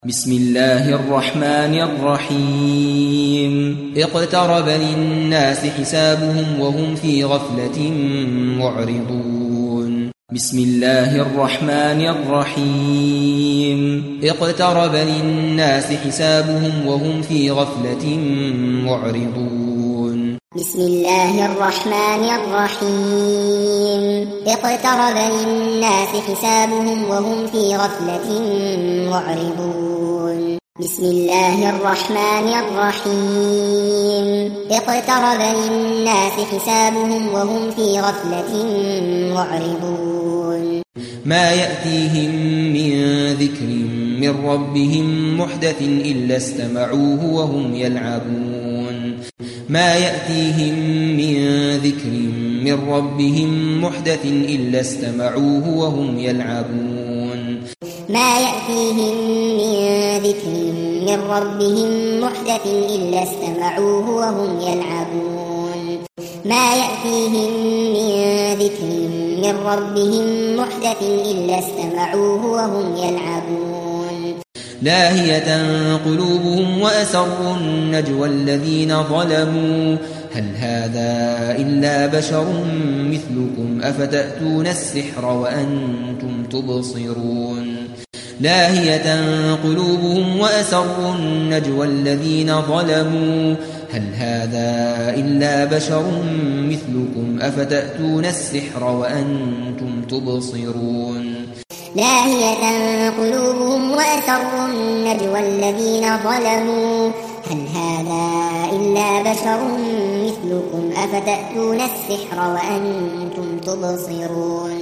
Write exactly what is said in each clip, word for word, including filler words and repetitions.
بسم الله الرحمن الرحيم اقترب للناس حسابهم وهم في غفلة معرضون بسم الله الرحمن الرحيم اقترب للناس حسابهم وهم في غفلة معرضون بسم الله الرحمن الرحيم اقترب للناس حسابهم وهم في غفلة معرضون بسم الله الرحمن الرحيم اقترب للناس حسابهم وهم في غفلة معرضون ما يأتيهم من ذكر من ربهم محدث إلا استمعوه وهم يلعبون ما يأتيهم من ذكر من ربهم محدث إلا استمعوه وهم يلعبون ما يأتيهم من ذكر من ربهم محدث إلا استمعوه وهم يلعبون ما يأتيهم من ذكر من ربهم محدث إلا استمعوه وهم يلعبون لاهية قلوبهم وأسروا النجوى الذين ظلموا هل هذا إلا بشر مثلكم أفتأتون السحر وأنتم تبصرون لاهية قلوبهم وأسروا النجوى الذين ظلموا هل هذا إلا بشر مثلكم أفتأتون السحر وأنتم تبصرون لاهية قلوبهم وأسروا النجوى الذين ظلموا هل هذا إلا بشر مثلكم أفتأتون السحر وأنتم تبصرون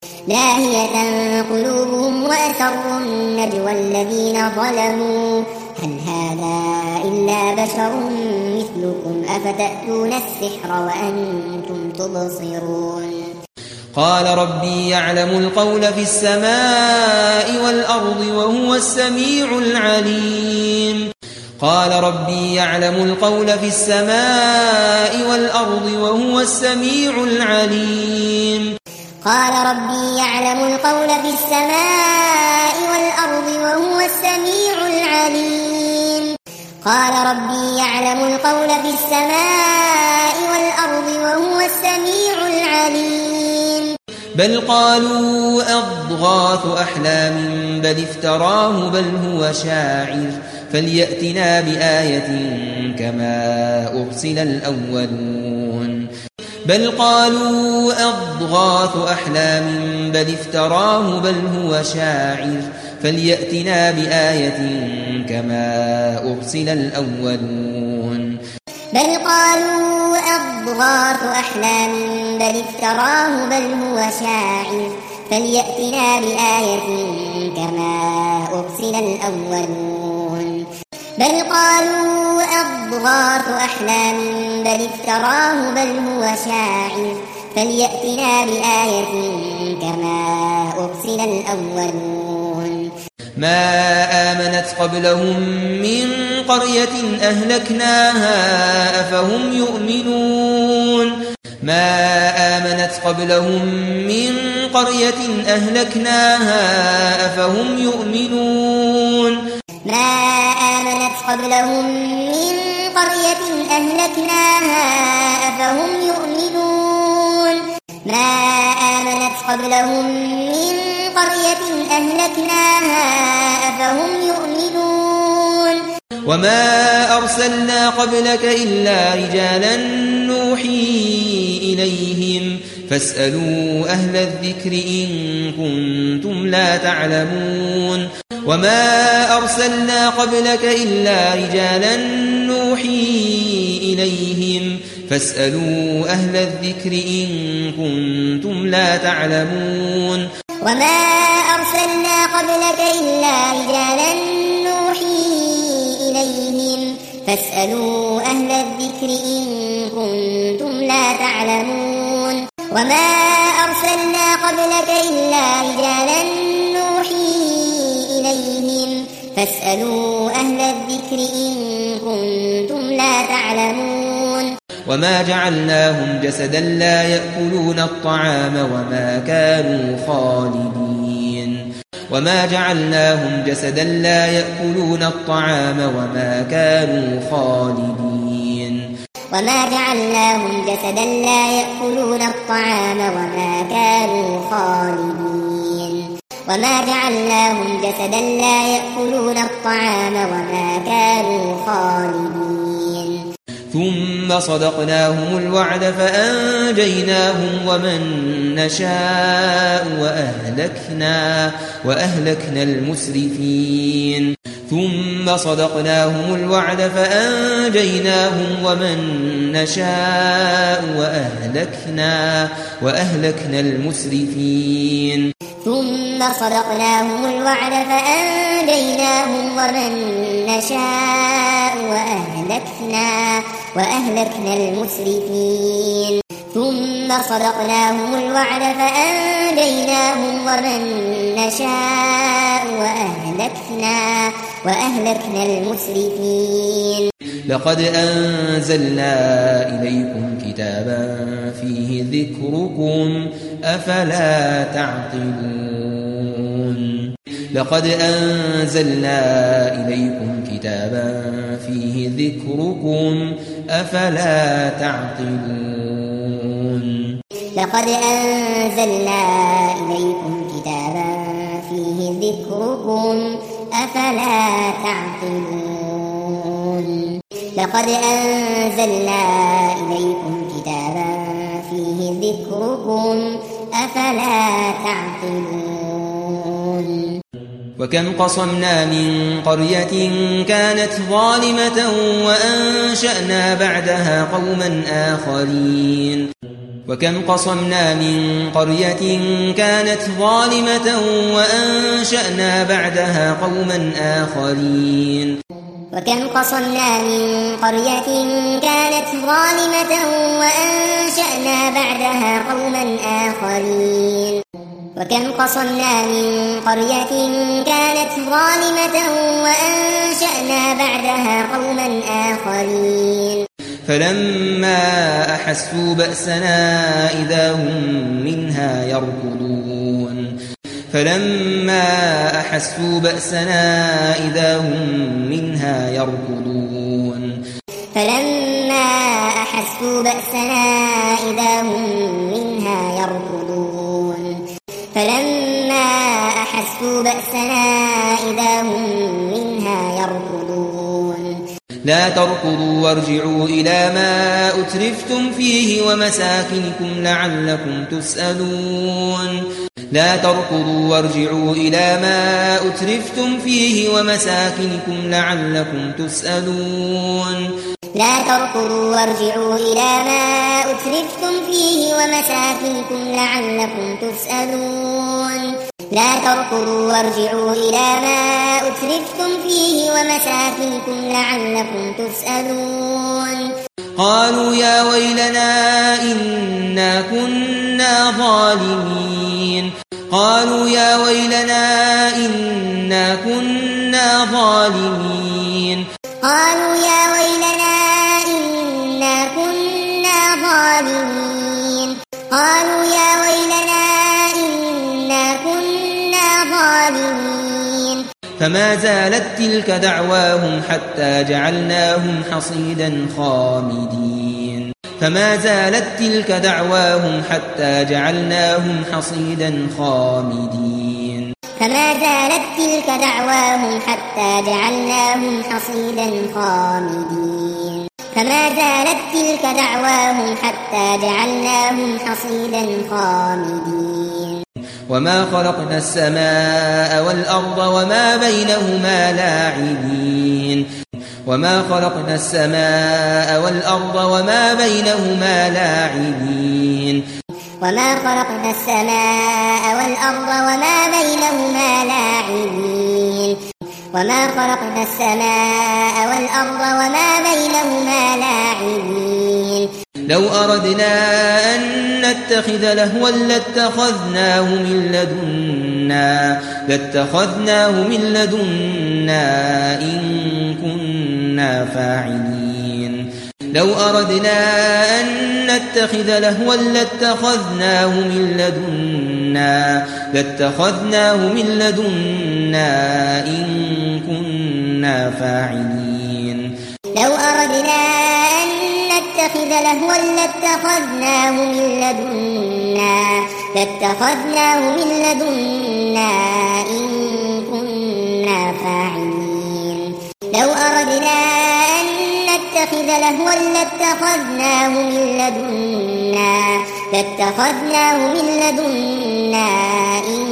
لاهية قلوبهم وأسروا النجوى الذين ظلموا هل هذا إلا بشر مثلكم أفتأتون السحر وأنتم تبصرون قال ربي يعلم القول في السماء والأرض وهو السميع العليم قال ربي يعلم القول في السماء والأرض وهو السميع العليم قال ربي يعلم القول في السماء والأرض وهو السميع العليم قال ربي يعلم القول في السماء والأرض وهو السميع العليم بل قالوا أضغاث أحلام بل افتراه بل هو شاعر فليأتنا بآية كما أرسل الأولون بل قالوا أضغاث أحلام بل افتراه بل هو شاعر فليأتنا بآية كما أرسل الأولون بل قالوا أضغاث أحلام بل افتراه بل هو شاعر فليأتنا بآية كما أرسل الأولون بل قالوا أضغاث أحلام بل افتراه بل هو شاعر فليأتنا بآية كما أرسل الأولون ما آمنت قبلهم من قرية أهلكناها أفهم يؤمنون ما آمنت قبلهم من قرية أهلكناها أفهم يؤمنون ما آمنت قبلهم من قرية أهلكناها أفهم يؤمنون ما آمنت قبلهم من قرية أهلكناها أفهم يؤمنون وما أرسلنا قبلك إلا رجالا نوحي إليهم فاسألوا أهل الذكر إن كنتم لا تعلمون وما أرسلنا قبلك إلا رجالا نوحي إليهم فاسألوا أهل الذكر إن كنتم لا تعلمون وما أرسلنا قبلك إلا رجالا نوحي إليهم فاسألوا أهل الذكر إن كنتم لا تعلمون وما أرسلنا قبلك إلا رجالا نوحي إليهم فاسألوا أهل الذكر إن كنتم لا تعلمون وما جعلناهم جسدا لا يأكلون الطعام وما كانوا خالدين وما جعلناهم جسدا لا يأكلون الطعام وما كانوا خالدين وما جعلناهم جسدا لا يأكلون الطعام وما كانوا خالدين وما جعلناهم جسدا لا يأكلون الطعام وما كانوا خالدين ثم صدقناهم الوعد فأنجيناهم ومن نشاء وأهلكنا وأهلكنا المسرفين ثم صدقناهم الوعد فأنجيناهم ومن نشاء وأهلكنا وأهلكنا المسرفين ثم صدقناهم الوعد فأنجيناهم ومن نشاء وأهلكنا وأهلكنا المسرفين ثم صدقناهم الوعد فأنجيناهم ومن نشاء وأهلكنا وأهلكنا المسرفين لقد أنزلنا إليكم كتابا فيه ذكركم أفلا تعقلون لقد أنزلنا إليكم كتابا فيه ذكركم أفلا تعقلون لقد أنزلنا إليكم كتابا فيه ذكركم أفلا تعقلون لقد أنزلنا إليكم كتابا فيه ذكركم أفلا تعقلون وكم قصمنا من قرية كانت ظالمة وأنشأنا بعدها قوما آخرين وكم قصمنا من قرية كانت ظالمة وأنشأنا بعدها قوما آخرين وكم قصمنا من قرية كانت ظالمة وأنشأنا بعدها قوما آخرين وكم قصمنا من قرية كانت ظالمة وأنشأنا بعدها قوما آخرين فلما أحسوا بأسنا إذا هم منها يركضون فلما أحسوا بأسنا إذا هم منها يركضون فلما أحسوا بأسنا إذا هم منها يركضون فلما أحسوا بأسنا إذا هم منها يركضون لا تركضوا وارجعوا إلى ما أترفتم فيه ومساكنكم لعلكم تسألون لا تركضوا وارجعوا إلى ما أترفتم فيه ومساكنكم لعلكم تسألون لا تركضوا وارجعوا إلى ما أترفتم فيه ومساكنكم لعلكم تسألون لا تركضوا وارجعوا إلى ما أترفتم فيه ومساكنكم لعلكم تسألون قالوا يا ويلنا إنا كنا ظالمين قالوا يا ويلنا إنا كنا ظالمين قالوا يا ويلنا إنا كنا ظالمين قالوا يا ويلنا إنا كنا ظالمين فما زالت تلك دعواهم حتى جعلناهم حصيدا خامدين فما زالت تلك دعواهم حتى جعلناهم حصيدا خامدين فما زالت تلك دعواهم حتى جعلناهم حصيدا خامدين فما زالت تلك دعواهم حتى جعلناهم حصيدا خامدين وما خلقنا السماء والأرض وما بينهما لاعبين وما خلقنا السماء والأرض وما بينهما لاعبين وما خلقنا السماء والأرض وما بينهما لاعبين وما خلقنا السماء والأرض وما بينهما لاعبين لو أردنا أن نتخذ لهوا لاتخذناه من لدنا لاتخذناه من لدنا إن كنا فاعلين لو أردنا أن نتخذ لهوا لاتخذناه من لدنا لاتخذناه من لدنا إن كنا فاعلين لو أردنا أن نتخذ لهوا لاتخذناه من لدنا لاتخذناه من لدنا إن كنا فاعلين لو أردنا أن نتخذ لهوا لاتخذناه من لدنا لاتخذناه من لدنا إن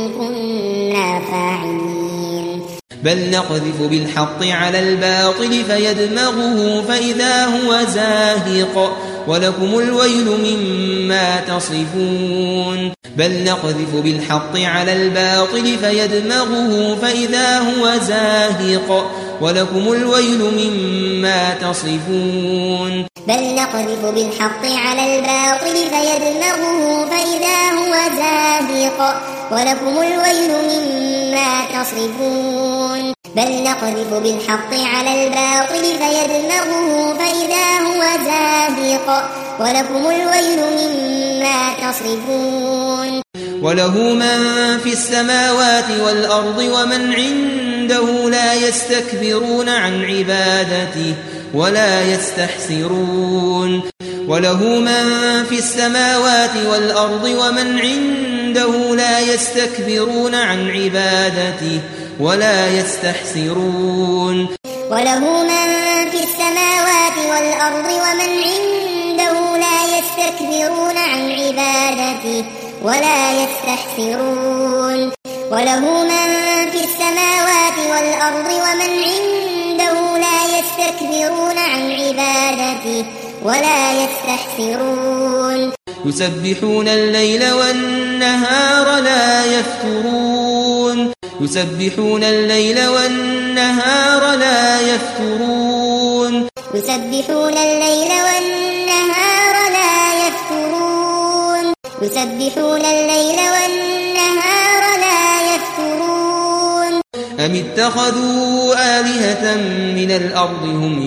كنا فاعلين بل نقذف بالحق على الباطل فيدمغه فإذا هو زاهق ولكم الويل مما تصفون بل نقذف بالحق على الباطل فيدمغه فإذا هو زاهق ولكم الويل مما تصفون بل نقذف بالحق على الباطل فيدمغه فإذا هو زاهق ولكم الويل مما تصفون بل نقذف بالحق على الباطل فيدمغه فإذا هو زاهق ولكم الويل مما تصفون وله من في السماوات والأرض ومن عنده لا يستكبرون عن عبادته ولا يستحسرون وله من في السماوات والأرض ومن عنده لا يستكبرون عن عبادته ولا يستحسرون وله من في السماوات والأرض ومن عنده لا يستكبرون عن عبادته ولا يستحسرون وله من في السماوات والأرض ومن عنده لا يستكبرون عن عبادته ولا يستحسرون يسبحون الليل والنهار لا يفترون يسبحون الليل والنهار لا يفترون يسبحون الليل والنهار لا يفترون يسبحون الليل والنهار لا يفترون أم اتخذوا آلهة من الأرض هم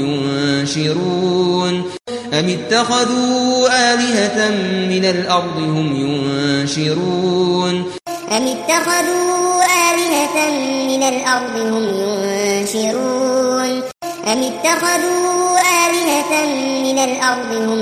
ينشرون أم اتخذوا آلهة من الأرض هم ينشرون أم اتخذوا آلهة من الأرض هم ينشرون أم اتخذوا آلهة من الأرض هم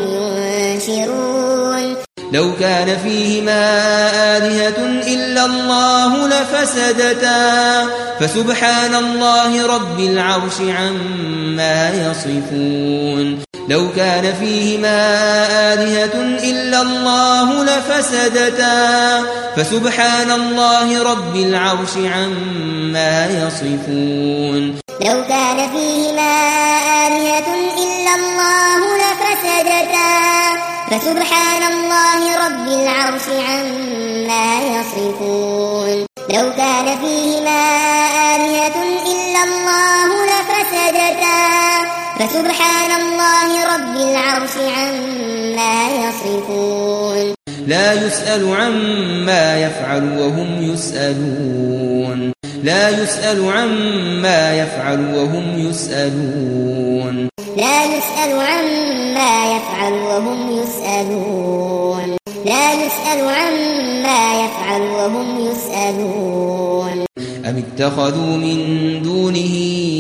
ينشرون لو كان فيهما آلهة إلا الله لفسدتا فسبحان الله رب العرش عما يصفون لو كان فيهما آلهة إلا الله لفسدتا فسبحان الله رب العرش عما يصفون لو كان فيهما آلهة إلا الله لفسدتا فسبحان الله رب العرش عما يصفون لو كان فيهما آلهة إلا الله لفسدتا فسبحان الله رب العرش عما يصفون لا يسأل عما يفعل وهم يسألون لا يسأل عما يفعل وهم يسألون لا يسأل عما يفعل وهم يسألون لا يسأل عما يفعل وهم يسألون أم اتخذوا من دونه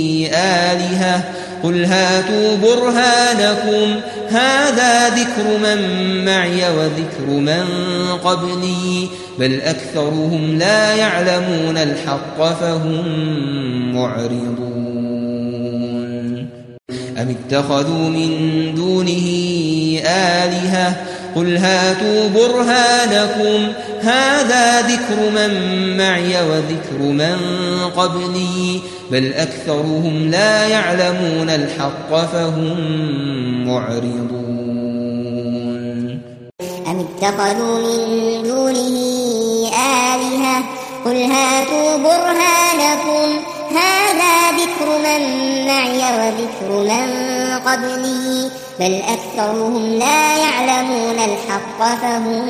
آلهة قل هاتوا برهانكم هذا ذكر من معي وذكر من قبلي بل أكثرهم لا يعلمون الحق فهم معرضون أم اتخذوا من دونه آلهة قل هاتوا برهانكم هذا ذكر من معي وذكر من قبلي بل أكثرهم لا يعلمون الحق فهم معرضون أم اتخذوا من دونه آلهة قل هاتوا برهانكم هذا ذكر من معي وذكر من قبلي بل أكثرهم لا يعلمون الحق فهم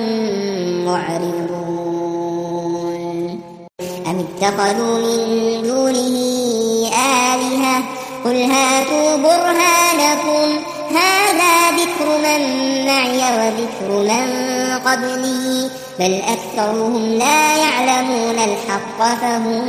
معرضون أم اتخذوا من دونه آلهة قل هاتوا برهانكم هذا ذكر من معي وذكر من قبلي بل أكثرهم لا يعلمون الحق فهم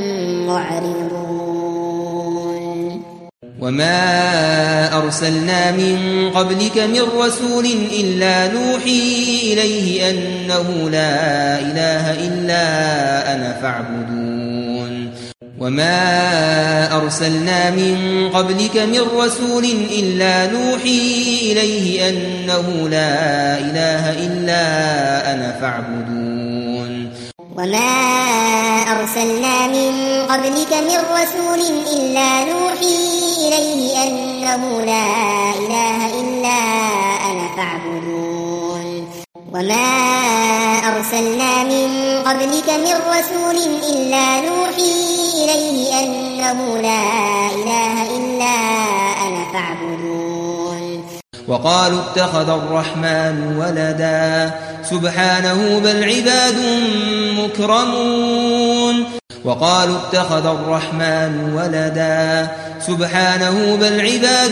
معرضون وما أرسلنا من قبلك من رسول إلا نوحي إليه أنه لا إله إلا أنا فاعبدون وما أرسلنا من قبلك من رسول إلا نوحي إليه أنه لا إله إلا أنا فاعبدون وما أرسلنا من قبلك من رسول إلا نوحي إليه أنه لا إله إلا أنا فاعبدون وما أرسلنا من قبلك من رسول إلا نوحي إليه أنه لا إله إلا أنا فاعبدون وقالوا اتخذ الرحمن ولدا سبحانه بل عباد مكرمون وقالوا اتخذ الرحمن ولدا سبحانه بل عباد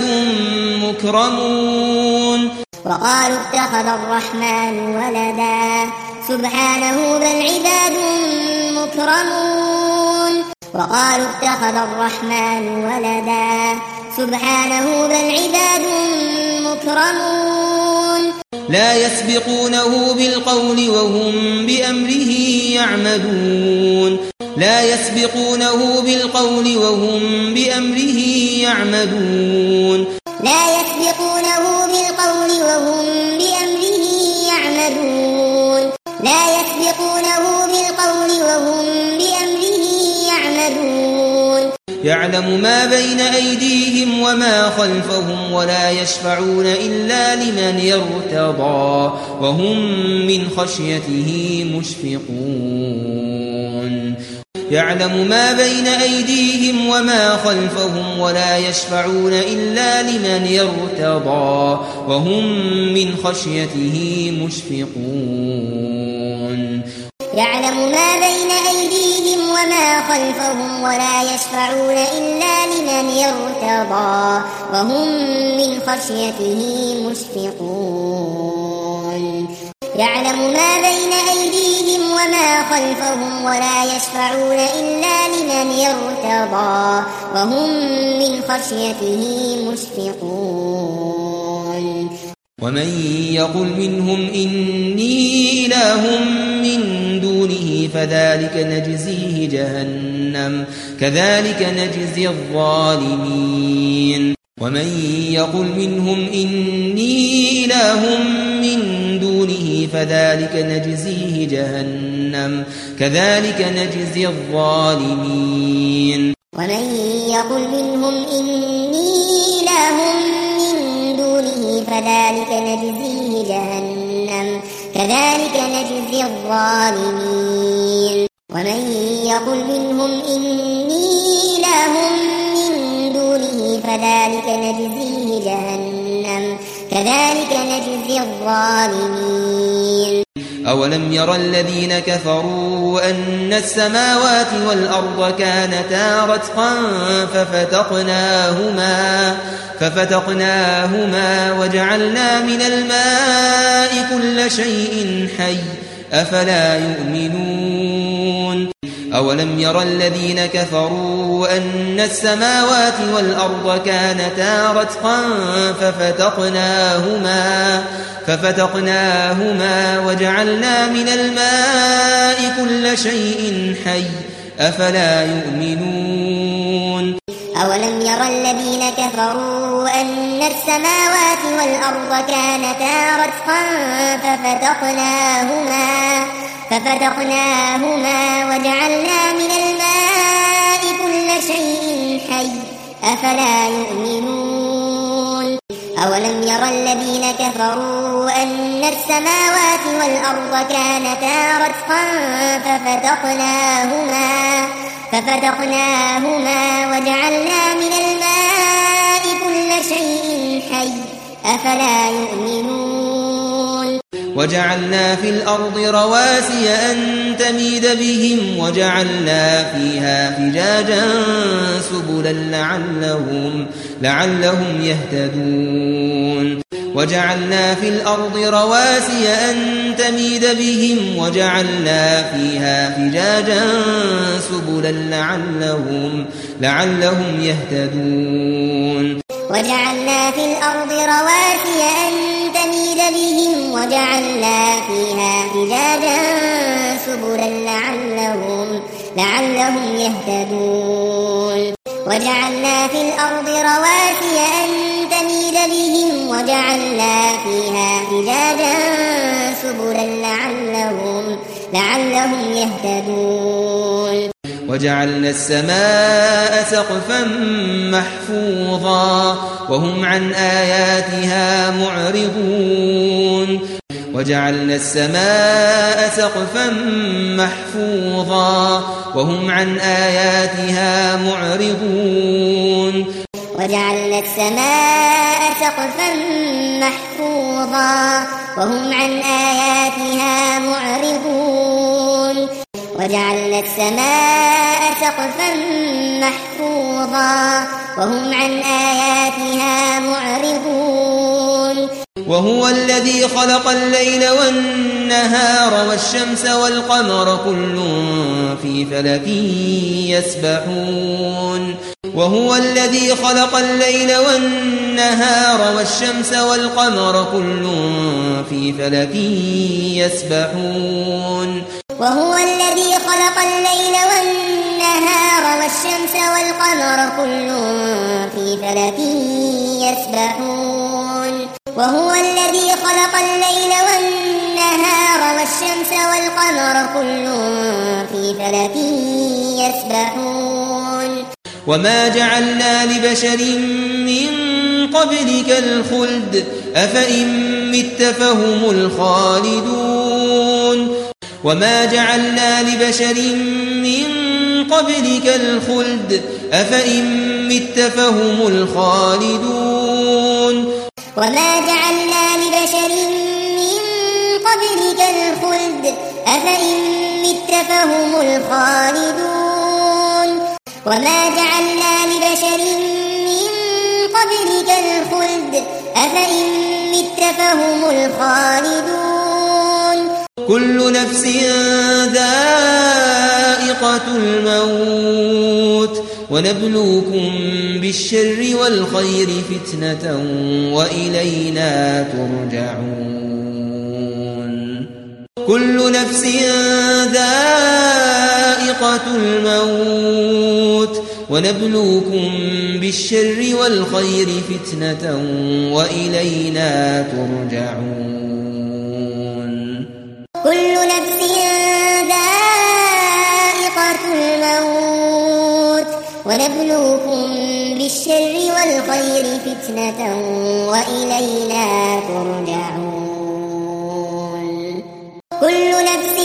مكرمون وقالوا اتخذ الرحمن ولدا سبحانه بل عباد مكرمون وقالوا اتخذ الرحمن ولدا سبحانه بل عباد مكرمون لا يسبقونه بالقول وهم بأمره يعمدون لا يسبقونه بالقول وهم بأمره يعمدون لا يسبقونه بالقول وهم بأمره يعمدون لا يسبقونه بالقول وهم بأمره يعمدون يعلم ما بين أيديهم وما خلفهم ولا يشفعون إلا لمن يرتضى وهم من خشيته مشفقون يعلم ما بين أيديهم وما خلفهم ولا يشفعون إلا لمن يرتضى وهم من خشيته مشفقون يعلم ما بين أيديهم وما خلفهم ولا يشفعون إلا لمن يرتضى وهم من خشيته مشفقون يعلم ما بين أيديهم وما خلفهم ولا يشفعون إلا لمن يرتضى وهم من خشيته مشفقون ومن يقل منهم إني إله من دونه فذلك نجزيه جهنم كذلك نجزي الظالمين ومن يقل منهم إني إله من دونه فذلك نجزيه جهنم كذلك نجزي الظالمين ومن يقل منهم إني إله من دونه فذلك نجزيه جهنم كذلك نجزي الظالمين ومن يقل منهم إني إله من دونه فذلك نجزيه جهنم كذلك نجزي الظالمين أولم ير الذين كفروا أن السماوات والأرض كانتا رتقا ففتقناهما ففتقناهما وجعلنا من الماء كل شيء حي أفلا يؤمنون أولم ير الذين كفروا أن السماوات والأرض كانتا رتقا ففتقناهما ففتقناهما وجعلنا من الماء كل شيء حي أفلا يؤمنون أولم ير الذين كفروا أن السماوات والأرض كانتا رتقا ففتقناهما ففتقناهما وجعلنا من الماء كل شيء حي أفلا يؤمنون أولم ير الذين كفروا أن السماوات والأرض كانتا رتقا ففتقناهما ففتقناهما وجعلنا من الماء كل شيء حي أفلا يؤمنون وجعلنا في الأرض رواسي أن تميد بهم وجعلنا فيها فجاجا سبلا لعلهم, لعلهم يهتدون وجعلنا في الأرض رواسي أن تميد بهم وجعلنا فيها فجاجا سبلا لعلهم, لعلهم يهتدون وجعلنا في الأرض رواسي أن تميد بهم وجعلنا فيها فجاجا سبلا لعلهم, لعلهم يهتدون وجعلنا في الأرض رواسي أن تميد بهم وجعلنا فيها فجاجا سبلا لعلهم, لعلهم يهتدون وجعلنا السماء سقفا محفوظا وهم عن آياتها معرضون وجعلنا السماء سقفا محفوظا وهم عن آياتها معرضون وجعلنا السماء سقفا محفوظا وهم عن آياتها معرضون وجعلنا السماء سقفا محفوظا وهم عن آياتها معرضون وهو الذي خلق الليل والنهار والشمس والقمر كل في فلك يسبحون وهو الذي خلق الليل والنهار والشمس والقمر كل في فلك يسبحون وهو الذي خلق الليل والنهار والشمس والقمر كل في فلك يسبحون وهو الذي خلق الليل والنهار والشمس والقمر كل في فلك يسبحون وما جعلنا لبشر من قبلك الخلد أفإن مت فهم الخالدون وما جعلنا لبشر من قبلك الخلد أفإن مت فهم الخالدون وما جعلنا لبشر من قبلك الخلد أفإن مت فهم الخالدون وما جعلنا لبشر من قبلك الخلد أفإن مت فهم الخالدون كل نفس ذائقة الموت ونبلوكم بالشر والخير فتنة وإلينا ترجعون كل نفس ذائقة الموت ونبلوكم بالشر والخير فتنة وإلينا ترجعون كل نفس ذائقة الموت ونبلوكم بالشر والخير فتنة وإلينا ترجعون كل نفس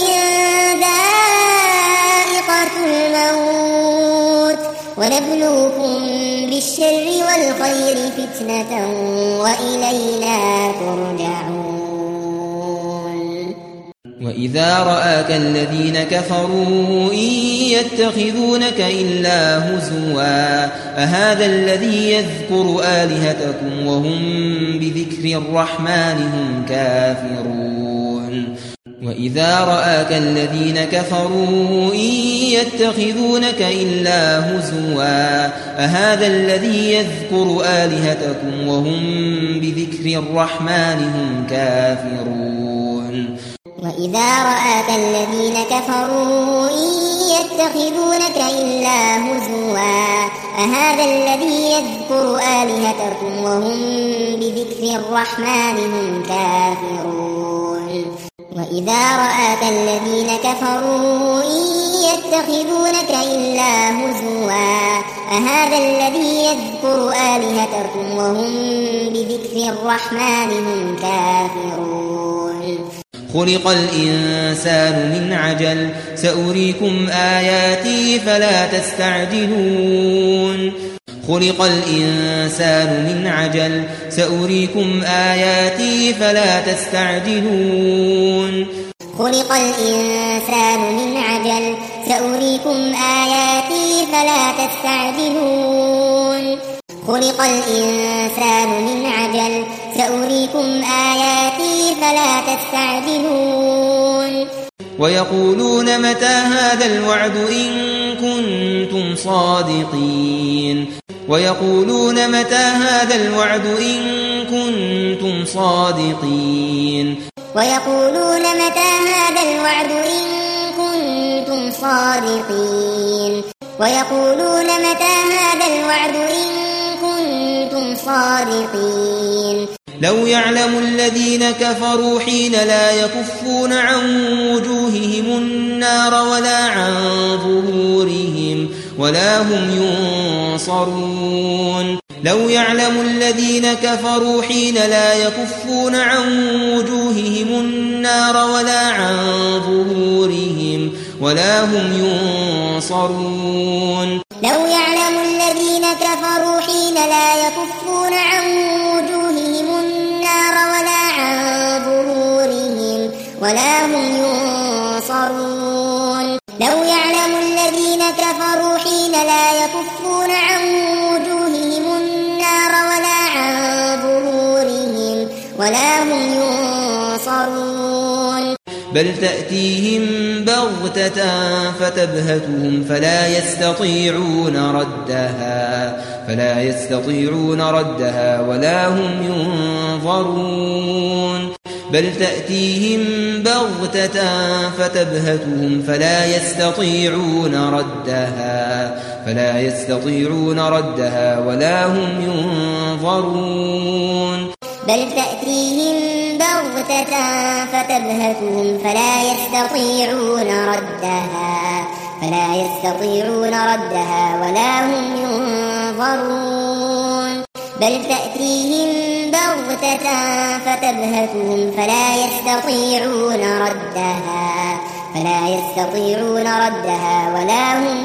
ذائقة الموت ونبلوكم بالشر والخير فتنة وإلينا ترجعون وإذا رآك الذين كفروا إن يتخذونك إلا هزوا أهذا الذي يذكر آلهتكم وهم بذكر الرحمن هم كافرون وإذا رآك الذين كفروا إن يتخذونك إلا هزوا أهذا الذي يذكر آلهتكم وهم بذكر الرحمن هم كافرون وإذا رآك الذين كفروا إن يتخذونك إلا هزوا أهذا الذي يذكر آلهتكم وهم بذكر الرحمن هم كافرون وإذا رآك الذين كفروا إن يتخذونك إلا هزوا أهذا الذي يذكر آلهتكم وهم بذكر الرحمن هم كافرون خلق الإنسان من عجل سأريكم آياتي فلا تستعجلون خلق الإنسان من عجل سأريكم آياتي فلا تستعجلون خلق الإنسان من عجل سأريكم آياتي فلا تستعجلون خلق الإنسان من عجل سأريكم آياتي فلا تستعجلون ويقولون متى هذا الوعد إن كنتم صادقين ويقولون متى هذا الوعد إن كنتم صادقين ويقولون متى هذا الوعد إن كنتم صادقين ويقولون متى هذا الوعد إن كنتم صادقين لو يعلم الذين كفروا حين لا يكفون عن وجوههم النار ولا عن ظهورهم ولا هم ينصرون لو يعلم الذين كفروا حين لا يكفون عن وجوههم النار ولا عن ظهورهم ولا هم ينصرون لو يعلم الذين كفروا حين لا يكفون عن وجوههم النار ولا عن ظهورهم ولا هم ينصرون لو يعلم الذين كفروا حين لا يكفون عن وجوههم النار ولا عن ظهورهم ولا هم ينصرون بل تأتيهم بغتة فتبهتهم فلا يستطيعون ردها فلا يستطيعون ردها ولا هم ينظرون بل تأتيهم بغتة فتبهتهم فلا يستطيعون ردها فلا يستطيعون ردها ولا هم ينظرون بل تأتيهم بغتة فتبهتهم فلا يستطيعون ردها فلا يستطيعون ردها ولا هم ينظرون بل تأتيهم بغتة فتبهتهم فلا يستطيعون ردها فلا يستطيعون ردها ولا هم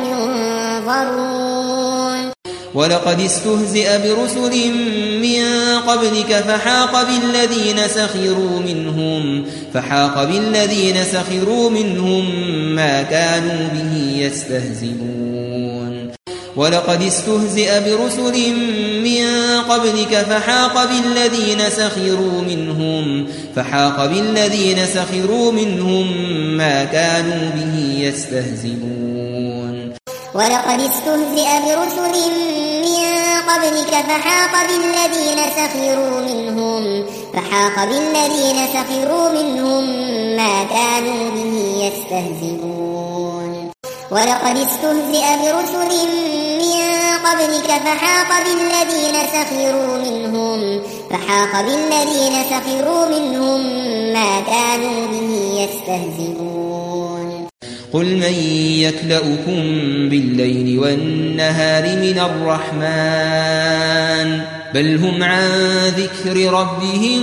ينظرون ولقد استهزئ برسل من قبلك فحاق بالذين سخروا منهم فحاق بالذين سخروا منهم ما كانوا به يستهزئون ولقد استهزئ برسل من قبلك فحاق بالذين سخروا منهم فحاق بالذين سخروا منهم ما كانوا به يستهزئون ولقد استهزئ برسل من قبلك فحاق بالذين سخروا منهم فحاق بالذين سخروا منهم ما كانوا به يستهزئون ولقد استهزئ برسل من قبلك فحاق بالذين سخروا منهم فحاق بالذين سخروا منهم ما كانوا به يستهزئون قل من يكلؤكم بالليل والنهار من الرحمن بل هم عن ذكر ربهم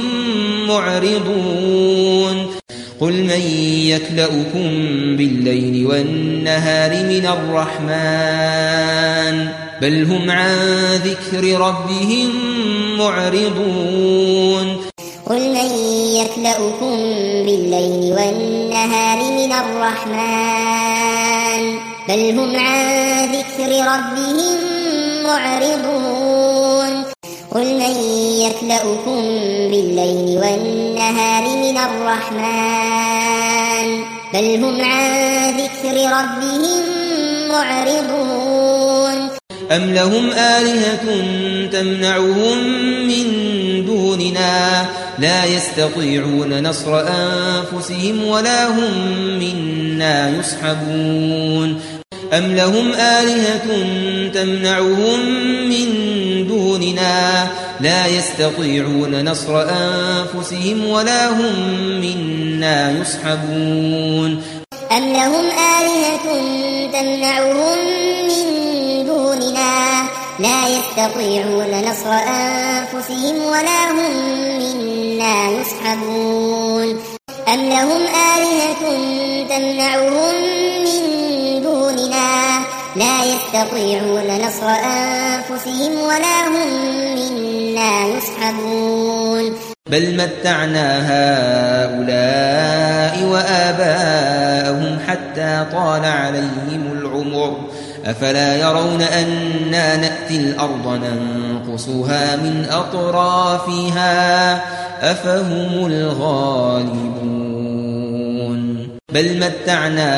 معرضون قل من يكلؤكم بالليل والنهار من الرحمن بل هم عن ذكر ربهم معرضون قل من يكلؤكم بالليل والنهار من الرحمن بل هم عن ذكر ربهم معرضون قل من يكلؤكم بالليل والنهار من الرحمن بل هم عن ذكر ربهم معرضون أم لهم آلهة تمنعهم من دوننا لا يستطيعون نصر أنفسهم ولا هم منا يصحبون أم لهم آلهة تمنعهم من دوننا لا يستطيعون نصر أنفسهم ولا هم منا يصحبون أم لهم آلهة تمنعهم من دوننا لا يستطيعون نصر أنفسهم ولا هم منا يصحبون أم لهم آلهة تمنعهم من دوننا لا يستطيعون يستطيعون نصر أنفسهم ولا هم منا يصحبون بل متعنا هؤلاء وآباءهم حتى طال عليهم العمر أفلا يرون أنا نأتي الأرض ننقصها من أطرافها أفهم الغالبون بل متعنا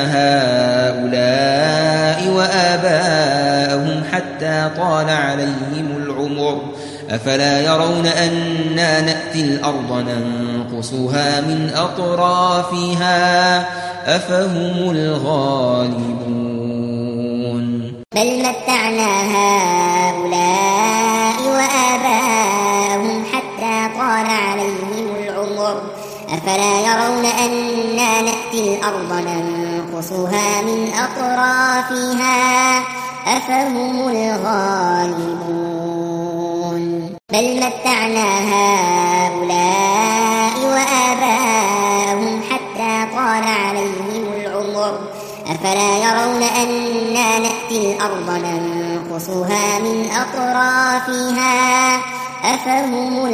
هؤلاء وآباءهم حتى طال عليهم العمر أفلا يرون أنا نأتي الأرض ننقصها من أطرافها أفهم الغالبون بل متعنا هؤلاء وآباءهم حتى طال عليهم العمر أفلا يرون أنا نأتي الأرض ننقصها من أطرافها أفهم الغالبون بل متعنا هؤلاء وآباءهم حتى طال عليهم العمر أفلا يرون أنا نأتي الأرض ننقصها من أطرافها أفهم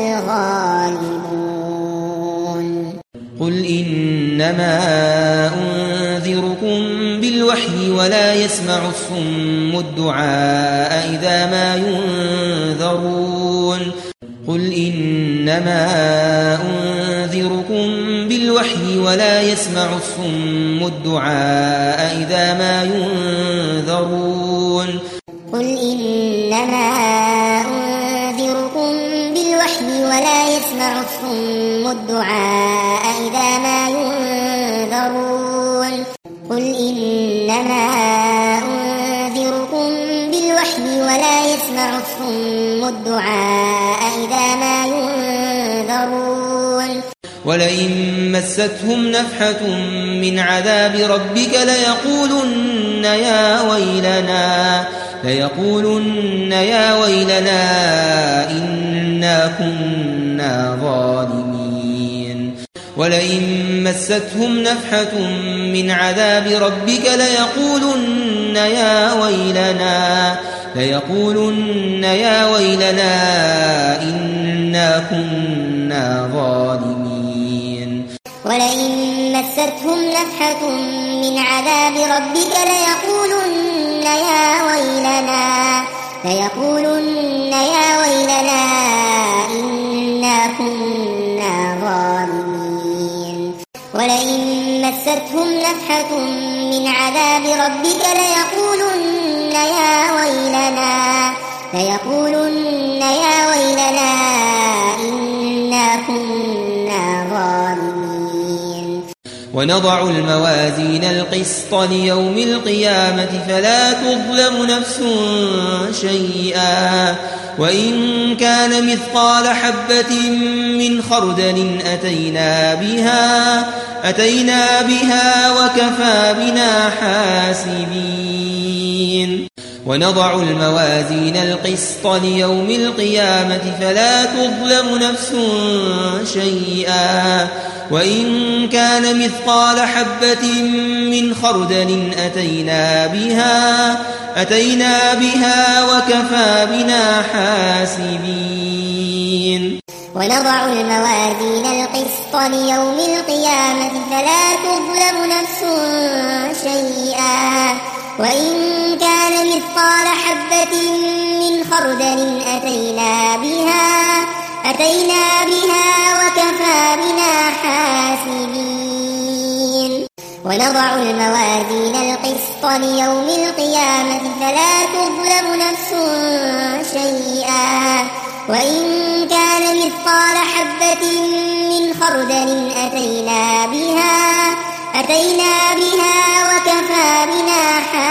الغالبون قل إنما أنذركم بالوحي ولا يسمع الصم الدعاء إذا ما ينذرون قل إنما أنذركم بالوحي ولا يسمع الصم الدعاء إذا ما ينذرون قل إنما أنذركم بالوحي ولا يسمع الصم الدعاء إذا ما ينذرون قل إنما أنذركم بالوحي ولا يسمع الصم الدعاء إذا ما ينذرون ولئن مستهم نفحة من عذاب ربك ليقولن يا ويلنا ليقولن يا ويلنا إنا كنا ظالمين ولئن مستهم نفحة من عذاب ربك ليقولن يا ويلنا ليقولن يا ويلنا إنا كنا ظالمين ولئن مستهم نفحة من عذاب ربك ليقولن يا ويلنا ليقولن يا ويلنا إنا كنا ظالمين ولئن مستهم نفحة من عذاب ربك ليقولن يا ويلنا ليقولن يا ويلنا إنا كنا ظالمين ونضع الموازين القسط ليوم القيامة فلا تظلم نفس شيئا وإن كان مثقال حبة من خردل أتينا بها أتينا بها وكفى بنا حاسبين ونضع الموازين القسط ليوم القيامة فلا تظلم نفس شيئا وإن كان مثقال حبة من خردل أتينا بها أتينا بها وكفى بنا حاسبين ونضع الموازين القسط ليوم القيامة فلا تظلم نفس شيئا وإن كان مثقال حبة من خردل أتينا بها أتينا بها وكفى بنا حاسبين ونضع الموازين القسط ليوم القيامة فلا تظلم نفس شيئا وإن كان مثقال حبة من خردل أتينا بها أتينا بها وكفى بنا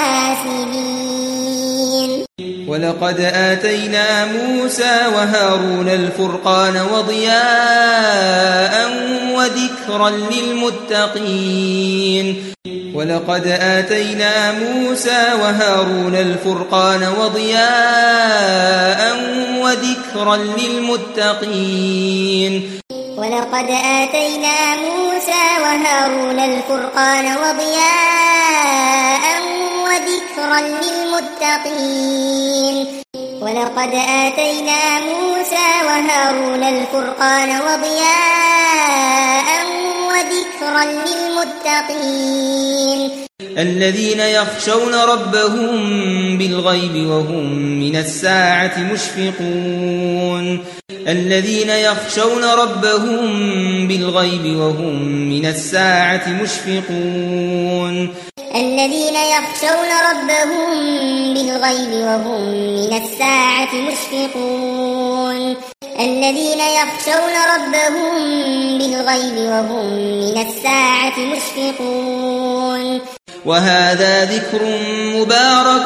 حاسبين ولقد آتينا موسى وهارون الفرقان وضياء وذكرا للمتقين ولقد آتينا موسى وهارون الفرقان وضياء وذكرا للمتقين ولقد آتينا موسى وهارون الفرقان وضياء وذكرا للمتقين ولقد آتينا موسى وهارون الفرقان وضياء وذكرا للمتقين الذين يخشون ربهم بالغيب وهم من الساعة مشفقون الذين يخشون ربهم بالغيب وهم من الساعة مشفقون الذين يخشون ربهم بالغيب وهم من الساعة مشفقون الذين يخشون ربهم بالغيب وهم من الساعة مشفقون وهذا ذكر مبارك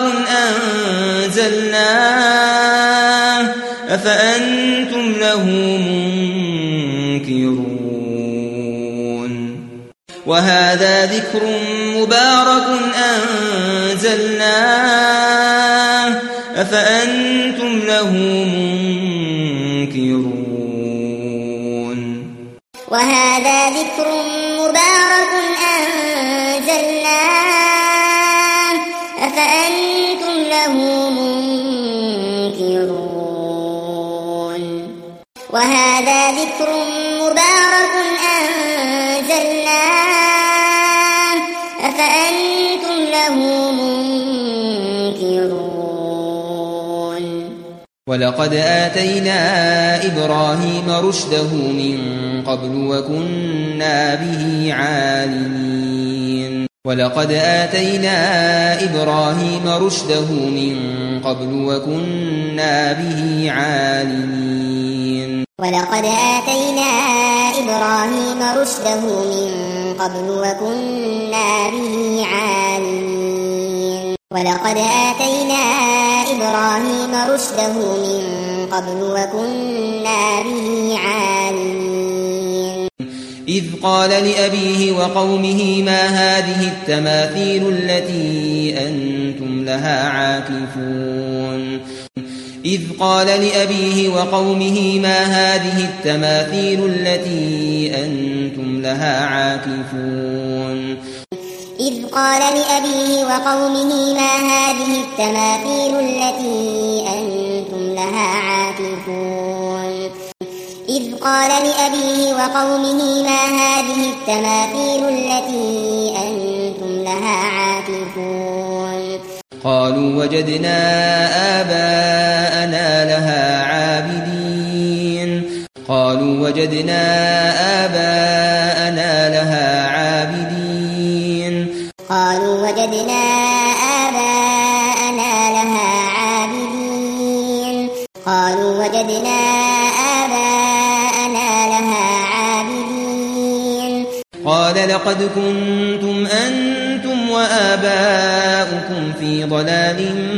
أنزلناه أفأنتم له منكرون وهذا ذكر مبارك أنزلناه أفأنتم له منكرون وهذا ذكر مبارك أنزلناه أفأنتم له منكرون وهذا ذكر مبارك أنزلناه أفأنتم له منكرون ولقد آتينا إبراهيم رشده من قبل وكنا به عالمين ولقد آتينا إبراهيم رشده من قبل وكنا به عالمين ولقد آتينا إبراهيم رشده من قبل وكنا به عالمين ولقد آتينا إبراهيم رشده من قبل وكنا به عالمين إذ قال لأبيه وقومه ما هذه التماثيل التي أنتم لها عاكفون إذ قال لأبيه وقومه ما هذه التماثيل التي أنتم لها عاكفون إذ قال لأبيه وقومه ما هذه التماثيل التي أنتم لها عاكفون إذ قال لأبيه وقومه ما هذه التماثيل التي أنتم لها عاكفون قالوا وجدنا آباءنا لها عابدين قالوا وجدنا آباءنا لها عابدين قالوا وجدنا آباءنا لها عابدين قالوا وجدنا آباءنا لها عابدين قال لقد كنتم أنتم وآباؤكم في ضلال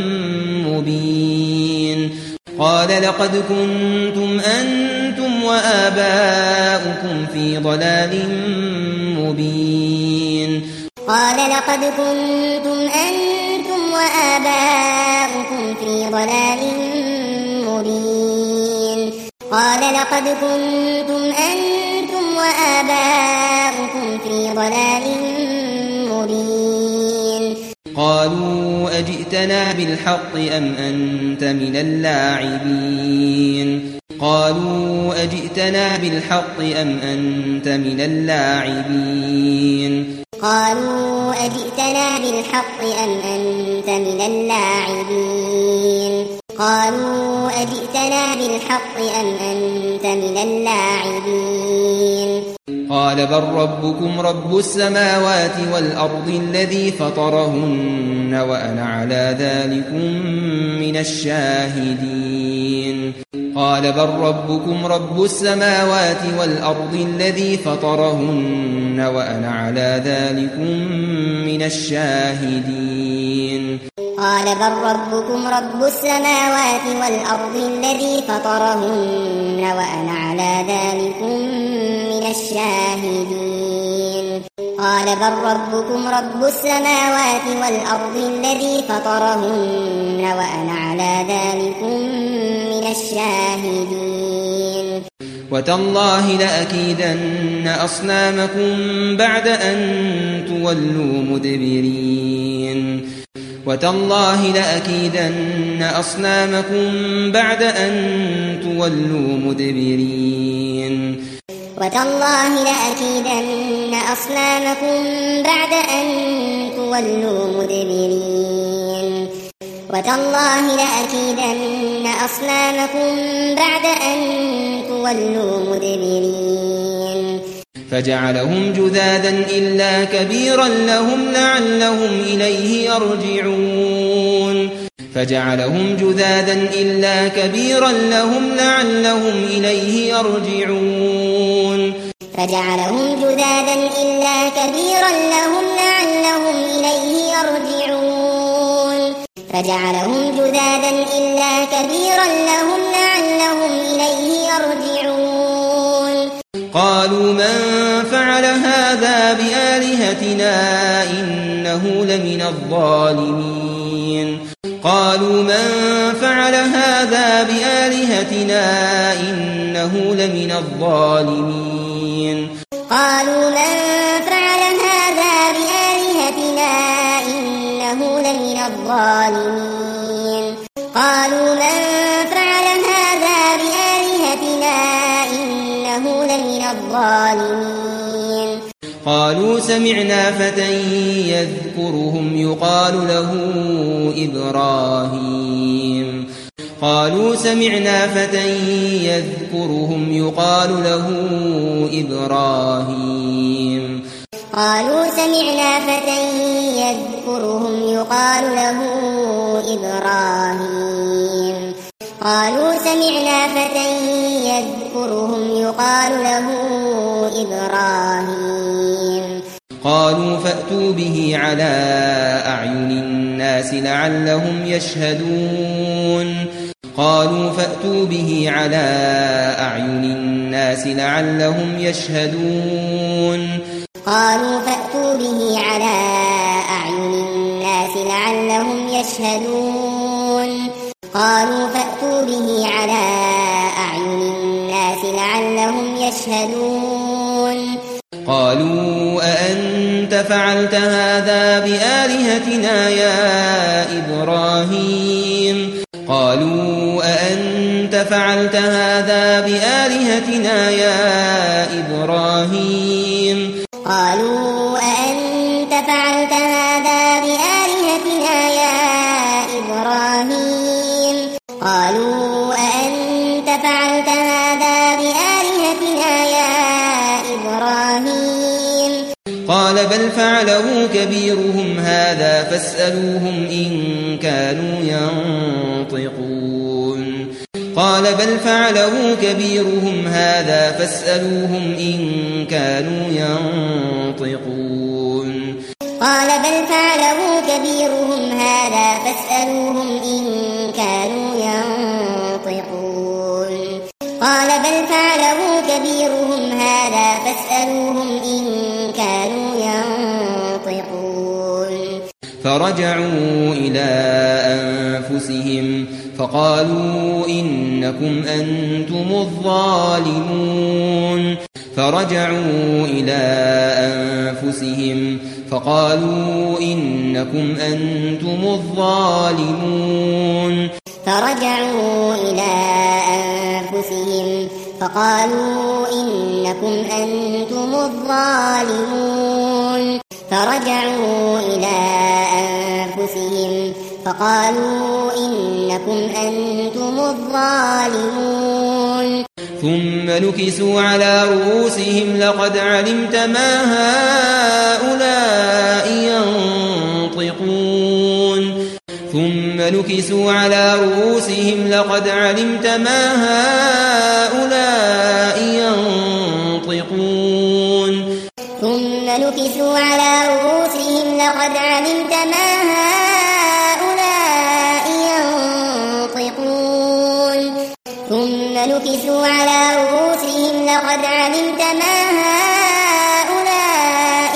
مبين قال لقد كنتم أنتم وآباؤكم في ضلال مبين قال لقد كنتم أنتم وآباؤكم في ضلال مبين قال لقد كنتم أنتم وآباؤكم في ضلال مبين قالوا أجئتنا بالحق أم أنت من اللاعبين قالوا أجئتنا بالحق أم أنت من اللاعبين قالوا أجئتنا بالحق أم أنت من اللاعبين قالوا أجئتنا بالحق أم أنت من اللاعبين قال بل ربكم رب السماوات والأرض الذي فطرهن وأنا على ذلكم من الشاهدين قال بل ربكم رب السماوات والأرض الذي فطرهن وأنا على ذلكم من الشاهدين قال بل ربكم رب السماوات والأرض الذي فطرهن وأنا على ذلكم من الشاهدين قال بل ربكم رب السماوات والأرض الذي فطرهن وأنا على ذلكم من الشاهدين وتالله لأكيدن أصنامكم بعد أن تولوا مدبرين وتالله لأكيدن أصنامكم بعد أن تولوا مدبرين وتالله لأكيدن أصنامكم بعد أن تولوا مدبرين وتالله لأكيدن أصنامكم بعد أن تولوا مدبرين فجعلهم جذاذا إلا كبيرا لهم لعلهم إليه يرجعون فجعلهم جذاذا إلا كبيرا لهم لعلهم إليه يرجعون فجعلهم جذاذا إلا كبيرا لهم لعلهم إليه يرجعون فجعلهم جذاذا إلا كبيرا لهم لعلهم إليه يرجعون قالوا من فعل هذا بآلهتنا إنه لمن الظالمين قالوا من فعل هذا بآلهتنا إنه لمن الظالمين قالوا من فعل هذا بآلهتنا إنه لمن الظالمين قالوا من فعل هذا بآلهتنا إنه لمن الظالمين قالوا سمعنا فتى يذكرهم يقال له إبراهيم قالوا سمعنا فتى يذكرهم يقال له إبراهيم قالوا سمعنا فتى يذكرهم يقال له إبراهيم قالوا سمعنا فتى يذكرهم يقال له إبراهيم قالوا فأتوا به على أعين الناس لعلهم يشهدون قالوا فأتوا به على أعين الناس لعلهم يشهدون قالوا فأتوا به على أعين الناس لعلهم يشهدون قالوا فأتوا به على أعين الناس لعلهم يشهدون قالوا أأنت فعلت هذا بآلهتنا يا إبراهيم قالوا أأنت فعلت هذا بآلهتنا يا إبراهيم قالوا أأنت فعلت هذا بآلهتنا يا إبراهيم قالوا أأنت فعلت هذا بآلهتنا يا إبراهيم قال بل فعله كبيرهم هذا فاسألوهم إن كانوا ينطقون قال بل فعله كبيرهم هذا فاسألوهم إن كانوا ينطقون قال بل فعله كبيرهم هذا فاسألوهم إن كانوا ينطقون قال بل فعله كبيرهم هذا فاسألوهم إن كانوا ينطقون فرجعوا إلى أنفسهم فقالوا إنكم أنتم الظالمون فرجعوا إلى أنفسهم فقالوا إنكم أنتم الظالمون فرجعوا إلى أنفسهم فقالوا إنكم أنتم الظالمون فرجعوا إلى أنفسهم فقالوا إنكم أنتم الظالمون ثم نكسوا على رؤوسهم لقد علمت ما هؤلاء ينطقون ثم نكسوا على رؤوسهم لقد علمت ما هؤلاء ينطقون ثم نكسوا على رؤوسهم لقد علمت ما هؤلاء ينطقون ثم نكسوا على رؤوسهم لقد علمت ما هؤلاء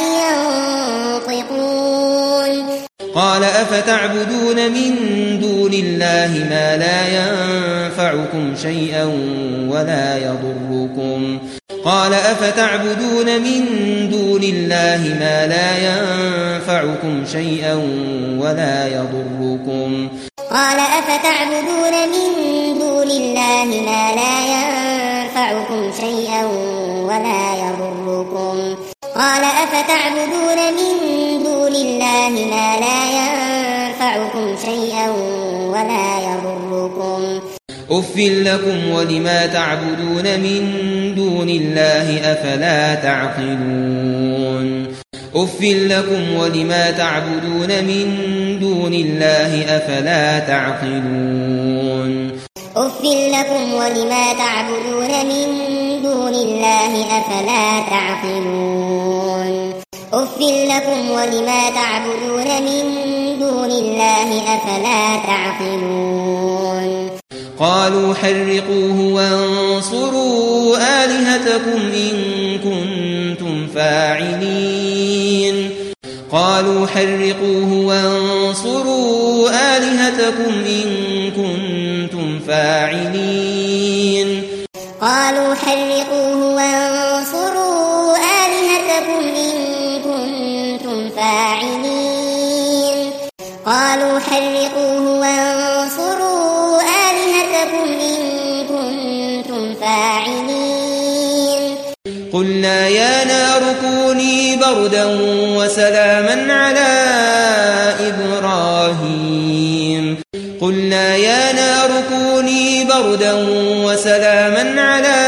ينطقون قال أفتعبدون من دون الله ما لا ينفعكم شيئا ولا يضركم قال أفتعبدون من دون الله ما لا ينفعكم شيئا ولا يضركم قال أفتعبدون من دون الله ما لا ينفعكم شيئا ولا يضركم قال أفتعبدون من دون الله ما لا ينفعكم شيئا ولا يضركم أف لكم ولما تعبدون من دون الله أفلا تعقلون أف لكم ولما تعبدون من دون الله أفلا تعقلون أف لكم ولما تعبدون من دون الله أفلا تعقلون أف لكم ولما تعبدون من دون الله أفلا تعقلون قالوا حرقوه وانصروا آلهتكم إن كنتم فاعلين قالوا حرقوه وانصروا آلهتكم إن كنتم فاعلين قالوا حرقوه وانصروا آلهتكم إن كنتم فاعلين قالوا حرقوه وانصروا آلهتكم إن كنتم فاعلين قلنا يا نار كوني بردا وسلاما على إبراهيم قلنا يا نار كوني بردا وسلاما على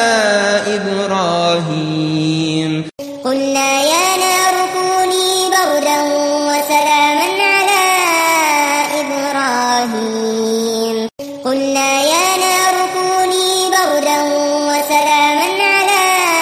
إبراهيم قلنا يا نار كوني بردا وسلاما على إبراهيم قلنا يا نار كوني بردا وسلاما على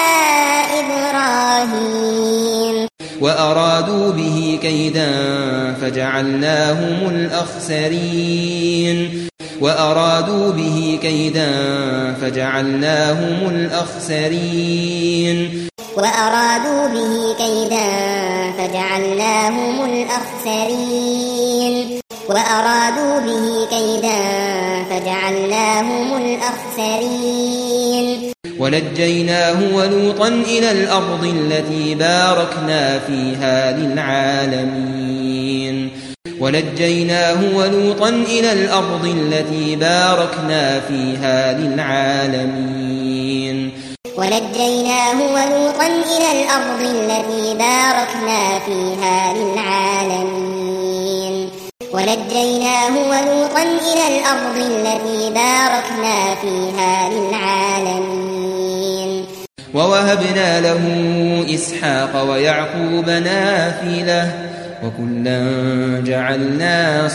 إبراهيم وأرادوا به كيدا فجعلناهم الأخسرين وأرادوا به كيدا فجعلناهم الأخسرين وأرادوا به كيدا فجعلناهم الأخسرين وأرادوا به كيدا فجعلناهم الأخسرين ونجيناه ولوطا إلى الأرض التي باركنا فيها للعالمين ونجيناه ولوطا إلى الأرض التي باركنا فيها للعالمين ونجيناه ولوطا إلى الأرض التي باركنا فيها للعالمين ونجيناه ولوطا إلى الأرض التي باركنا فيها للعالمين ووهبنا له إسحاق ويعقوب نافلة وكلا جعلنا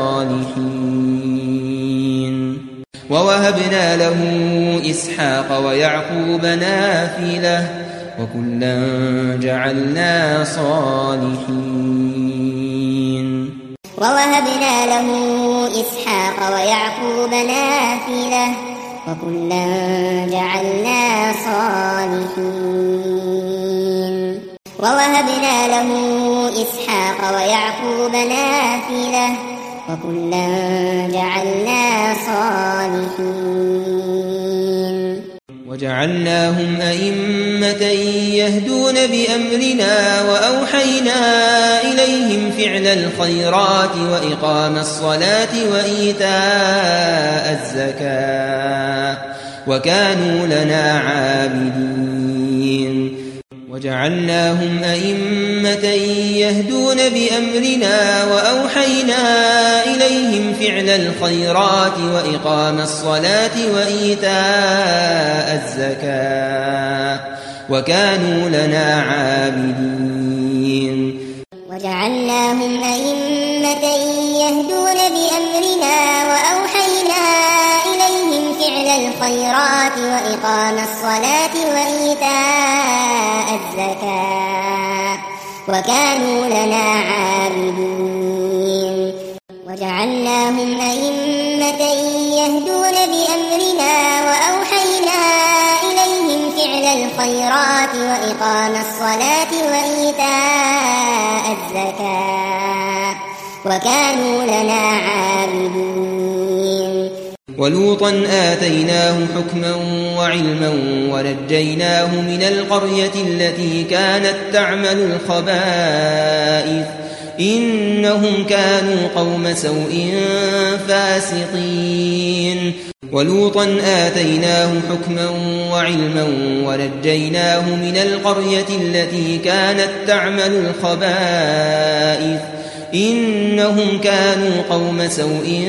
صالحين ووهبنا له إسحاق ويعقوب نافلة وكلا جعلنا صالحين ووهبنا له إسحاق ويعقوب نافلة وكلا جعلنا صالحين ووهبنا له إسحاق ويعقوب نافلة وكلا جعلنا صالحين وجعلناهم أئمة يهدون بأمرنا وأوحينا إليهم فعل الخيرات وإقام الصلاة وإيتاء الزكاة وكانوا لنا عابدين وجعلناهم أئمة يهدون بأمرنا وأوحينا إليهم فعل الخيرات وإقام الصلاة وإيتاء الزكاة وكانوا لنا عابدين وجعلناهم أئمة يهدون بأمرنا وأوحينا إليهم فعل الخيرات وإقام الصلاة وإيتاء الزكاة وكانوا لنا عابدين وجعلناهم أئمة يهدون بأمرنا وأوحينا إليهم فعل الخيرات وإقام الصلاة وإيتاء الزكاة وكانوا لنا عابدين ولوطا آتيناه حكما وعلما ونجيناه من القرية التي كانت تعمل الخبائث إنهم كانوا قوم سوء فاسقين ولوطا آتيناه حكما وعلما ونجيناه من القرية التي كانت تعمل الخبائث إنهم كانوا قوم سوء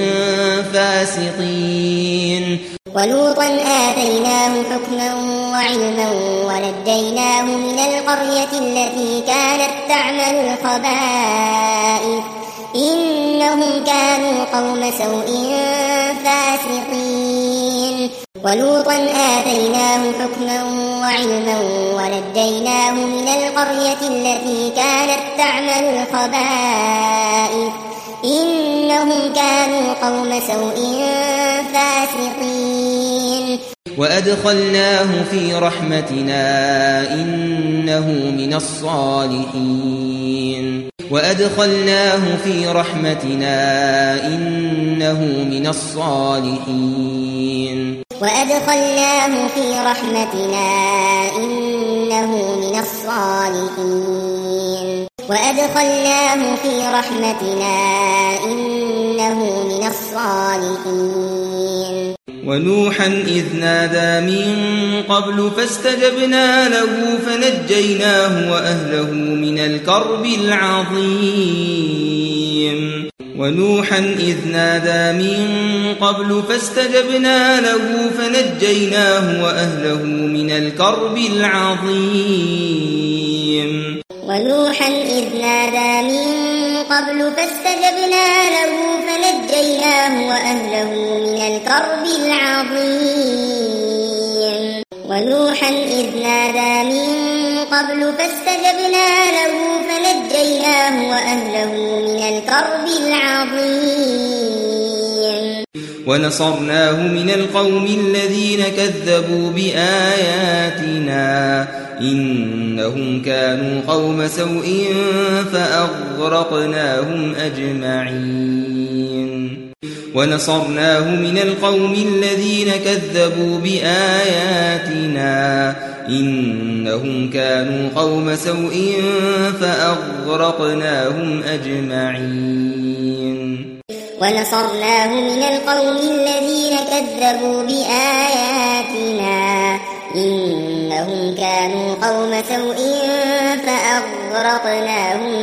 فاسقين ولوطا آتيناه حكما وعلما ونجيناه من القرية التي كانت تعمل الخبائث إنهم كانوا قوم سوء فاسقين ولوطا آتيناه حكما وعلما ونجيناه من القرية التي كانت تعمل الخبائث إنهم كانوا قوم سوء فاسقين وأدخلناه في رحمتنا إنه من الصالحين وأدخلناه في رحمتنا إنه من الصالحين وأدخلناه في رحمتنا إنه من الصالحين وأدخلناه في رحمتنا إنه من الصالحين ونوحا إذ نادى من قبل فاستجبنا له فنجيناه وأهله من الكرب العظيم ونوحا إذ نادى من قبل فاستجبنا له فنجيناه وأهله من الكرب العظيم ونوحا إذ نادى من قبل فاستجبنا له فنجيناه وأهله من الكرب العظيم ونوحا إذ نادى من قبل فاستجبنا له فنجيناه وأهله من الكرب العظيم ونصرناه من القوم الذين كذبوا بآياتنا إنهم كانوا قوم سوء فأغرقناهم أجمعين ونصرناه من القوم الذين كذبوا بآياتنا إنهم كانوا قوم سوء فأغرقناهم أجمعين ونصرناه من القوم الذين كذبوا بآياتنا إنهم كانوا قوم سوء فأغرقناهم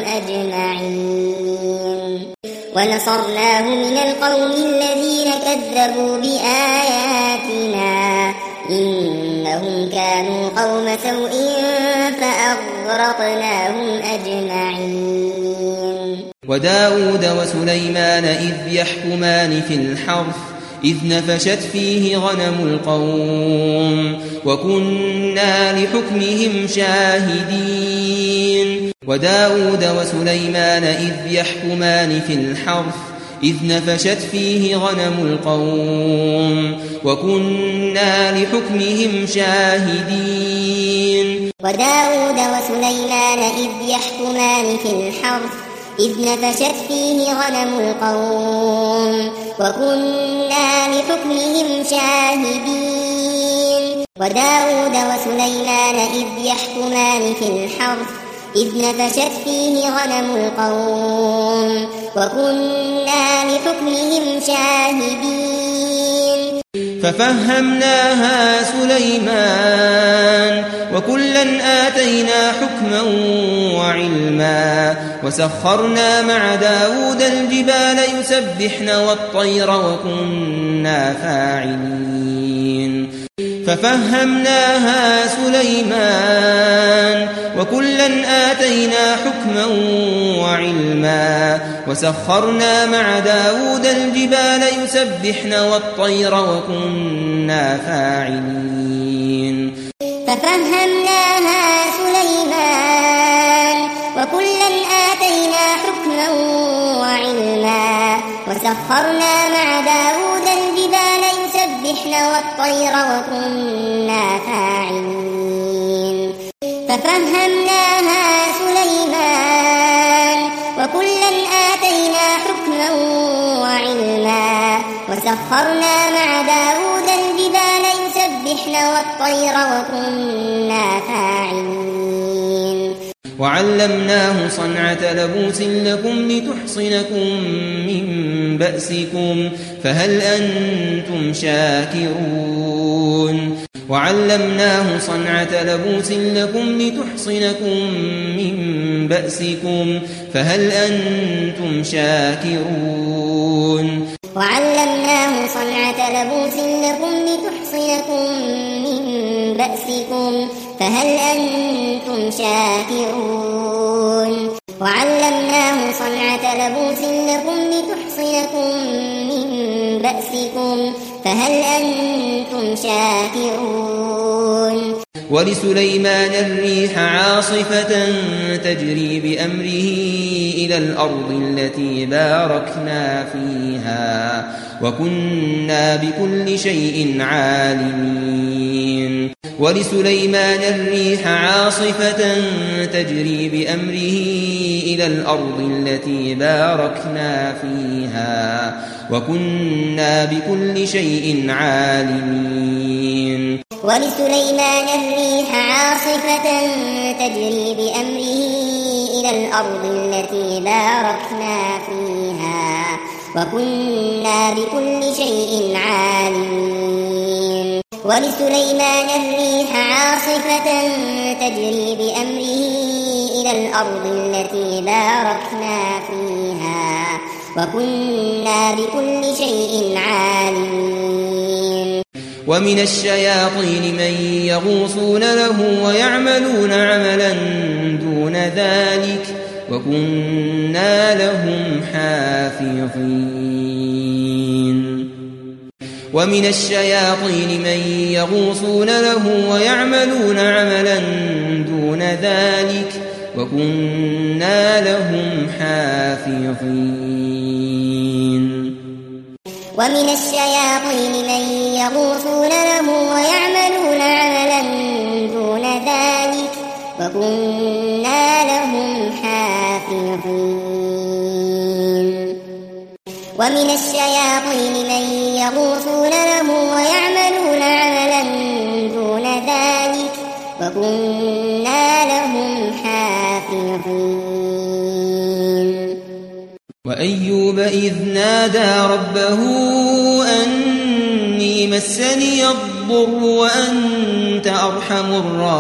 أجمعين ونصرناه من القوم الذين كذبوا بآياتنا إنهم كانوا قوم سوء فأغرقناهم أجمعين وداود وسليمان إذ يحكمان في الحرث إذ نفشت فيه غنم القوم وكنا لحكمهم شاهدين وداود وسليمان إذ يحكمان في الحرث إذ نفشت فيه غنم القوم وكنا لحكمهم شاهدين وداود وسليمان إذ يحكمان في الحرث إذ نفشت فيه غنم القوم وكنا لحكمهم شاهدين وداود وسليمان إذ يحكمان في الحرث إذ نفشت فيه غنم القوم وكنا لحكمهم شاهدين ففهمناها سليمان وكلا آتينا حكما وعلما وسخرنا مع داود الجبال يسبحن والطير وكنا فاعلين ففهمناها سليمان وكلا آتينا حكما وعلما وسخرنا مع داود الجبال يسبحن والطير وكنا فاعلين ففهمناها سليمان وكلا آتينا حكما وعلما وسخرنا مع داود الجبال يسبحن والطير وكنا فاعلين ففهمناها سليمان وكلا آتينا حكما وعلما وسخرنا مع داود الجبال يسبحن والطير وكنا فاعلين وعلمناه صنعة لبوس لكم لتحصنكم من بأسكم فهل أنتم شاكرون وعلمناه صنعة لبوس لكم لتحصنكم من بأسكم فهل أنتم شاكرون وعلمناه صنعة لبوس لكم لتحصنكم من بأسكم فهل أنتم شاكرون وعلمناه صنعة لبوس لكم لتحصنكم من بأسكم فهل أنتم شاكرون ولسليمان الريح عاصفة تجري بأمره إلى الأرض التي باركنا فيها وكنا بكل شيء عالمين ولسليمان الريح عاصفة تجري بأمره إلى الأرض التي باركنا فيها وكنا بكل شيء عالمين ولسليمان الريح عاصفة تجري بأمره إلى الأرض التي باركنا فيها وكنا بكل شيء عالمين ولسليمان الريح عاصفة تجري بأمره إلى الأرض التي باركنا فيها وكنا بكل شيء عالمين ومن الشياطين من يغوصون له ويعملون عملا دون ذلك وكنا لهم حافظين ومن الشياطين من يغوصون له ويعملون عملا دون ذلك وكنا لهم حافظين ومن الشياطين من يغوصون له ويعملون عملا دون ذلك وكنا لهم حافظين ومن الشياطين من يغوصون له ويعملون عملا دون ذلك وكنا لهم حافظين وأيوب إذ نادى ربه أني مسني الضر وأنت أرحم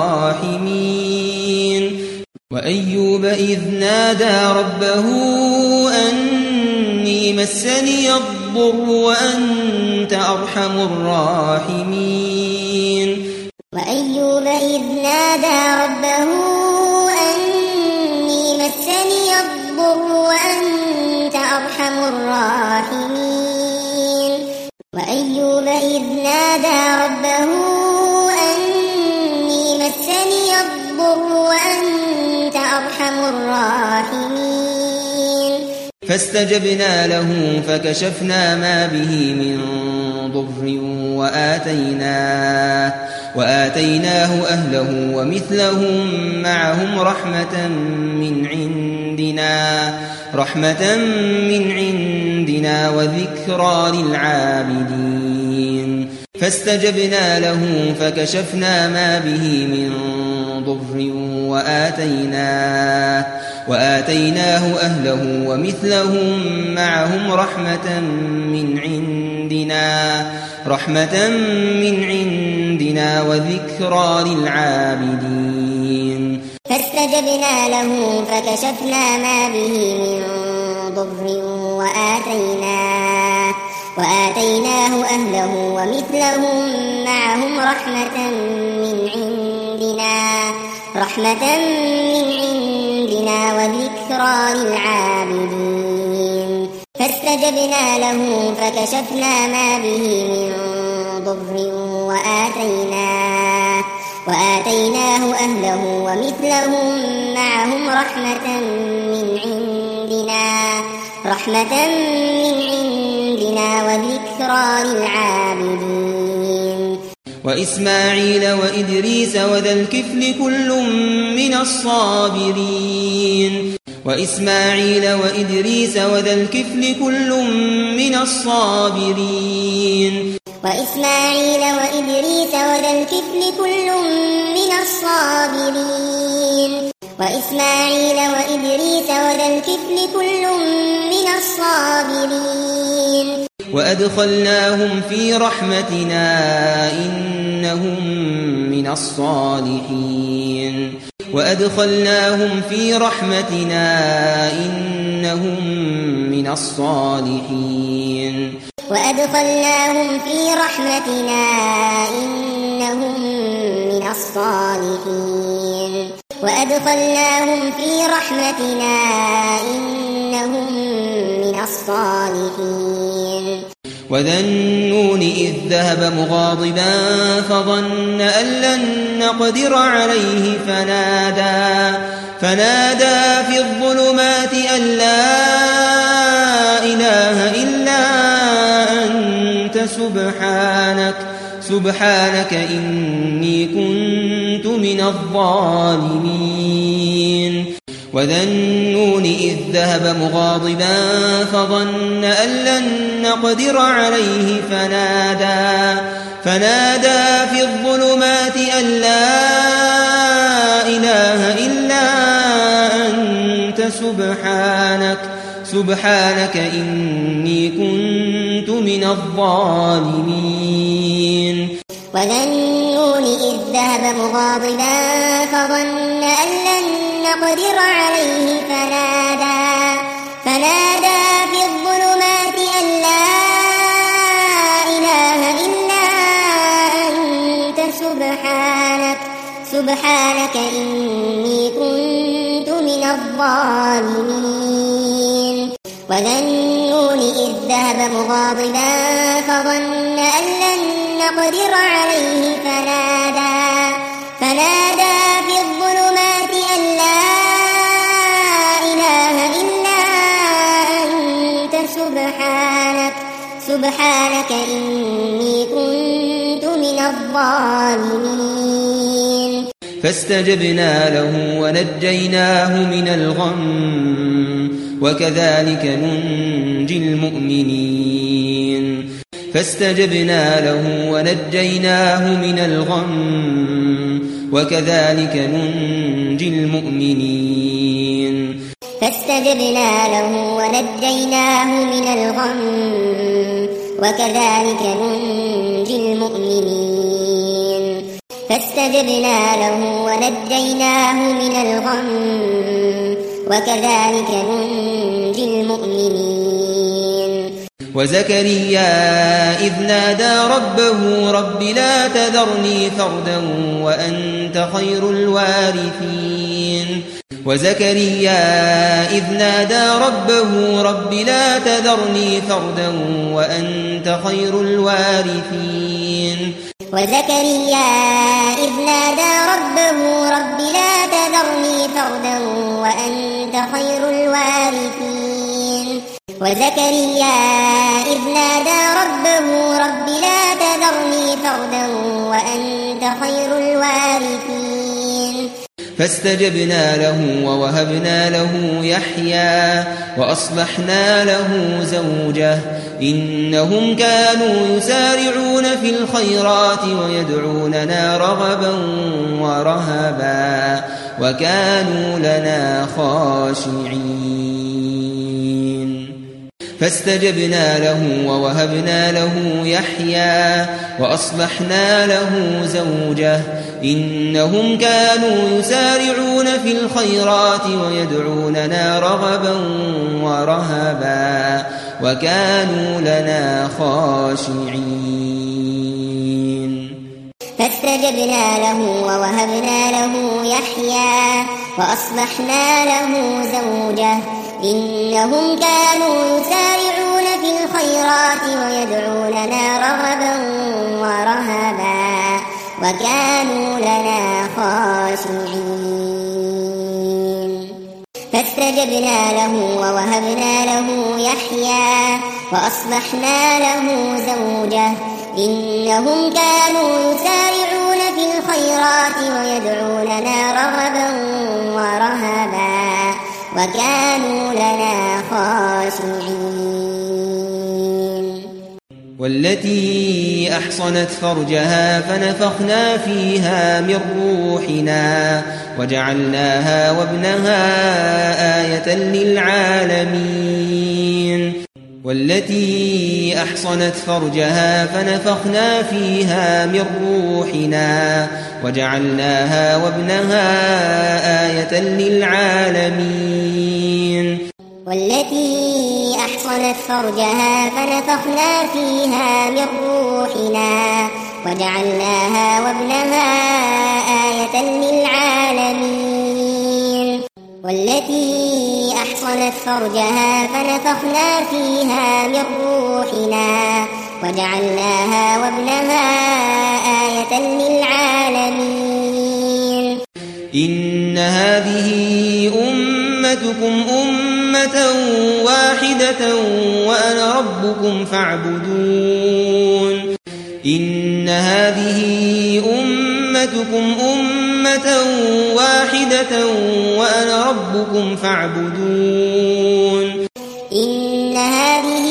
الراحمين وأيوب إذ نادى ربه أني مسني الضر وأنت أرحم الراحمين وأيوب إذ نادى ربه أني مسني الضر وأنت أرحم الراحمين وأيوب إذ نادى ربه أني مسني الضر وأنت أرحم الراحمين فاستجبنا له فكشفنا ما به من ضر وآتيناه وآتيناه أهله ومثلهم معهم رحمة من عندنا رحمة من عندنا وذكرى للعابدين فاستجبنا له فكشفنا ما به من ضر وآتيناه وآتيناه أهله ومثلهم معهم رحمة من عندنا رحمة من عندنا وذكرى للعابدين فاستجبنا له فكشفنا ما به من ضر وآتيناه وآتيناه أهله ومثلهم معهم رحمة من عندنا رحمة من عندنا وذكرى للعابدين فاستجبنا له فكشفنا ما به من ضر وآتيناه وآتيناه أهله ومثلهم معهم رحمة من عندنا رحمة من عندنا وذكرى للعابدين وإسماعيل وإدريس وذا الكفل كل من الصابرين وإسماعيل وإدريس وذا الكفل كل من الصابرين وإسماعيل وإدريس وذا الكفل كل من الصابرين وإسماعيل وإدريس وذا الكفل كل من الصابرين وأدخلناهم في رحمتنا إنهم من الصالحين وأدخلناهم في رحمتنا إنهم من الصالحين وأدخلناهم في رحمتنا إنهم من الصالحين وأدخلناهم في رحمتنا إنهم من الصالحين وذا النون إذ ذهب مغاضبا فظن أن لن نقدر عليه فنادى فنادى في الظلمات أن لا إله إلا أنت سبحانك سبحانك إني كنت من الظالمين وذا النون إذ ذهب مغاضبا فظن أن لن نقدر عليه فنادى فنادى في الظلمات أن لا إله إلا أنت سبحانك سبحانك إني كنت من الظالمين وذا النون إذ ذهب مغاضبا فظن أن لن نقدر عليه فنادى فنادى في الظلمات أن لا إله إلا أنت سبحانك سبحانك إني كنت من الظالمين وذا النون إذ ذهب مغاضبا فظن أن لن نقدر عليه فنادى فنادى في الظلمات أن لا إله إلا أنت سبحانك سبحانك إني كنت من الظالمين فاستجبنا له ونجيناه من الغم وكذلك ننجي المؤمنين فاستجبنا له ونجيناه من الغم وكذلك ننجي المؤمنين فاستجبنا له ونجيناه من الغم وكذلك ننجي المؤمنين فاستجبنا له ونجيناه من الغم وكذلك ننجي المؤمنين وزكريا إذ نادى ربه رب لا تذرني فردا وأنت خير الوارثين وزكريا إذ نادى ربه رب لا تذرني فردا وأنت خير الوارثين وزكريا إذ نادى ربه رب لا تذرني فردا وأنت خير الوارثين وزكريا إذ نادى ربه رب لا تذرني فردا وأنت خير الوارثين فاستجبنا له ووهبنا له يحيى وأصلحنا له زوجه إنهم كانوا يسارعون في الخيرات ويدعوننا رغبا ورهبا وكانوا لنا خاشعين فاستجبنا له ووهبنا له يحيى وأصلحنا له زوجه إنهم كانوا يسارعون في الخيرات ويدعوننا رغبا ورهبا وكانوا لنا خاشعين فاستجبنا له ووهبنا له يحيى وأصلحنا له زوجه إنهم كانوا يسارعون في الخيرات ويدعوننا رغبا ورهبا وكانوا لنا خاشعين فاستجبنا له ووهبنا له يحيى وأصلحنا له زوجه إنهم كانوا يسارعون في الخيرات ويدعوننا رغبا ورهبا وكانوا لنا خاشعين. والتي أحصنت فرجها فنفخنا فيها من روحنا وجعلناها وابنها آية للعالمين. والتي أحصنت فرجها فنفخنا فيها من روحنا وجعلناها وابنها آية للعالمين. والتي أحصنت فرجها فنفخنا فيها من روحنا وجعلناها وابنها آية للعالمين. والتي أحصنت فرجها فنفخنا فيها من روحنا وجعلناها وابنها آية للعالمين. إن هذه أمتكم أمة واحدة وأنا ربكم فاعبدون. إن هذه أمتكم أمة واحدة وأنا ربكم فاعبدون. إن هذه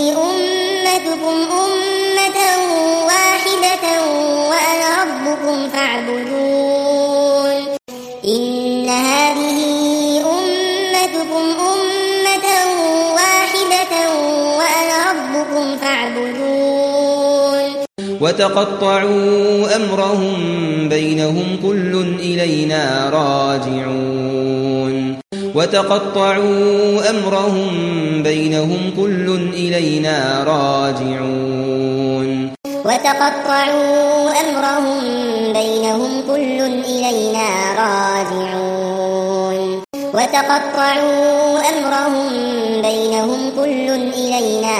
أمتكم أمة واحدة وأنا ربكم فاعبدون. إن هذه أمتكم أمة واحدة وأنا ربكم فاعبدون. وتقطعوا أمرهم بينهم كل إلينا راجعون. وتقطعوا أمرهم بينهم كل إلينا راجعون. وتقطعوا أمرهم بينهم كل إلينا راجعون. وتقطعوا أمرهم بينهم كل إلينا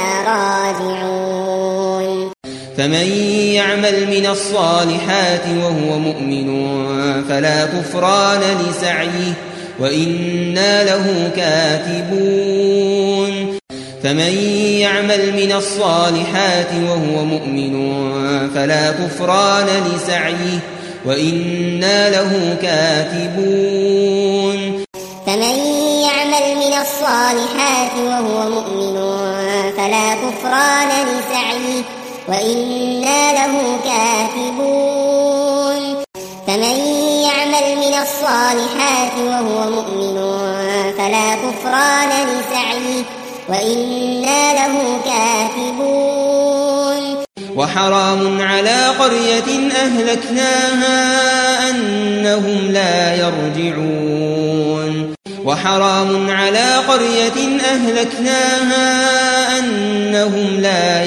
راجعون. فمن يعمل من الصالحات وهو مؤمن فلا كفران لسعيه وإنا له كاتبون. فمن يعمل من الصالحات وهو مؤمن فلا كفران لسعيه وإنا له كاتبون. فمن يعمل من الصالحات وهو مؤمن فلا كفران لسعيه وإنا له كاتبون. فمن يعمل من الصالحات وهو مؤمن فلا كفران لسعيه وإنا له كاتبون. وحرام على قرية أهلكناها أنهم لا يرجعون. وحرام على قرية أهلكناها أنهم لا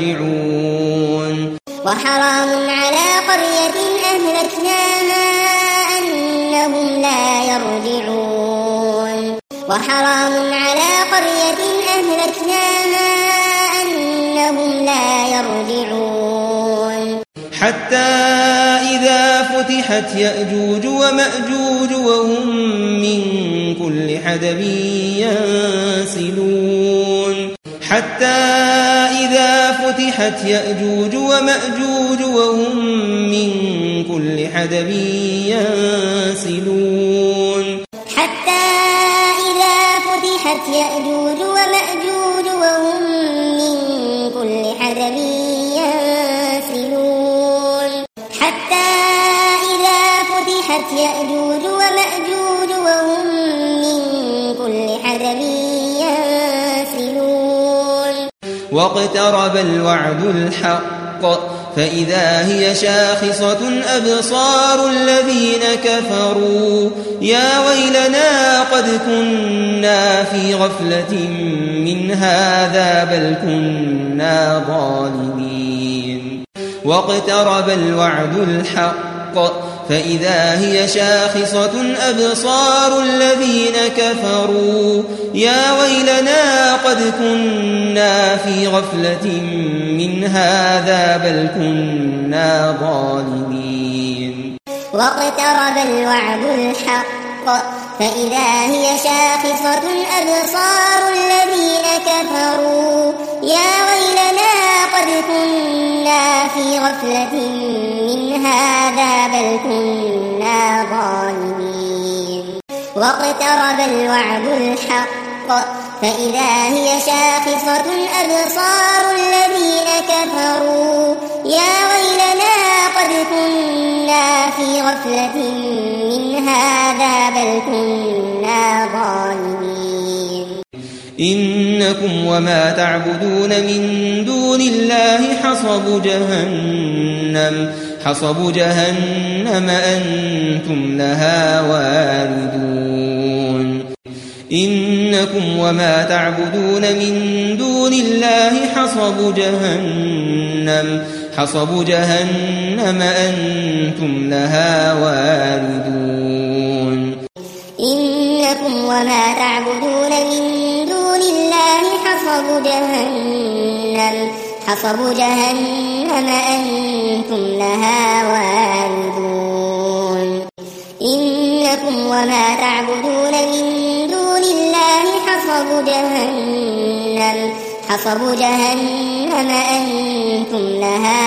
يرجعون. وحرام على قرية أهلكناها أنهم لا يرجعون. وحرام على قرية أهلكناها أنهم لا يرجعون. حتى إذا فتحت يأجوج ومأجوج وهم من كل حدب ينسلون. حتى إذا فتحت يأجوج ومأجوج وهم من كل حدب ينسلون. حتى إذا فتحت يأجوج ومأجوج وهم من كل حدب ينسلون. حتى إذا فتحت يأجوج ومأجوج وهم من كل حدب ينسلون. واقترب الوعد الحق فإذا هي شاخصة أبصار الذين كفروا يا ويلنا قد كنا في غفلة من هذا بل كنا ظالمين. واقترب الوعد الحق فإذا هي شاخصة أبصار الذين كفروا يا ويلنا قد كنا في غفلة من هذا بل كنا ظالمين. واقترب الوعد الحق فإذا هي شاخصة أبصار الذين كفروا يا ويلنا قد كنا في غفلة من هذا بل كنا ظالمين. واقترب الوعد الحق فإذا هي شاخصة أبصار الذين كفروا يا ويلنا قد كنا في غفلة من هذا بل كنا ظالمين إنكم وما تعبدون من دون الله حصب جهنم حصب جهنم أنتم لها واردون إنكم وما تعبدون من دون الله حصب جهنم حصب جهنم أنتم لها واردون إنكم وما تعبدون من دون الله حصب جهنم حصب جهنم أنتم لها واردون إنكم وما تعبدون من دون الله حصب جهنم حصب جهنم أنتم لها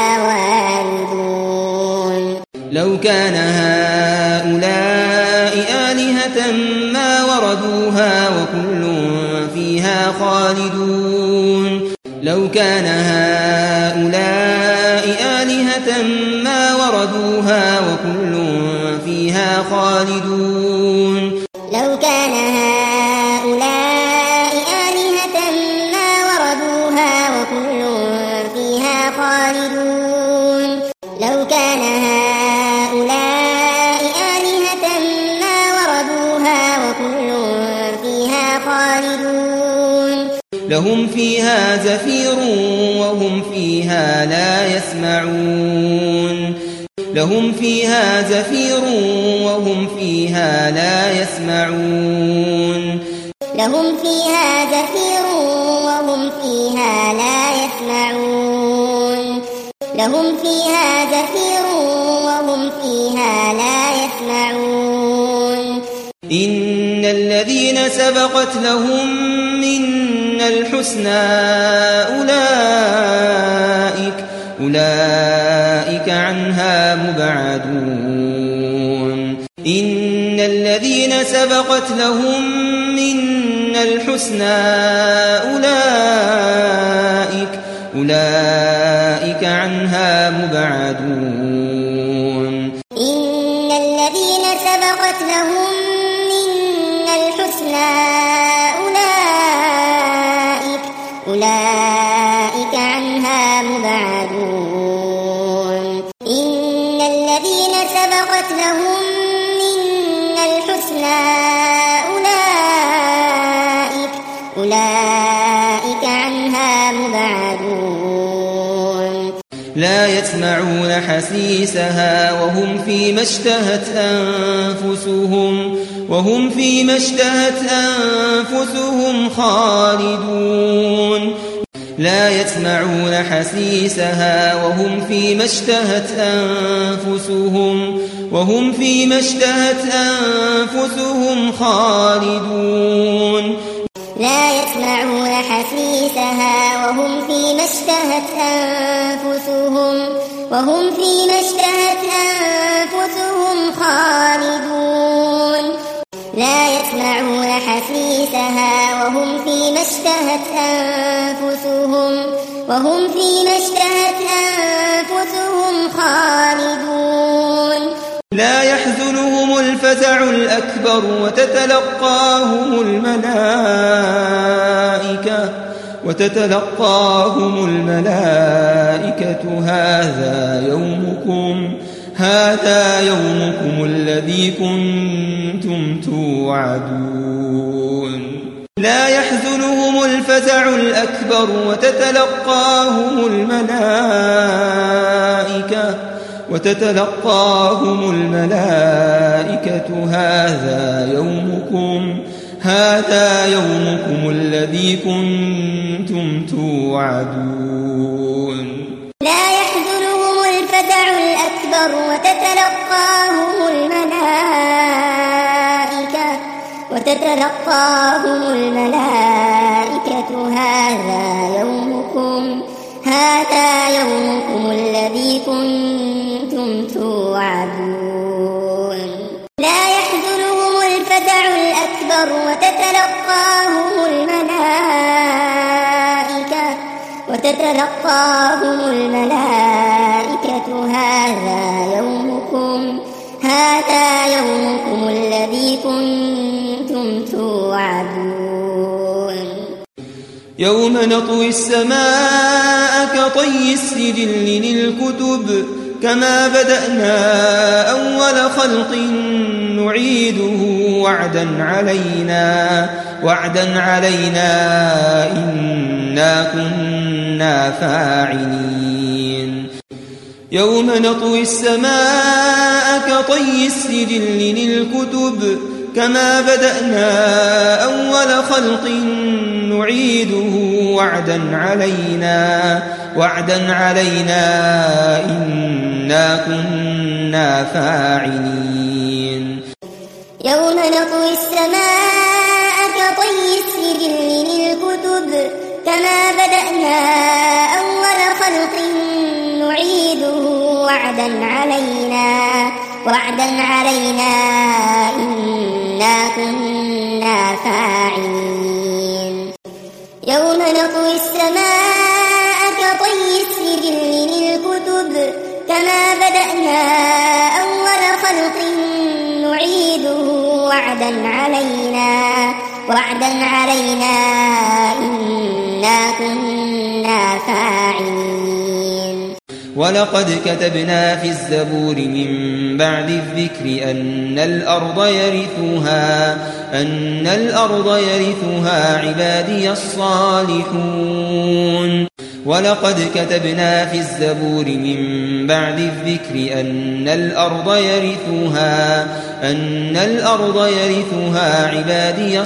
واردون لو كان هؤلاء آلهة ما وردوها وكل فيها خالدون لو كان هؤلاء آلهة ما وردوها وكل فيها خالدون لو كان هؤلاء آلهة ما وردوها وكل فيها خالدون لو كان هؤلاء آلهة ما وردوها وكل فيها خالدون لهم فيها زفير وهم فيها لا يسمعون لهم فيها زفير وهم فيها لا يسمعون لهم فيها زفير وهم فيها لا يسمعون لهم فيها زفير وهم فيها لا يسمعون إن الذين سبقت لهم منا الحسنى أولئك أولئك عنها مبعدون إن الذين سبقت لهم منا الحسنى أولئك أولئك عنها مبعدون إن الذين سبقت لهم منا الحسنى أولئك أولئك عنها مبعدون إن الذين سبقت لهم منا الحسنى أولئك أولئك عنها مبعدون لا يسمعون حسيسها وهم فيما اشتهت أنفسهم وهم فيما اشتهت أنفسهم خالدون لا يسمعون حسيسها وهم فيما اشتهت أنفسهم وهم فيما اشتهت أنفسهم خالدون لا يسمعون حسيسها وهم فيما اشتهت أنفسهم وهم فيما اشتهت أنفسهم خالدون لا يسمعون حسيسها وهم فيما اشتهت أنفسهم وهم فيما اشتهت أنفسهم خالدون لا يحزنهم الفزع الأكبر وتتلقاهم الملائكة وتتلقاهم الملائكة هذا يومكم هذا يومكم الذي كنتم توعدون لا يحزنهم الفزع الأكبر وتتلقاهم الملائكة وتتلقاهم الملائكة هذا يومكم هذا يومكم الذي كنتم توعدون لا يحزنهم الفزع الأكبر وتتلقاهم الملائكة وتتلقاهم الملائكة هذا يومكم هذا يومكم الذي كنتم توعدون لا يحزنهم الفزع تتلقاهم الملائكة هذا يومكم هذا يومكم الذي كنتم توعدون يوم نطوي السماء كطي السجل للكتب كما بدأنا أول خلق نعيده وعدا علينا وعدا علينا إنا كنا فاعلين يوم نطوي السماء كطي السجل للكتب كما بدأنا أول خلق نعيده وعدا علينا وعدا علينا إنا كنا فاعلين يوم نطوي السماء كطي السجل للكتب كما بدأنا أول خلق نعيده وعدا علينا وعدا علينا إنا كنا فاعلين يوم نطوي السماء كطي السجل للكتب كما بدأنا أول خلق نعيده وعدا علينا وعدا علينا إنا كنا فاعلين ولقد كتبنا في الزبور من بعد الذكر أن الأرض يرثها أن الأرض يرثها عبادي الصالحون ولقد كتبنا في الزبور من بعد الذكر أن الأرض يرثها أن الأرض يرثها عبادي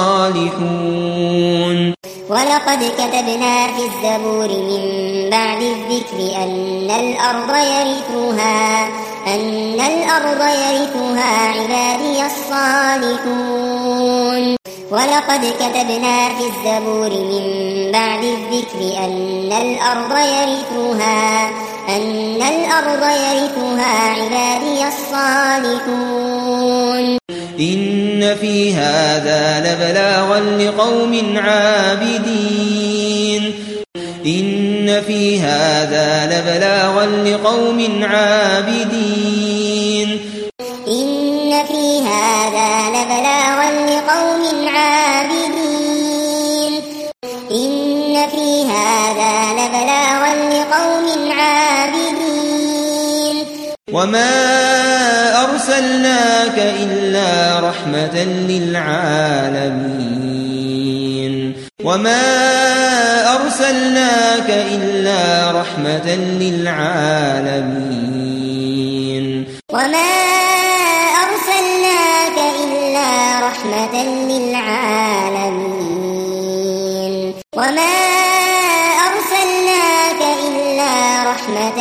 الصالحون ولقد كتبنا في الزبور من بعد الذكر أن الأرض يرثها أن الأرض يرثها عبادي الصالحون ولقد كتبنا في الزبور من بعد الذكر أن الأرض يرثها أن الأرض يرثها عبادي الصالحون إن في هذا لبلاغا لقوم عابدين إن في هذا لبلاغا لقوم عابدين إن في هذا لبلاغا لقوم عابدين إن في هذا لبلاغا لقوم عابدين وما أرسلناك إلا رحمة للعالمين وما أرسلناك إلا رحمة للعالمين وما أرسلناك إلا رحمة للعالمين وما أرسلناك إلا رحمة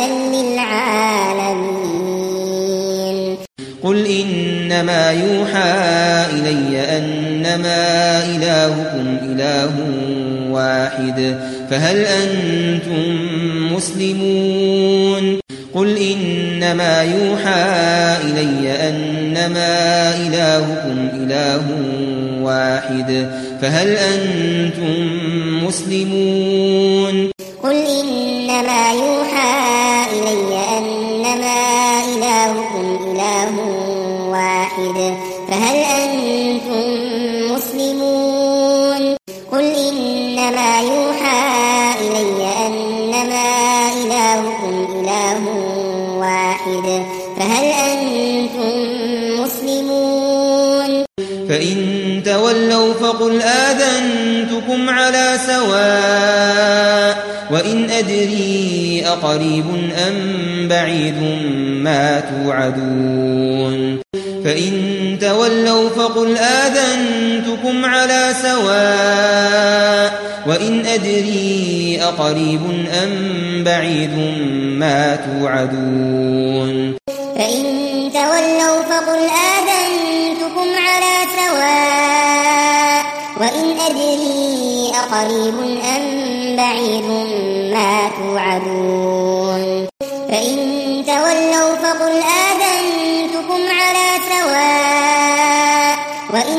للعالمين قل إنما يوحى إلي أنما إلهكم إله واحد فهل أنتم مسلمون قل إنما يوحى إلي أنما إلهكم إله واحد فهل أنتم مسلمون قل إنما يوحى إلي أنما إلهكم إله واحد فهل أنتم مسلمون قل إنما يوحى إلي أنما إلهكم إله واحد فهل أنتم مسلمون فإن تولوا فقل آذنتكم على سواء وإن أدري أقريب أم بعيد ما توعدون فإن تولوا فقل آذنتكم على سواء وإن أدري أقريب أم بعيد ما توعدون فإن تولوا فقل آذنتكم على سواء وإن أدري أقريب أم بعيد ما توعدون فإن تولوا فقل آذنتكم على سواء وإن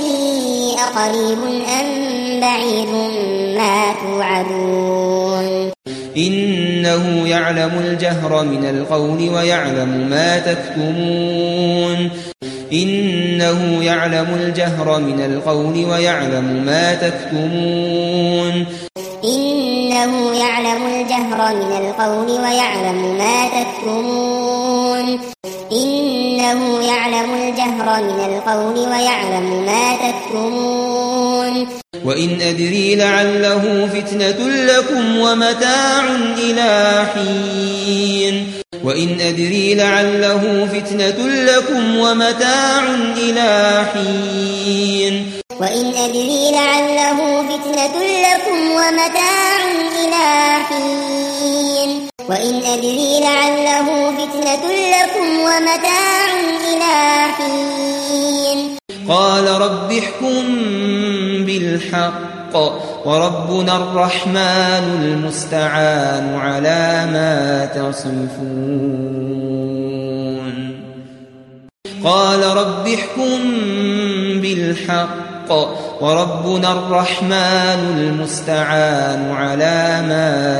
أدري أقريب أم بعيد ما توعدون إنه يعلم الجهر من القول ويعلم ما تكتمون إنه يعلم الجهر من القول ويعلم ما تكتمون إنه يعلم الجهر من القول ويعلم ما تكتمون إنه يعلم الجهر من القول ويعلم ما تكتمون وإن أدري لعله فتنة لكم ومتاع إلى حين وإن أدري لعله فتنة لكم ومتاع إلى حين وإن أدري لعله فتنة لكم ومتاع إلى حين وإن أدري لعله فتنة لكم ومتاع إلى حين قال رب احكم بالحق وربنا الرحمن المستعان على ما تصفون قال رب احكم بالحق وربنا الرحمن المستعان على ما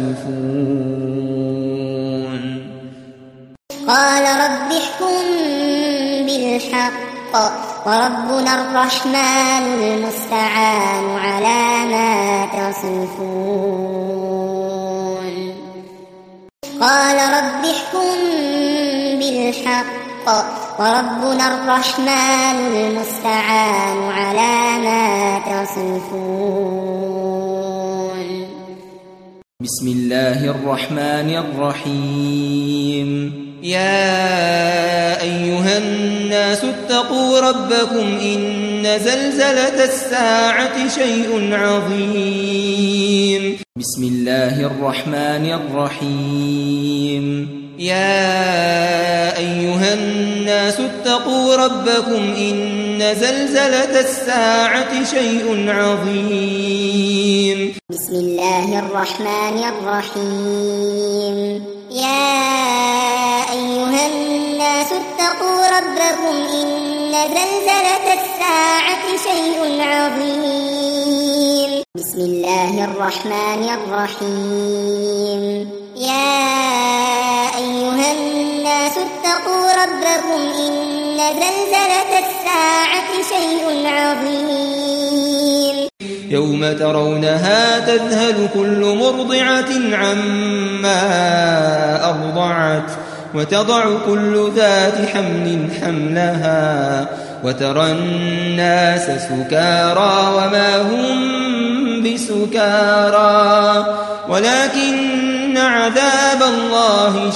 تصفون قال رب احكم بالحق وربنا الرحمن المستعان على ما تصفون قال رب احكم بالحق وربنا الرحمن المستعان على ما تصفون بسم الله الرحمن الرحيم يا أيها الناس اتقوا ربكم إن زلزلة الساعة شيء عظيم بسم الله الرحمن الرحيم يا أيها الناس اتقوا ربكم إن زلزلة الساعة شيء عظيم بسم الله الرحمن الرحيم يا أيها الناس اتقوا ربكم إن زلزلة الساعة شيء عظيم بسم الله الرحمن الرحيم يا أيها الناس اتقوا ربكم إن زلزلة الساعة شيء عظيم يوم ترونها تذهل كل مرضعة عما أرضعت وتضع كل ذات حمل حملها وترى الناس سكارى وما هم بسكارى ولكن عذاب الله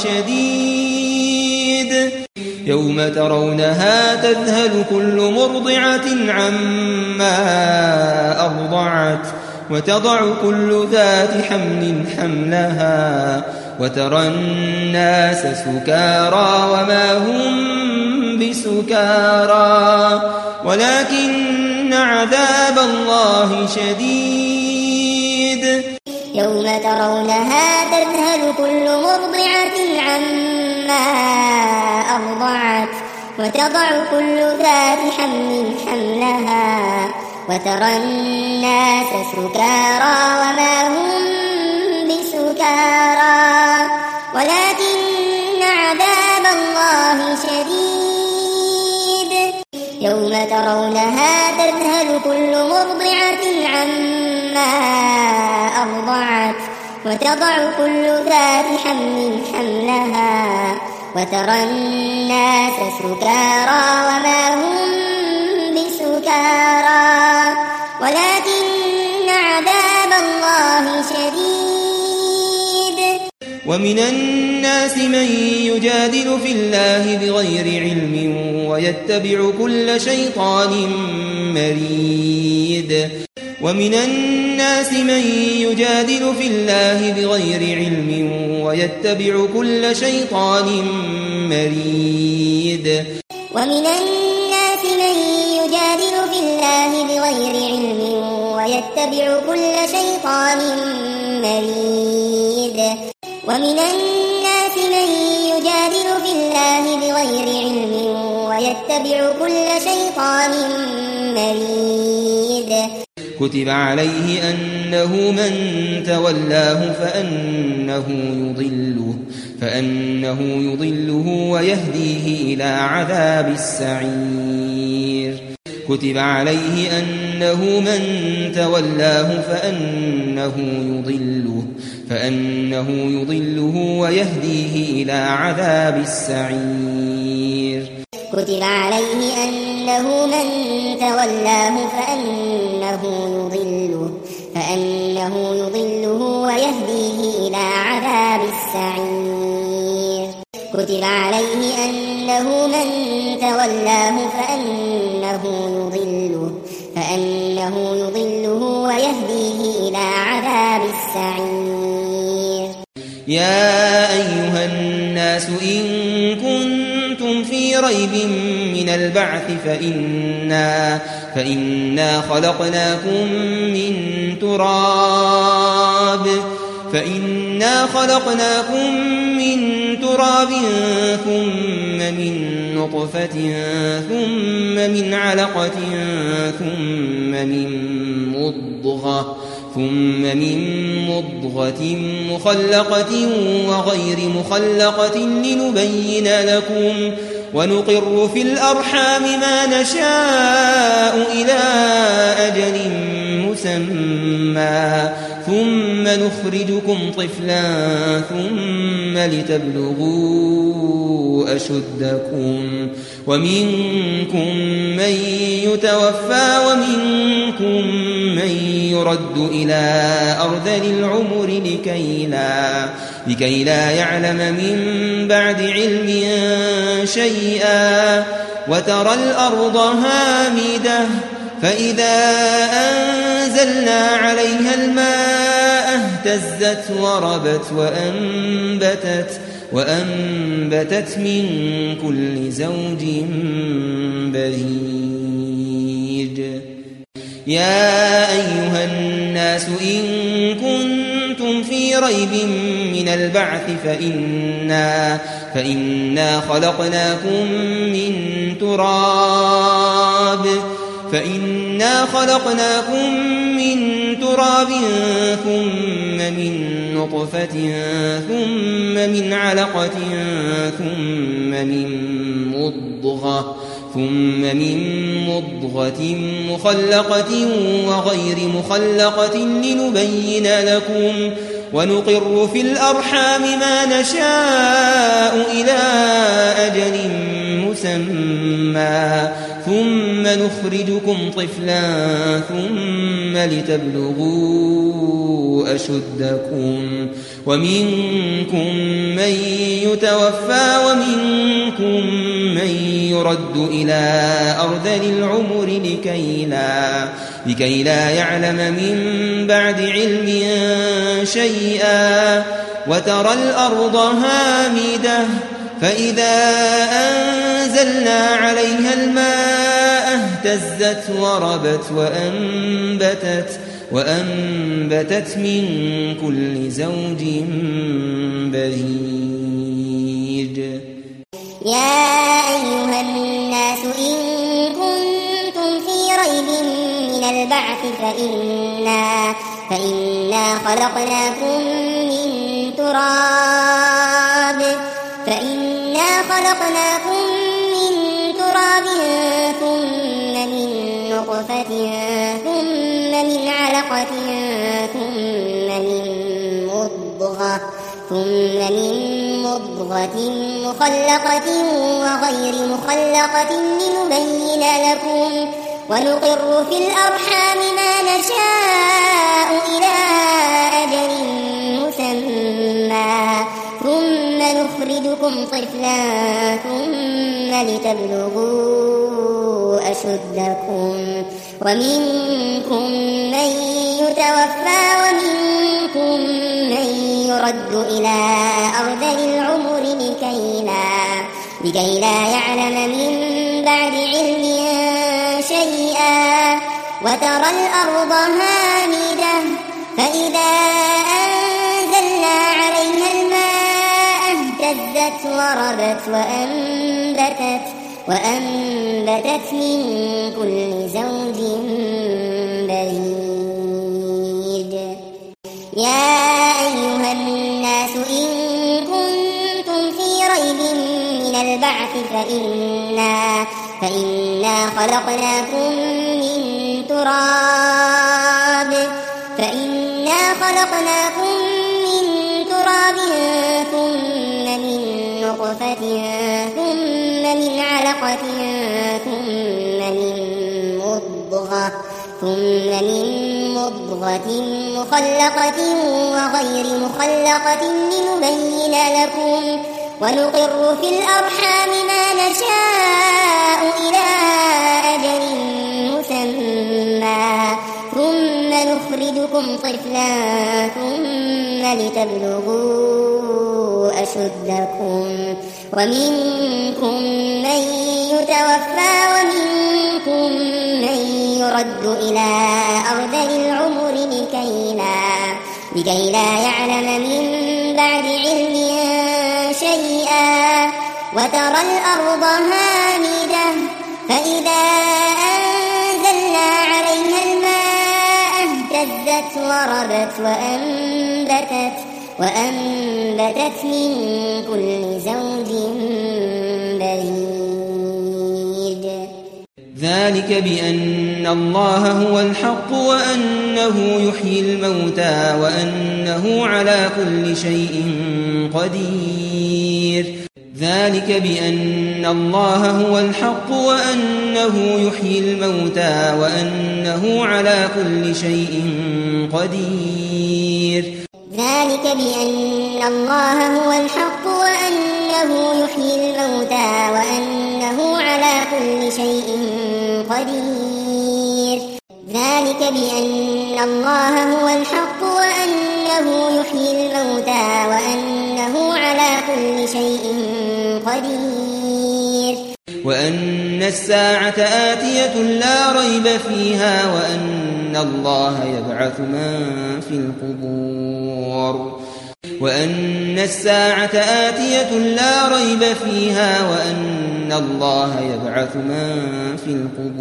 شديد يوم ترونها تذهل كل مرضعة عما أرضعت وتضع كل ذات حمل حملها وترى الناس سكارى وما هم بسكارى ولكن عذاب الله شديد يوم ترونها تذهل كل مرضعة عما أرضعت وتضع كل ذات حمل حملها وترى الناس سكارى وما هم بسكارى ولكن عذاب الله شديد يوم ترونها تذهل كل مرضعة عما أرضعت وتضع كل ذات حمل حملها وترى الناس سكارى وما هم بسكارى ولكن عذاب الله شديد ومن الناس من يجادل في الله بغير علم ويتبع كل شيطان مريد ومن الناس من يجادل في الله بغير علم ويتبع كل شيطان مريد ومن الناس من يجادل في الله بغير علم ويتبع كل شيطان مريد ومن الناس من يجادل في الله بغير علم ويتبع كل شيطان مريد كتب عليه أنه من تولاه فأنه يضله فأنه يضله ويهديه إلى عذاب السعير كتب عليه أنه من تولاه فأنه يضله فأنه يضله ويهديه إلى عذاب السعير كتب عليه أنه من تولاه فأنه يضله فأنه يضله ويهديه إلى عذاب السعير كتب عليه أنه من تولاه فأنه يضله فأنه يضله ويهديه إلى عذاب السعير يا أيها الناس إن كنتم في ريب من البعث فإنا, فإنا خلقناكم من تراب فإنا خلقناكم من تراب ثم من نطفة ثم من علقة ثم من مضغة ثم من مضغة مخلقة وغير مخلقة لنبين لكم ونقر في الأرحام ما نشاء إلى أجل مسمى ثم نخرجكم طفلا ثم لتبلغوا أشدكم ومنكم من يتوفى ومنكم من يرد إلى أرذل العمر لكي لا, لكي لا يعلم من بعد علم شيئا وترى الأرض هامدة فإذا أنزلنا عليها الماء اهتزت وربت وأنبتت, وأنبتت من كل زوج بهيج يا أيها الناس إن كنتم في ريب من البعث فإنا, فإنا خلقناكم من تراب فإنا خلقناكم من تراب ثم من نطفة ثم من علقة ثم من مضغة ثم من مضغة مخلقة وغير مخلقة لنبين لكم ونقر في الأرحام ما نشاء إلى أجل مسمى ثم نخرجكم طفلا ثم لتبلغوا أشدكم ومنكم من يتوفى ومنكم من يرد إلى أرذل العمر لكي لا, لكي لا يعلم من بعد علم شيئا وترى الأرض هامدة فإذا أنزلنا عليها الماء اهتزت وربت وأنبتت, وأنبتت من كل زوج بهيج يا أيها الناس إن كنتم في ريب من البعث فإنا, فإنا خلقناكم من تراب فإنا خلقناكم من تراب ثم من نطفة ثم من علقة ثم من مضغة ثم من مضغة مخلقة وغير مخلقة لنبين لكم ونقر في الأرحام ما نشاء إلى أجل مسمى ثم نخرجكم طفلا ثم لتبلغوا أشدكم ومنكم من يتوفى ومنكم من يرد إلى أرذل العمر لكي لا, لكي لا يعلم من بعد علم شيئا وترى الأرض هامدة فإذا أنزلنا عليها الماء اهتزت وربت وأنبتت, وأنبتت من كل زوج بهيج فإنا, فإنا خلقناكم من تراب فإنا خلقناكم من تراب ثم من نطفة ثم من علقة ثم من مضغة ثم من مضغة مخلقة وغير مخلقة لنبين لكم ونقر في الأرحام ما نشاء إلى أجل مسمى ثم نخرجكم طفلا ثم لتبلغوا أشدكم ومنكم من يتوفى ومنكم من يرد إلى أرذل العمر لكي لا, لكي لا يعلم من بعد علم شيئا وترى الأرض هامدة فإذا أنزلنا عليها الماء اهتزت وربت وأنبتت, وأنبتت من كل زوج بهيج ذلك بأن الله هو الحق وأنه يحيي الموتى وأنه على كل شيء قدير ذلك بأن الله هو الحق وأنه يحيي الموتى وأنه على كل شيء قدير ذلك بأن الله هو الحق وأنه يحيي الموتى وأنه على كل شيء قدير ذلك بأن الله هو الحق وأنه يحيي الموتى وأنه على كل شيء قدير وأن الساعة آتية لا ريب فيها وأن الله يبعث من في القبور وأن الساعة آتية لا ريب فيها وأن الله يبعث من في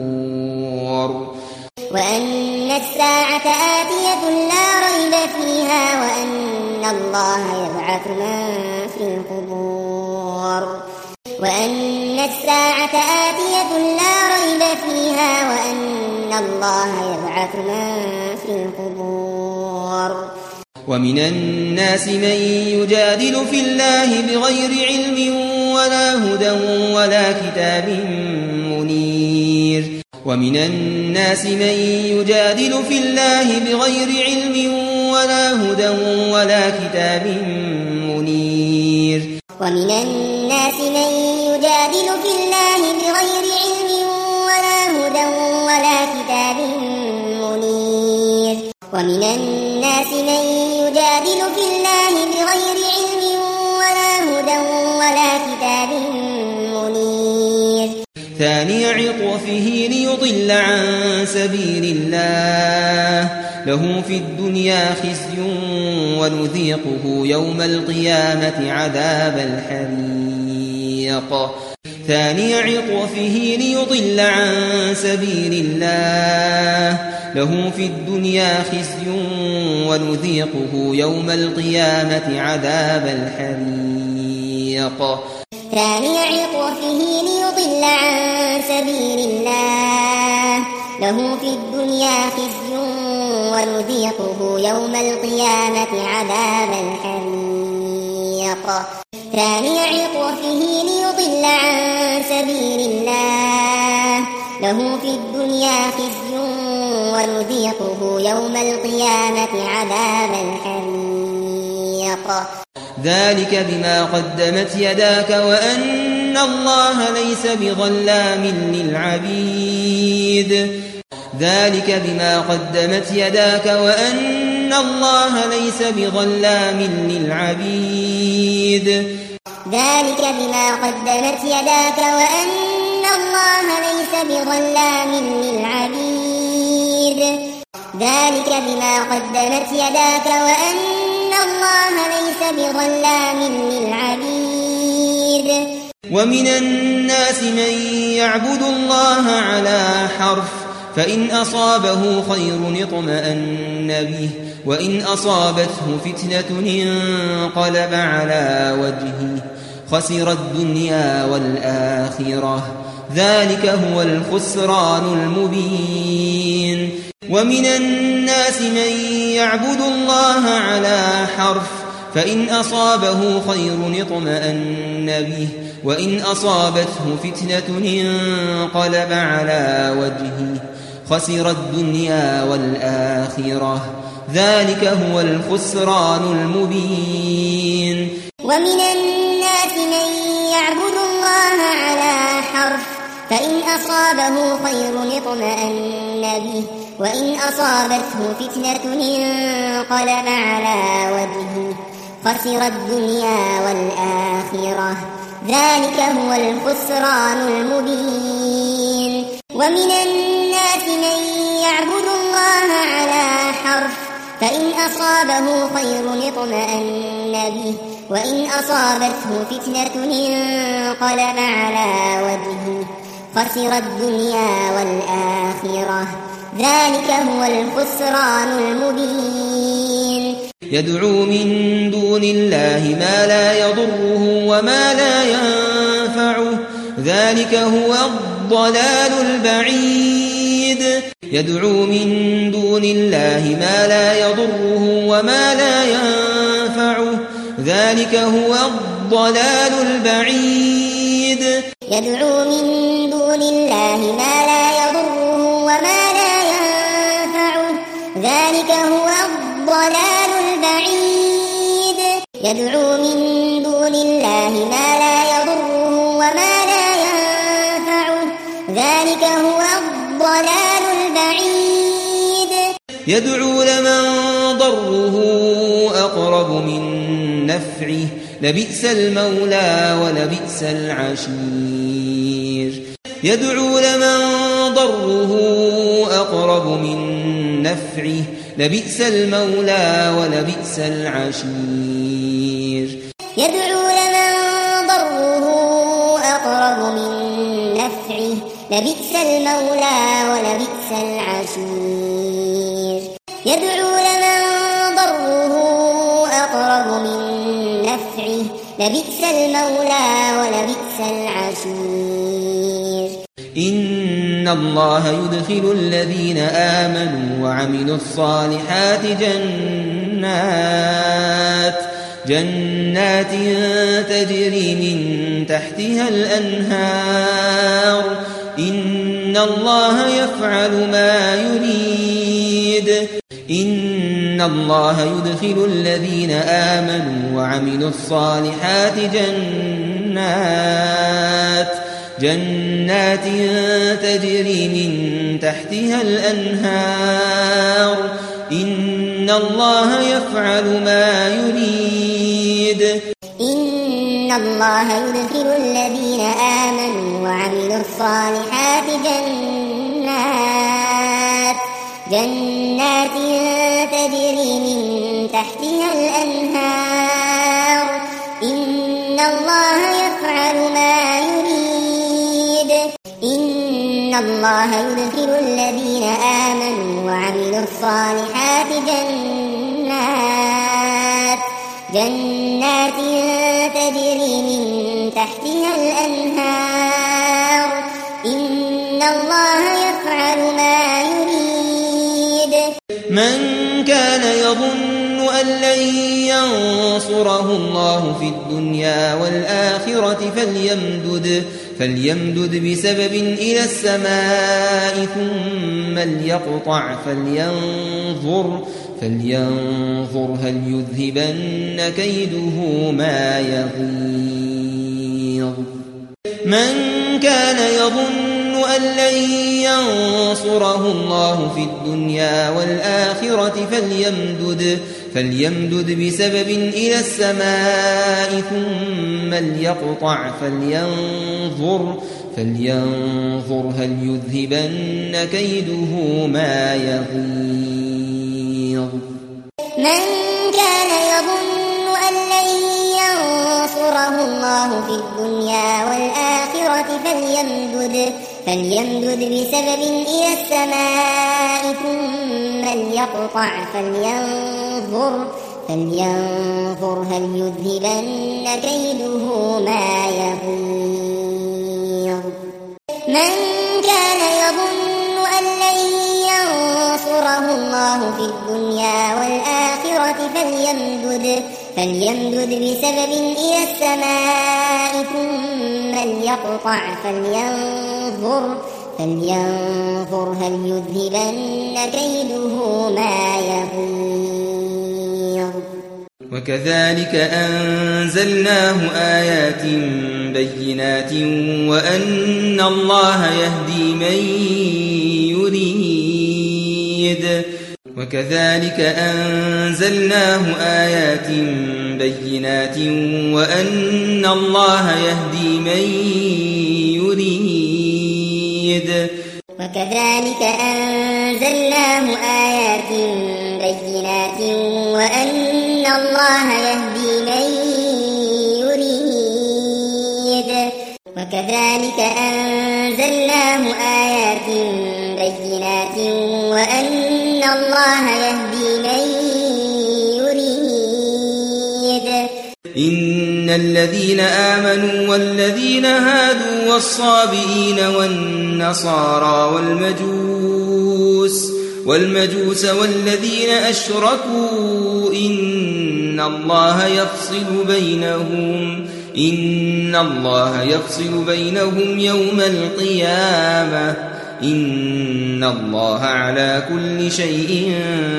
القبور وأن الساعة آتية لا ريب فيها وأن الله يبعث من في القبور وأن الساعة آتية لا ريب فيها وأن الله يبعث من في القبور ومن الناس من يجادل في الله بغير علم ولا هدى ولا كتاب منير ومن الناس من يجادل في الله بغير علم ولا هدى ولا كتاب منير ومن الناس من يجادل في الله بغير علم ولا هدى ولا كتاب منير ومن الناس من يجادل في الله بغير علم ولا هدى ولا كتاب منير ثاني عطفه ليضل عن سبيل الله له في الدنيا خزي ونذيقه يوم القيامة عذاب الحريق ثاني عطفه ليضل عن سبيل الله له في الدنيا خزي ونذيقه يوم القيامة عذاب الحريق ثاني عطفه ليضل عن سبيل الله له في الدنيا خزي ونذيقه يوم القيامة عذاب الحريق ثاني عطفه ليضل عن سبيل الله له في الدنيا خزي ونذيقه يوم القيامة عذاب الحريق ذلك بما قدمت يداك وأن الله ليس بظلام للعبيد ذلك بما قدمت يداك وأن الله ليس بظلام للعبيد ذلك بما قدمت يداك وأن الله ليس بظلام للعبيد ذلك بما قدمت يداك وأن الله ليس بظلام للعبيد ومن الناس من يعبد الله على حرف فإن أصابه خير اطمأن به وإن أصابته فتنة انقلب على وجهه خسر الدنيا والآخرة ذلك هو الخسران المبين. ومن الناس من يعبد الله على حرف فإن أصابه خير اطمأن به وإن أصابته فتنة انقلب على وجهه خسر الدنيا والآخرة ذلك هو الخسران المبين. ومن الناس من يعبد الله على حرف فإن أصابه خير اطمأن به وإن أصابته فتنة انقلب على وجهه خسر الدنيا والآخرة ذلك هو الخسران المبين. ومن الناس من يعبد الله على حرف فإن أصابه خير اطمأن به وإن أصابته فتنة انقلب على وجهه خسر الدنيا والآخرة ذلك هو الخسران المبين. يدعو من دون الله ما لا يضره وما لا ينفعه ذلك هو الضلال البعيد. يدعو من دون الله ما لا يضره وما لا ينفعه ذلك هو الضلال البعيد. يدعو من دون الله ما لا يضره وما لا ينفعه ذلك هو الضلال البعيد. يدعو من دون الله ما لا يضره وما لا ينفعه ذلك هو الضلال البعيد. يدعو لمن ضره أقرب من نفعه لبئس المولى ولبئس العشير. يدعو لمن ضره أقرب من نفعه لبئس المولى ولبئس العشير. يدعو لمن ضره أقرب من نفعه لبئس المولى ولبئس العشير. يدعو لمن ضره أقرب من نفعه لبئس المولى ولبئس العشير. إن الله يدخل الذين آمنوا وعملوا الصالحات جنات جنات تجري من تحتها الأنهار إن الله يفعل ما يريد. إن الله يدخل الذين آمنوا وعملوا الصالحات جنات جنات تجري من تحتها الأنهار إن الله يفعل ما يريد. إن الله يدخل الذين آمنوا وعملوا الصالحات جنات جنات تجري من تحتها الأنهار إن الله يفعل ما يريد. إن الله يدخل الذين آمنوا وعملوا الصالحات جنات جنات تجري من تحتها الأنهار إن الله يفعل ما يريد. من كان يظن أن لن ينصره الله في الدنيا والآخرة فليمدد فليمدد بسبب إلى السماء ثم ليقطع فلينظر فلينظر هل يذهبن كيده ما يغيظ. من كان يظن أن لن ينصره الله في الدنيا والآخرة فليمدد فليمدد بسبب إلى السماء ثم ليقطع فلينظر فلينظر هل يذهبن كيده ما يغيظ. من كان يظن أن لن ينصره الله في الدنيا والآخرة فليمدد فليمدد بسبب إلى السماء ثم ليقطع فلينظر فلينظر هل يذهبن كيده ما يغيظ من كان يظن أن لن ينصره الله في الدنيا والآخرة فليمدد, فليمدد بسبب إلى السماء ثم ليقطع فلينظر, فلينظر هل يذهبن كيده ما يغيظ وكذلك أنزلناه آيات بينات وأن الله يهدي من يريد وكذلك أنزلناه آيات بينات وأن الله يهدي من يريد وكذلك أنزلناه آيات بينات وأن الله يهدي من يريد وكذلك أنزلناه آيات بينات وأن الله يهدي من يريد إن الذين آمنوا والذين هادوا والصابئين والنصارى والمجوس والمجوس والذين أشركوا إن الله يفصل بينهم إن الله يفصل بينهم يوم القيامة إن الله على كل شيء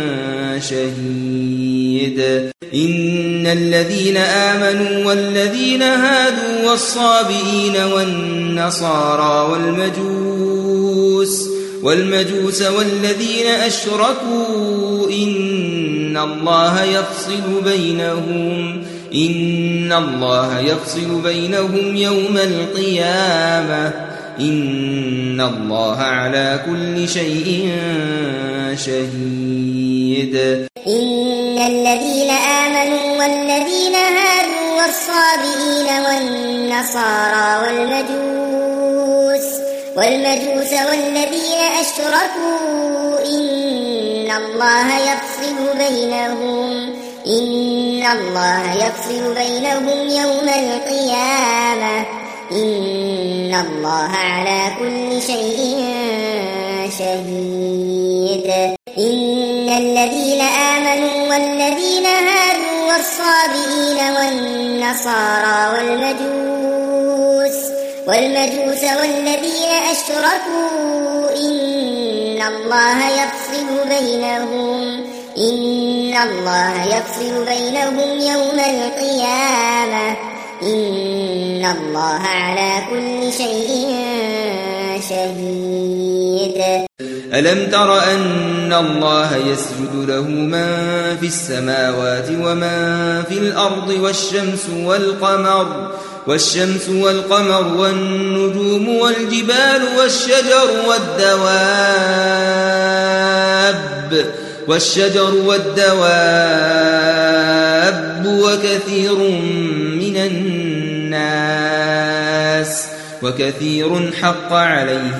شهيد إن الذين آمنوا والذين هادوا والصابئين والنصارى والمجوس والمجوس والذين أشركوا إن الله يفصل بينهم إن الله يفصل بينهم يوم القيامة إن الله على كل شيء شهيد إن الذين آمنوا والذين هادوا والصابئين والنصارى والمجوس والمجوس والذين أشركوا إن الله يفصل بينهم إن الله يفصل بينهم يوم القيامة إن الله على كل شيء شهيد إن الذين آمنوا والذين هادوا والصابئين والنصارى والمجوس والمجوس والذين أشركوا إن الله يفصل بينهم إن الله يفصل بينهم يوم القيامة إن الله على كل شيء شهيد ألم تر أن الله يسجد له من في السماوات ومن في الأرض والشمس والقمر والشمس والقمر والنجوم والجبال والشجر والدواب والشجر والدواب وكثير من الناس وكثير حق عليه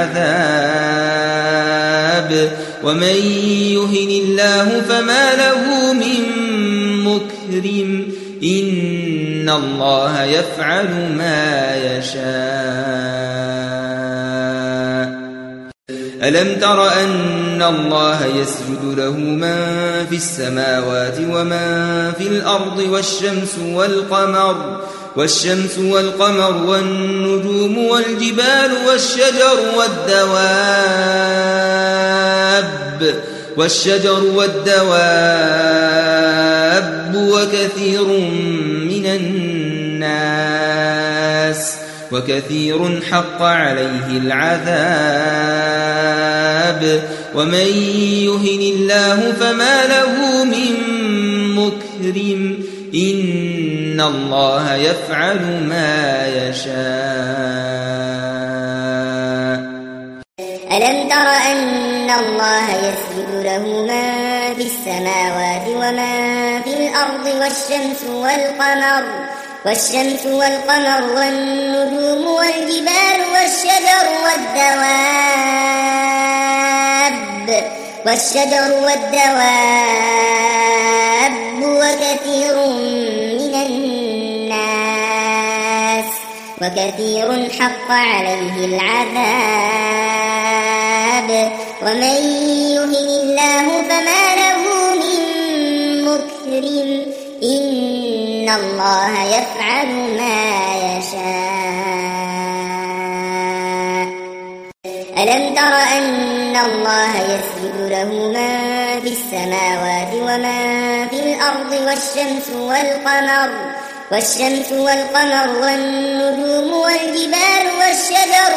العذاب ومن يهن الله فما له من مكرم إن الله يفعل ما يشاء ألم تر أن الله يسجد له من في السماوات ومن في الأرض والشمس والقمر والشمس والقمر والنجوم والجبال والشجر والدواب والشجر والدواب وكثير من الناس وكثير حق عليه العذاب ومن يهن الله فما له من مكرم إن الله يفعل ما يشاء ألم تر أن الله يسجد له من في السماوات ومن في الأرض والشمس والقمر والشمس والقمر والنجوم والجبال والشجر والدواب والشجر والدواب وكثير من الناس وكثير حق عليه العذاب ومن يهن الله فما له من مكرم إن الله يفعل ما يشاء ألم تر أن الله يسجد له من في السماوات ومن في الأرض والشمس والقمر والشمس والقمر والنجوم والجبال والشجر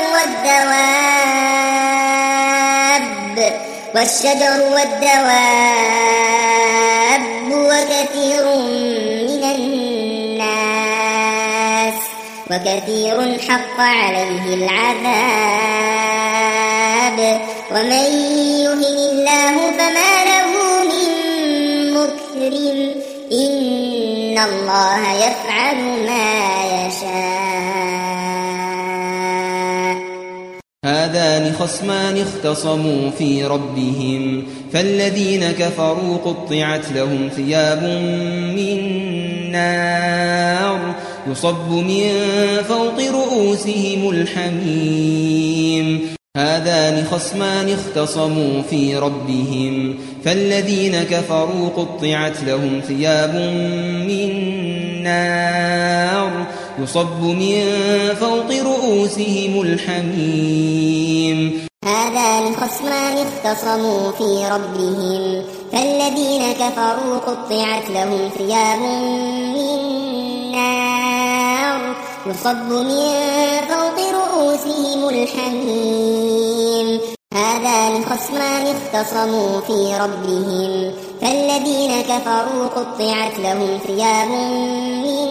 والدواب والشجر والدواب وكثير من الناس وكثير حق عليه العذاب ومن يهن الله فما له من مكرم إن الله يفعل ما يشاء هذان خصمان اختصموا في ربهم فالذين كفروا قطعت لهم ثياب من نار يصب من فوق رؤوسهم الحميم هذان خصمان اختصموا في ربهم فالذين كفروا قطعت لهم ثياب من نار يصب من فوق رؤوسهم الحميم هذان خصمان اختصموا في ربهم فالذين كفروا قطعت لهم ثياب من نار يصب من فوق رؤوسهم الحميم هذان خصمان اختصموا في ربهم فالذين كفروا قطعت لهم ثياب من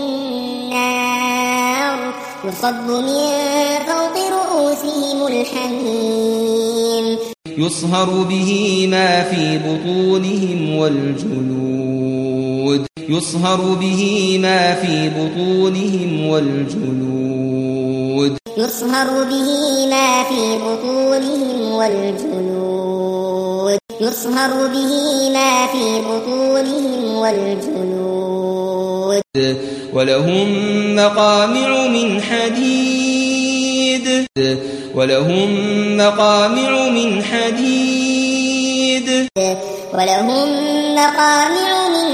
نار يصب من فوق رؤوسهم الحميم يصهر به ما في بطونهم والجلود يصهر به ما في بطونهم والجلود يصهر به ما في بطونهم والجلود يصهر به ما في بطونهم والجلود ولهم مقامع من حديد ولهم مقامع من حديد ولهم مقامع من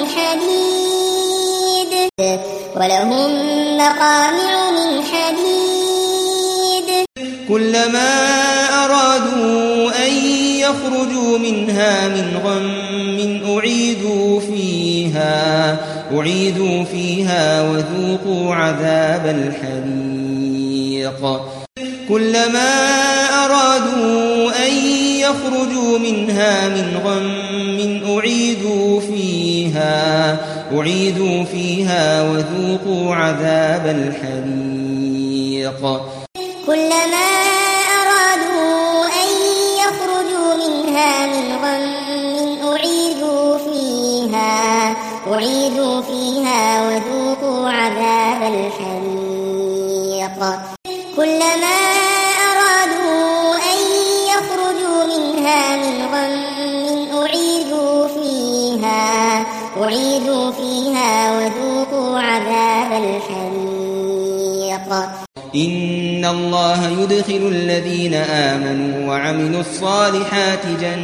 حديد ولهم مقامع من حديد كلما أرادوا أن يخرجوا منها من غم أعيدوا فيها أعيدوا فيها وذوقوا عذاب الحريق كلما أرادوا أن يخرجوا منها من غم أعيدوا فيها أعيدوا فيها وذوقوا عذاب الحريق كلما أرادوا أن يخرجوا منها من غم أعيدوا فيها أعيدوا فيها وذوقوا عذاب الحريق كلما أرادوا أن يخرجوا منها من غم أعيدوا فيها أعيدوا فيها وذوقوا عذاب الحريق إن الله يدخل الذين آمنوا وعملوا الصالحات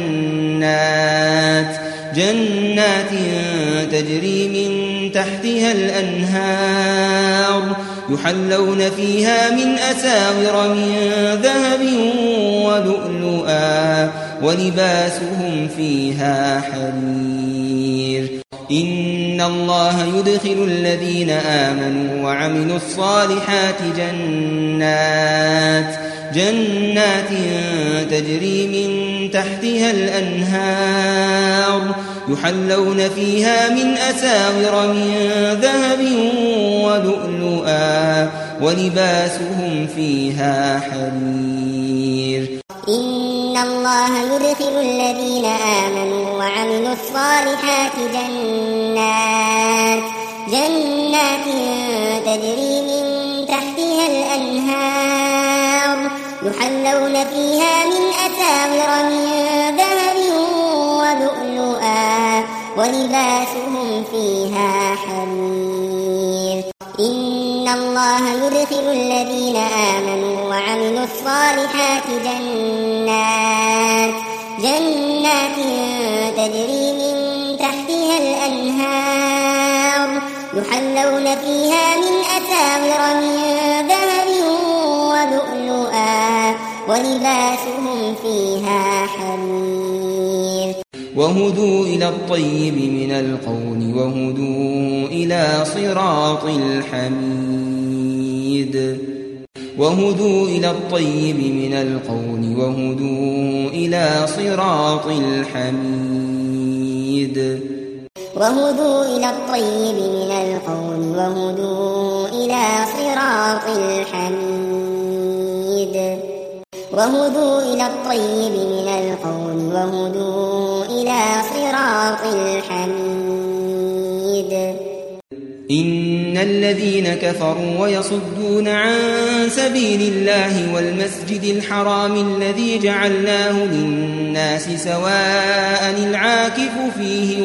جنات جنات تجري من تحتها الأنهار يحلون فيها من أساور من ذهب ولؤلؤا ولباسهم فيها حرير إن الله يدخل الذين آمنوا وعملوا الصالحات جنات جنات تجري من تحتها الأنهار يحلون فيها من أساور من ذهب ولؤلؤا ولباسهم فيها حرير إن الله يدخل الذين آمنوا وعملوا الصالحات جنات جنات تجري من تحتها الأنهار يحلون فيها من أساور من ذهب ولؤلؤا ولباسهم فيها حرير إن الله يدخل الذين آمنوا وعملوا الصالحات جنات جنات تجري من تحتها الأنهار يحلون فيها من أساور من ذهب ولؤلؤا ولباسهم فيها حرير وهدوا إلى الطيب من القول وهدوا إلى صراط الحميد وهدوا إلى الطيب من القول وهدوا إلى صراط الحميد وهدوا إلى الطيب من القول وهدوا إلى صراط الحميد وهدوا إلى الطيب من القول وهدوا إلى صراط الحميد إن الذين كفروا ويصدون عن سبيل الله والمسجد الحرام الذي جعلناه للناس سواء العاكف فيه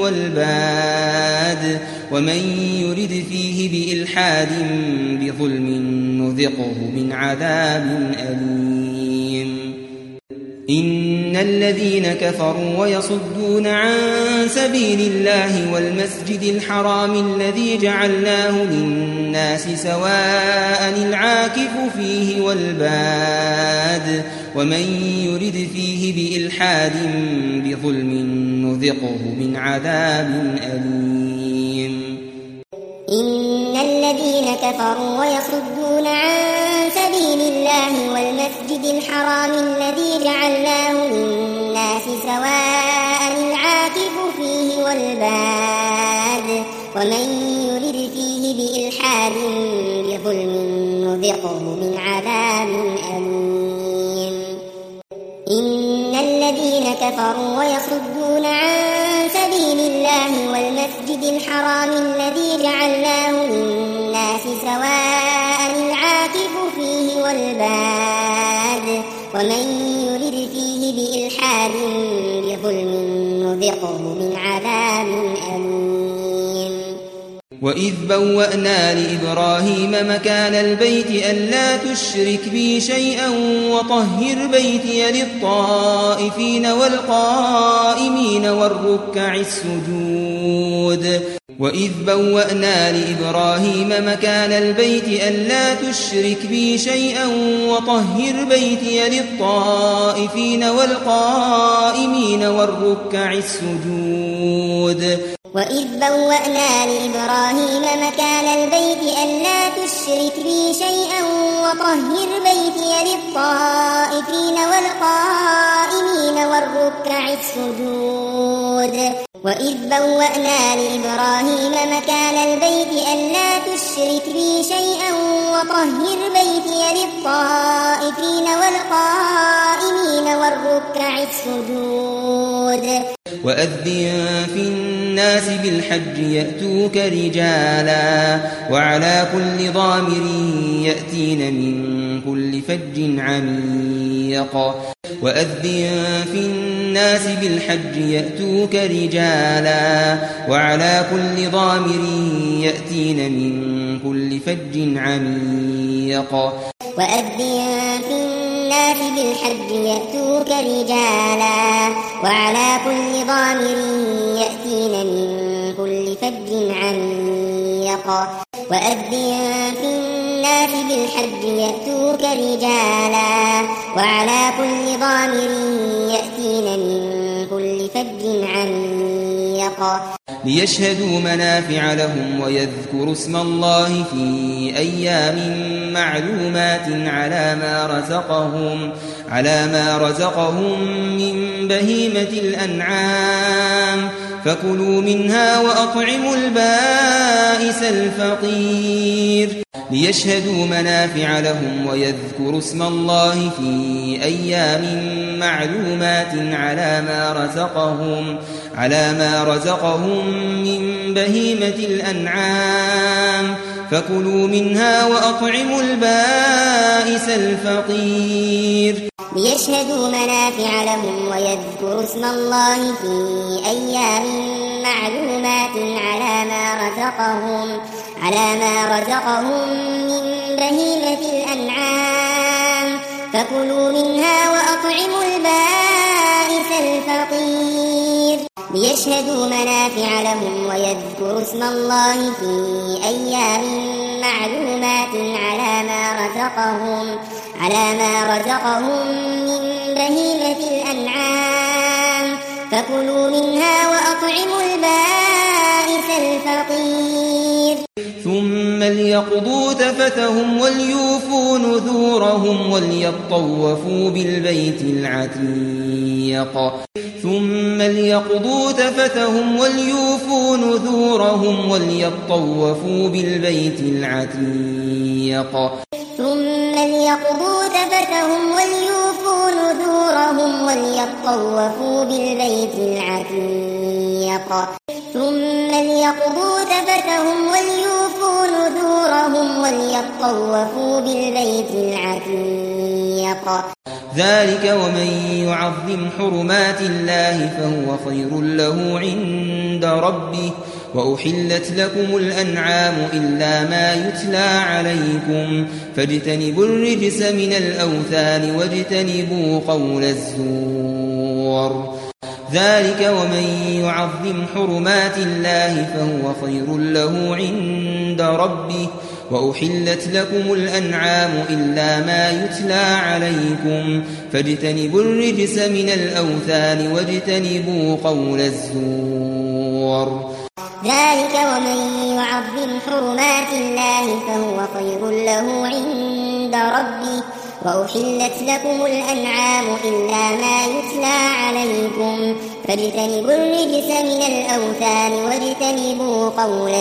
والباد ومن يرد فيه بإلحاد بظلم نذقه من عذاب أليم إن الذين كفروا ويصدون عن سبيل الله والمسجد الحرام الذي جعلناه للناس سواء العاكف فيه والباد ومن يرد فيه بإلحاد بظلم نذقه من عذاب أليم إن الذين كفروا ويصدون عن سبيل الله والمسجد الحرام الذي جعلناه للناس سواء العاكف فيه والباد ومن يرد فيه بإلحاد بظلم نذقه من عذاب أليم إن الذين كفروا ويصدون عن سبيل الله والمسجد الحرام الذي جعلناه للناس سواء العاكف فيه والباد ومن يرد فيه بإلحاد بظلم نذقه من عذاب أليم وإذ بوأنا لإبراهيم مكان البيت ألا تشرك بي شيئا وطهر بيتي للطائفين والقائمين والركع السجود وإذ بوأنا لإبراهيم مكان البيت ألا تشرك بي شيئا وطهر بيتي للطائفين والقائمين والركع السجود وإذ بوأنا لإبراهيم مكان البيت ألا تشرك بي شيئا وطهر بيتي للطائفين والقائمين والركع السجود وإذ بوأنا لإبراهيم مكان البيت ألا تشرك بي شيئا وطهر بيتي للطائفين والقائمين والركع السجود وأذن في الناس بالحج يأتوك رجالا وعلى كل ضامر يأتين من كل فج عميق وأذن في الناس بالحج يأتوك رجالا وعلى كل ضامر يأتين من كل فج عميق وأذن في الناس بالحج يأتوك رجالا وعلى كل ضامر يأتين من كل فج عميق وأذن في الناس بالحج يأتوك رجالا وعلى كل ضامر يأتين من كل فج عميق ليشهدوا منافع لهم ويذكروا اسم الله في أيام معلومات على ما رزقهم على ما رزقهم من بهيمة الأنعام فكلوا منها وأطعموا البائس الفقير ليشهدوا منافع لهم ويذكروا اسم الله في أيام معلومات على ما رزقهم على ما رزقهم من بهيمة الأنعام فكلوا منها وأطعموا البائس الفقير ليشهدوا منافع لهم ويذكروا اسم الله في أيام معلومات على ما رزقهم على ما رزقهم من بهيمة الأنعام فكلوا منها وأطعموا البائس الفقير ليشهدوا منافع لهم ويذكروا اسم الله في أيام معلومات على ما رزقهم على ما رزقهم من بهيمة الأنعام فكلوا منها وأطعموا البائس الفقير ثم ليقضوا تفثهم وليوفوا نذورهم وليطوفوا بالبيت العتيق ثم ليقضوا تفثهم وليوفوا نذورهم وليطوفوا بالبيت العتيق ثم ليقضوا تفثهم وليوفوا نذورهم وليطوفوا بالبيت العتيق ثم ليقضوا تفثهم وليوفوا نذورهم وليطوفوا بالبيت العتيق ذلك ومن يعظم حرمات الله فهو خير له عند ربه وأحلت لكم الأنعام إلا ما يتلى عليكم فاجتنبوا الرجس من الأوثان واجتنبوا قول الزور ذلك ومن يعظم حرمات الله فهو خير له عند ربه وأحلت لكم الأنعام إلا ما يتلى عليكم فاجتنبوا الرجس من الأوثان واجتنبوا قول الزور ذلك ومن يعظم حرمات الله فهو خير له عند ربه وأحلت لكم الأنعام إلا ما يتلى عليكم فاجتنبوا الرجس من الأوثان واجتنبوا قول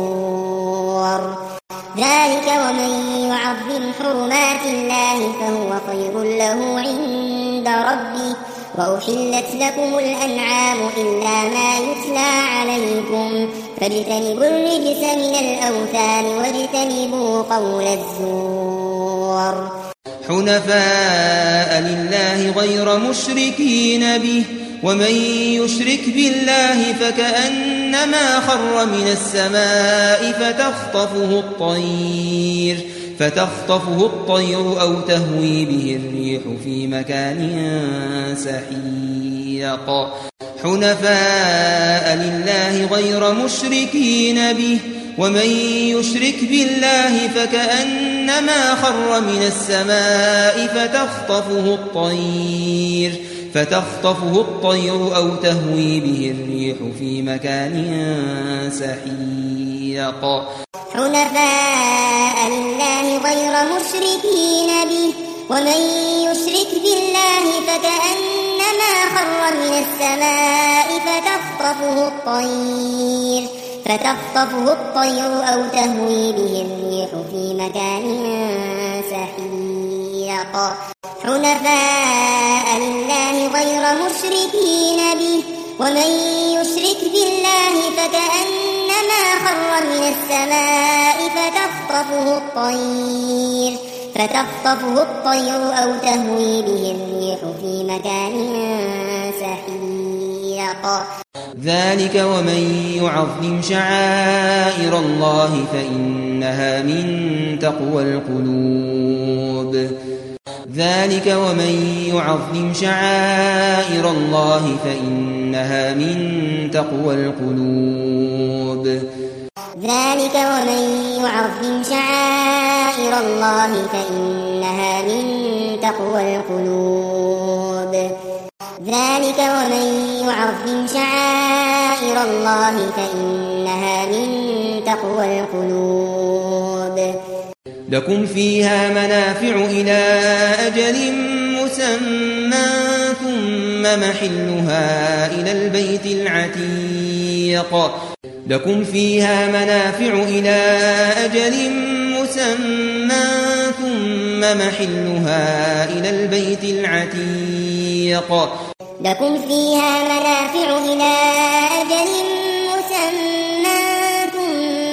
الزور ذلك ومن يعظم حرمات الله فهو خير له عند ربه وأحلت لكم الأنعام إلا ما يتلى عليكم فاجتنبوا الرجس من الأوثان واجتنبوا قول الزور حنفاء لله غير مشركين به ومن يشرك بالله فكأنما خر من السماء فتخطفه الطير فتخطفه الطير أو تهوي به الريح في مكان سحيق حنفاء لله غير مشركين به ومن يشرك بالله فكأنما خر من السماء فتخطفه الطير فتخطفه الطير أو تهوي به الريح في مكان سحيق حنفاء لله غير مشركين به ومن يشرك بالله فكأنما خر من السماء فتخطفه الطير فتخطفه الطير أو تهوي به الريح في مكان سحيق حنفاء لله غير مشركين به ومن يشرك بالله فكأنما خر من السماء فتخطفه الطير فتخطفه الطير أو تهوي به الريح في مكان سحيق ذلك ومن يعظم شعائر الله فإنها من تقوى القلوب ذلك ومن يعظم شعائر الله فإنها من تقوى القلوب ذلك ومن يعظم شعائر الله فإنها من تقوى القلوب ذلك ومن يعظم شعائر الله فإنها من تقوى القلوب لكم فيها منافع إلى أجل مسمى ثم محلها إلى البيت العتيق لكم فيها منافع إلى أجل مسمى ثم محلها إلى البيت العتيق لكم فيها منافع إلى أجل مسمى ثم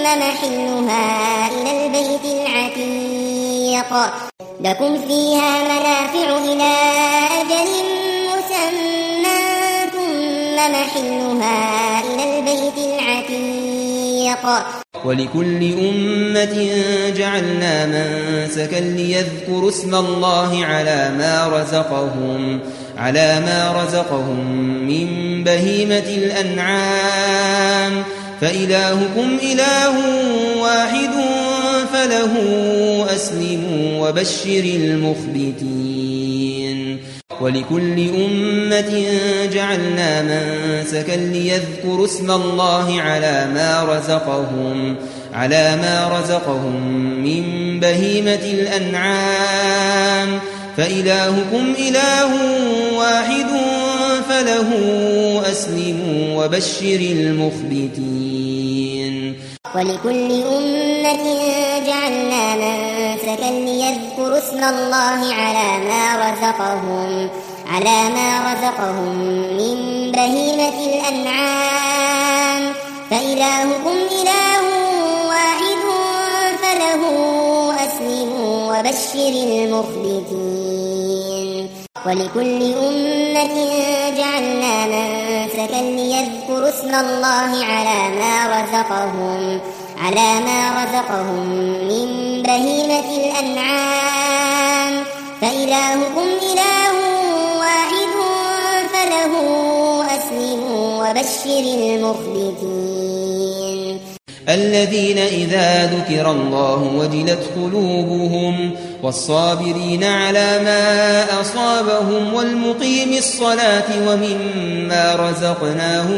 محلها إلى البيت العتيق لكم فيها منافع إلى أجل مسمى ثم محلها إلى البيت العتيق ولكل أمة جعلنا منسكا ليذكروا اسم الله على ما رزقهم على ما رزقهم من بهيمة الأنعام فإلهكم إله واحد فله أسلموا وبشر المخبتين ولكل أمة جعلنا منسكا ليذكروا اسم الله على ما رزقهم على ما رزقهم من بهيمة الأنعام فإلهكم إله واحد فله أسلموا وبشر المخبتين ولكل أمة جعلنا منسكا ليذكروا اسم الله على ما رزقهم على ما رزقهم من بهيمة الأنعام فإلهكم إله واحد فله أسلموا وبشر المخبتين ولكل أمة جعلنا منسكا ليذكروا اسم الله على ما رزقهم على ما رزقهم من بهيمة الأنعام فإلهكم إله واحد فله أسلموا وبشر المخبتين الذين إذا ذكر الله وجلت قلوبهم والصابرين على ما أصابهم والمقيم الصلاة ومما رزقناهم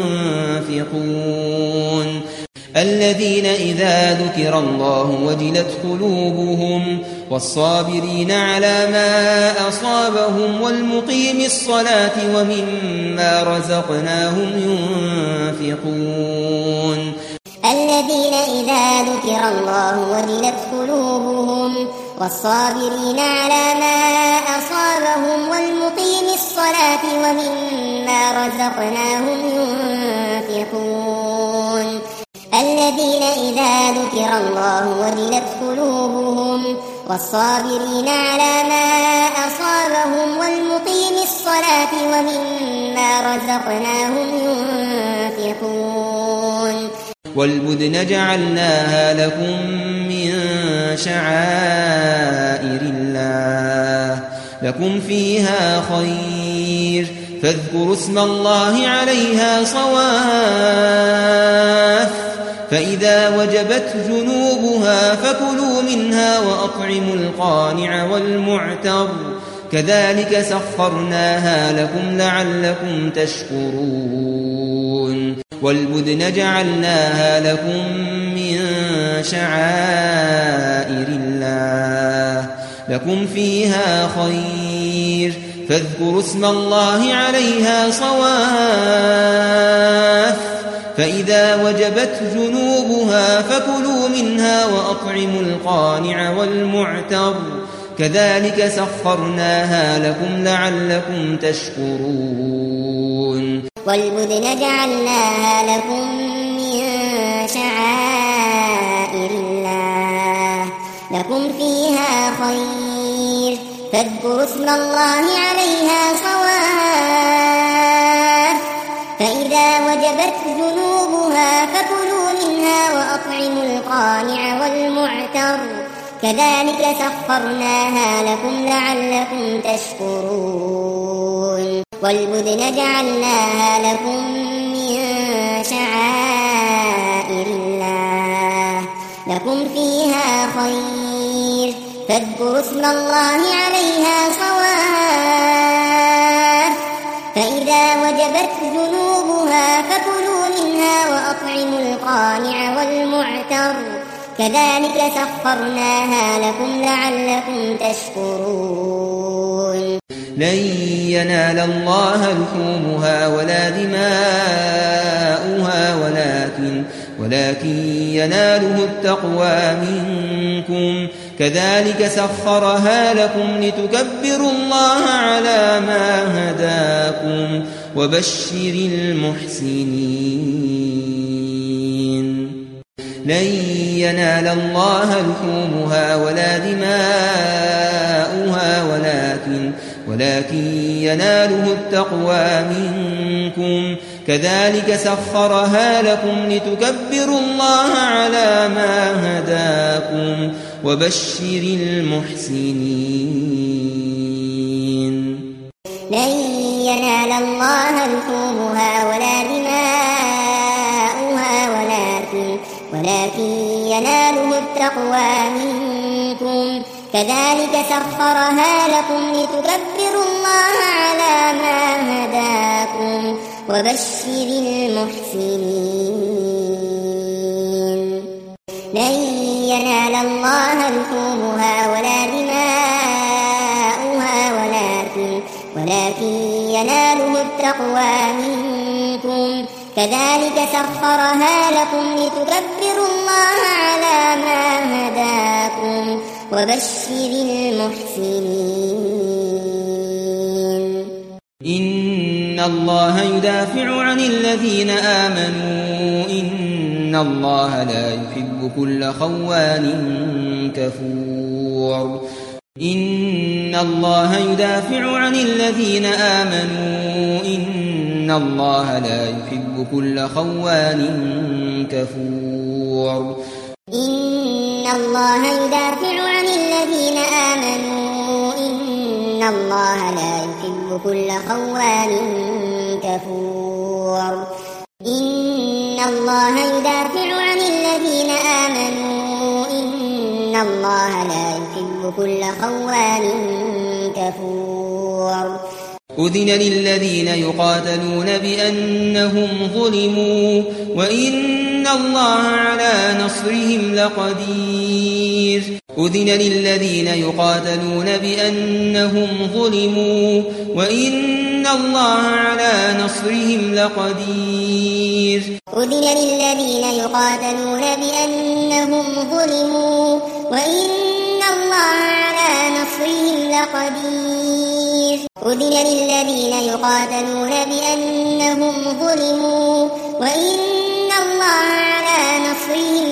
ينفقون الذين إذا ذكر الله وجلت قلوبهم والصابرين على ما أصابهم والمقيم الصلاة ومما رزقناهم ينفقون الذين إذا ذكر الله وجلت قلوبهم والصابرين على ما أصابهم والمقيم الصلاة ومما رزقناهم ينفقون الذين إذا ذكر الله وجلت قلوبهم والصابرين على ما أصابهم والمقيم الصلاة ومما رزقناهم ينفقون والبدن جعلناها لكم من شعائر الله لكم فيها خير فاذكروا اسم الله عليها صواف فإذا وجبت جنوبها فكلوا منها وأطعموا القانع والمعتر كذلك سخرناها لكم لعلكم تشكرون والبدن جعلناها لكم من شعائر الله لكم فيها خير فاذكروا اسم الله عليها صواف فإذا وجبت جنوبها فكلوا منها وأطعموا القانع والمعتر كذلك سخرناها لكم لعلكم تشكرون والبدن جعلناها لكم من شعائر الله لكم فيها خير فاذكروا اسم الله عليها صواف فإذا وجبت جنوبها فكلوا منها وأطعموا القانع والمعتر كذلك سخرناها لكم لعلكم تشكرون والبدن جعلناها لكم من شعائر الله لكم فيها خير فاذكروا اسم الله عليها صواف فإذا وجبت جنوبها فكلوا منها وأطعموا القانع والمعتر كذلك سخرناها لكم لعلكم تشكرون لن ينال الله لحومها ولا دماؤها ولكن ولكن يناله التقوى منكم كذلك سخرها لكم لتكبروا الله على ما هداكم وبشر المحسنين لن ينال الله لحومها ولا دماؤها ولكن ولكن يناله التقوى منكم كذلك سخرها لكم لتكبروا الله على ما هداكم وبشر المحسنين. لن ينال الله لحومها ولا دماؤها ولكن ولكن يناله التقوى منكم كذلك سخرها لكم لتكبروا الله على ما هداكم وبشر المحسنين. لن ينال الله لحومها ولا دماؤها ولكن ولكن يناله التقوى منكم كذلك سخرها لكم لتكبروا الله على ما هداكم وبشر المحسنين. إن الله يدافع عن الذين آمنوا إن الله لا يحب كل خوان كفور. إن الله يدافع عن الذين آمنوا إن الله لا يحب كل خوان كفور. إن الله يدافع عن الذين آمنوا إن الله لا يحب كل خوان كفور. إن الله يدافع عن الذين آمنوا إن الله لا يحب كل خوان كفور. أذن للذين يقاتلون بأنهم ظلموا وإن الله على نصرهم لقدير. أذن للذين يقاتلون بأنهم ظلموا وإن الله على نصرهم لقدير. أذن للذين يقاتلون بأنهم ظلموا وإن الله على نصرهم لقدير. أذن للذين يقاتلون بأنهم ظلموا وإن الله على نصرهم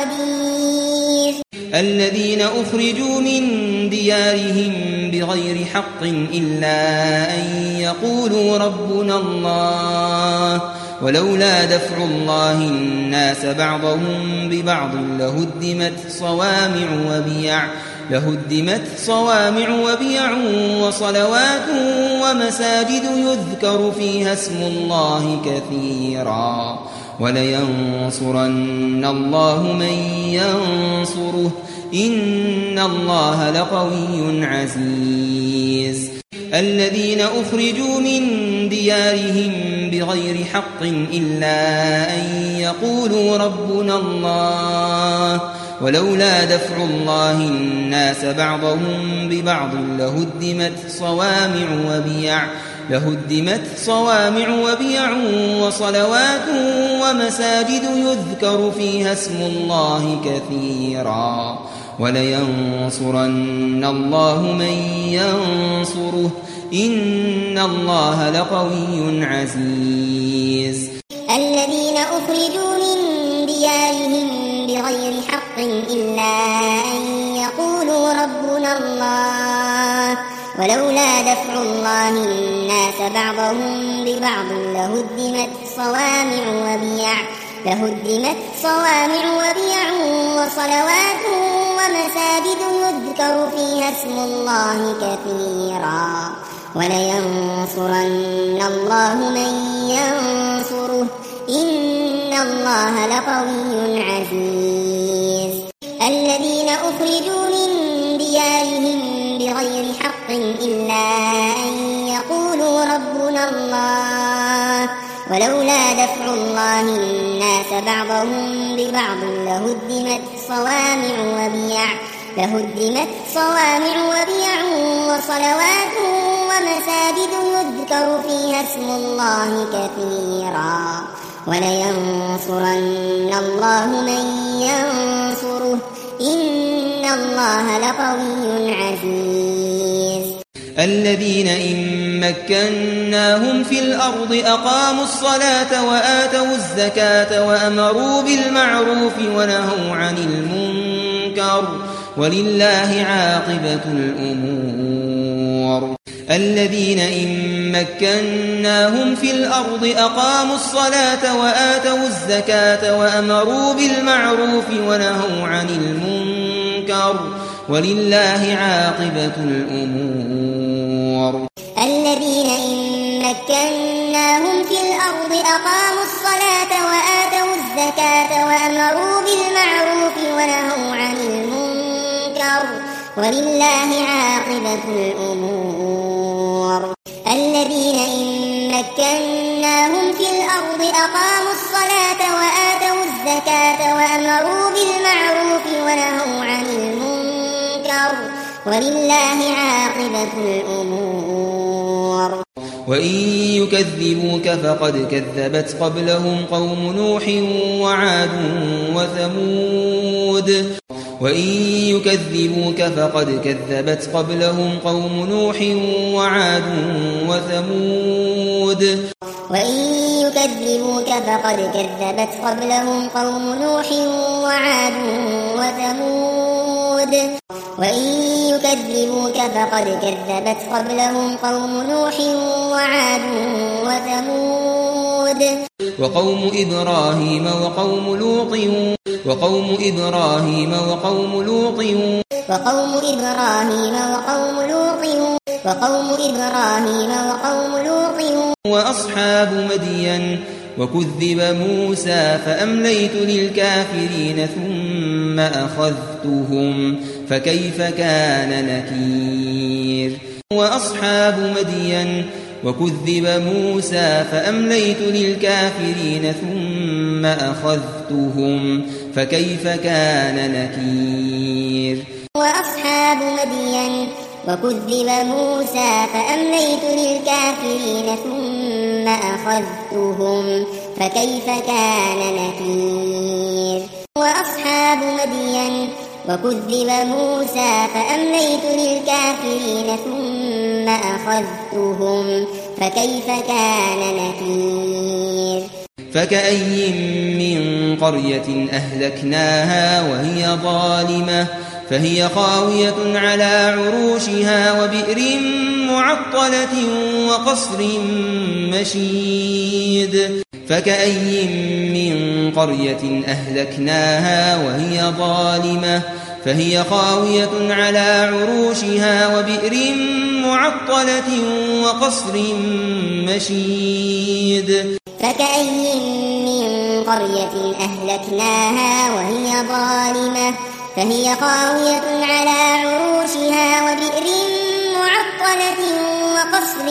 لقدير. الذين أخرجوا من ديارهم بغير حق إلا أن يقولوا ربنا الله ولولا دفع الله الناس بعضهم ببعض لهدمت صوامع وبيع لهدمت صوامع وبيع وصلوات ومساجد يذكر فيها اسم الله كثيرا ولينصرن الله من ينصره إن الله لقوي عزيز. الذين أخرجوا من ديارهم بغير حق إلا أن يقولوا ربنا الله ولولا دفع الله الناس بعضهم ببعض لهدمت صوامع وبيع لهدمت صوامع وبيع وصلوات ومساجد يذكر فيها اسم الله كثيرا ولينصرن الله من ينصره إن الله لقوي عزيز. الذين أخرجوا من ديارهم بغير حق إلا أن يقولوا ربنا الله ولولا دفع الله الناس بعضهم ببعض لهدمت صوامع وبيع لهدمت صوامع وبيع وصلوات ومساجد يذكر فيها اسم الله كثيرا ولينصرن الله من ينصره إن الله لقوي عزيز. الذين أخرجوا من ديارهم بغير حق إلا أن يقولوا ربنا الله ولولا دفع الله الناس بعضهم ببعض لهدمت صوامع وبيع لهدمت صوامع وبيع وصلوات ومساجد يذكر فيها اسم الله كثيرا ولينصرن الله من ينصره إن الله لقوي عزيز. الذين إن مكناهم في الأرض أقاموا الصلاة وآتوا الزكاة وأمروا بالمعروف ونهوا عن المنكر ولله عاقبة الأمور الذين إن مكناهم في الأرض أقاموا الصلاة وآتوا الزكاة وأمروا بالمعروف ونهوا عن المنكر ولله عاقبة الأمور الذين إن مكناهم في الأرض أقاموا الصلاة وآتوا الزكاة وأمروا بالمعروف ونهوا عن المنكر ولله عاقبة الأمور الذين إن مكناهم في الأرض أقاموا الصلاة وآتوا الزكاة وأمروا بالمعروف ونهوا عن المنكر ولله عاقبة الأمور وإن يكذبوك فقد كذبت قبلهم قوم نوح وعاد وثمود وإن يكذبوك فقد كذبت قبلهم قوم نوح وعاد وثمود وإن يكذبوك فقد كذبت قبلهم قوم نوح وعاد وثمود وإن يكذبوك فقد كذبت قبلهم قوم نوح وعاد وثمود وقوم إبراهيم وقوم لوط وقوم إبراهيم وقوم لوط وقوم إبراهيم وقوم لوط وقوم إبراهيم وقوم لوط وأصحاب مدين وكذب موسى فأمليت للكافرين ثم أخذتهم فكيف كان نكير وأصحاب مدين وكذب موسى فأمليت للكافرين ثم أخذتهم فكيف كان نكير وأصحاب مدين وكذب موسى فأمليت للكافرين ثم أخذتهم فكيف كان نكير وأصحاب مدين وكذب موسى فأمليت للكافرين ثم أخذتهم فكيف كان نكير فكأي من قرية أهلكناها وهي ظالمة فهي خاوية على عروشها وبئر معطلة وقصر مشيد فكأي من قرية أهلكناها وهي ظالمة فهي خاوية على عروشها وبئر معطلة وقصر مشيد فكأي من قرية أهلكناها وهي ظالمة فهي خاوية على عروشها وبئر معطلة وقصر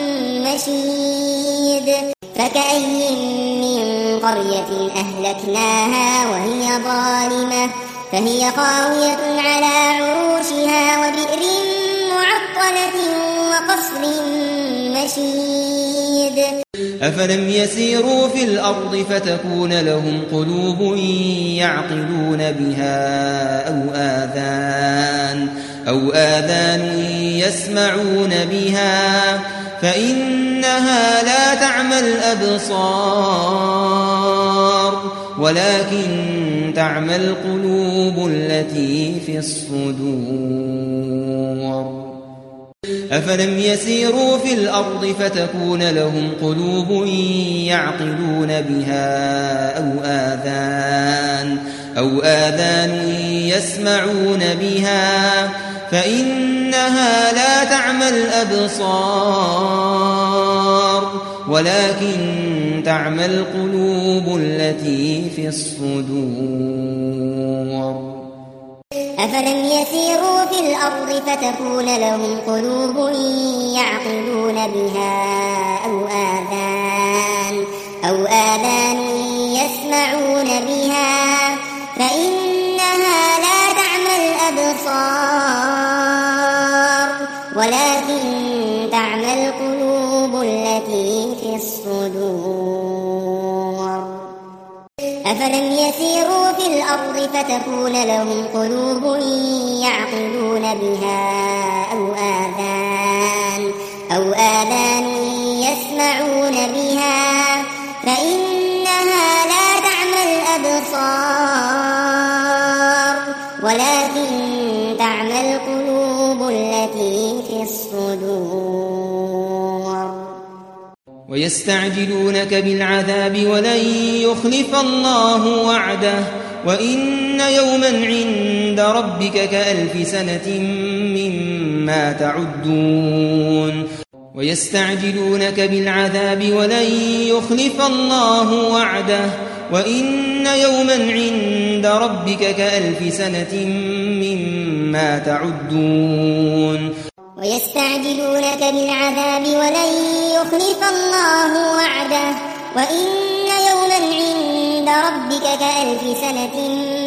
مشيد فكأي من قرية أهلكناها وهي ظالمة فهي خاوية على عروشها وبئر معطلة وقصر مشيد أفلم يسيروا في الأرض فتكون لهم قلوب يعقلون بها أو آذان أو آذان يسمعون بها فإنها لا تعمى الأبصار ولكن تعمى القلوب التي في الصدور أفلم يسيروا في الأرض فتكون لهم قلوب يعقلون بها أو آذان أو آذان يسمعون بها فإنها لا تعمى الأبصار ولكن تعمى القلوب التي في الصدور أفلم يسيروا في الأرض فتكون لهم قلوب يعقلون بها أو آذان أو آذان يسمعون بها فإنها لا تعمى الأبصار ولكن تعمى القلوب التي في الصدور أفلم يسيروا في الأرض فتكون لهم قلوب يعقلون بها أو آذان أو آذان يسمعون بها فإنها لا تعمى الأبصار ولكن تعمى القلوب التي في الصدور. ويستعجلونك بالعذاب ولن يخلف الله وعده وإن يوما عند ربك كألف سنة مما تعدون. ويستعجلونك بالعذاب ولن يخلف الله وعده وإن يوما عند ربك كألف سنة مما تعدون. ويستعجلونك بالعذاب ولن يخلف الله وعده وإن يوما عند ربك كألف سنة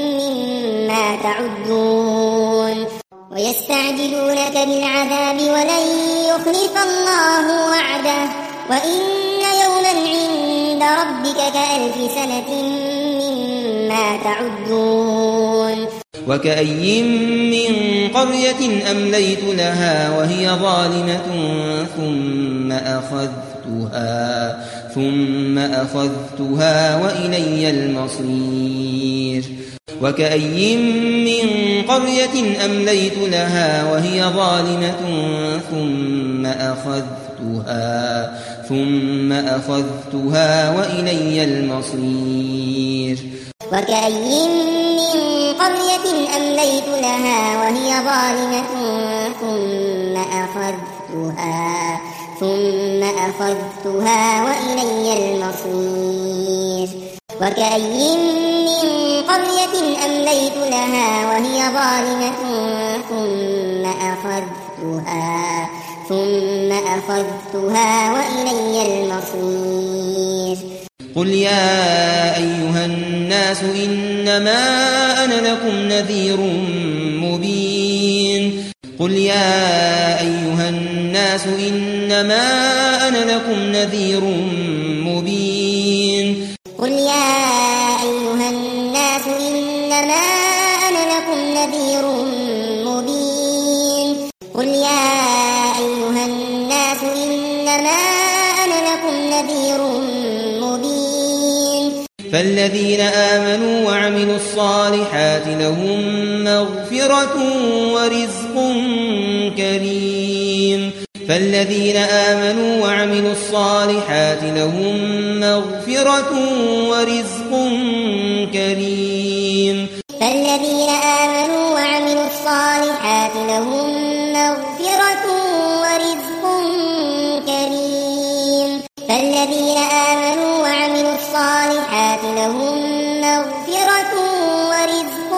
مما تعدون. ويستعجلونك بالعذاب ولن يخلف الله وعده وإن يوما عند ربك كألف سنة مما تعدون. وكأي من قرية أمليت لها وهي ظالمة ثم أخذتها ثم أخذتها وإلي المصير. وكأي من قرية أمليت لها وهي ظالمة ثم أخذتها ثم أخذتها وإلي المصير. وكأي من قرية أمليت لها وهي ظالمة ثم أخذتها ثم أخذتها وإلي المصير. وكأي من قرية أمليت لها وهي ظالمة ثم أخذتها ثم أخذتها وإلي المصير. قل يا أيها الناس إنما أنا لكم نذير مبين. قل يا أيها الناس إنما أنا لكم نذير مبين. قل يا أيها الناس إنما أنا لكم نذير مبين. قل يا أيها الناس إنما أنا لكم نذير مبين. فالذين آمنوا وعملوا الصالحات لهم مغفرة ورزق كريم. فالذين آمنوا وعملوا الصالحات لهم مغفرة ورزق كريم. فالذين آمنوا وعملوا الصالحات لهم مغفرة ورزق كريم. فالذين آمنوا وعملوا الصالحات لهم مغفرة ورزق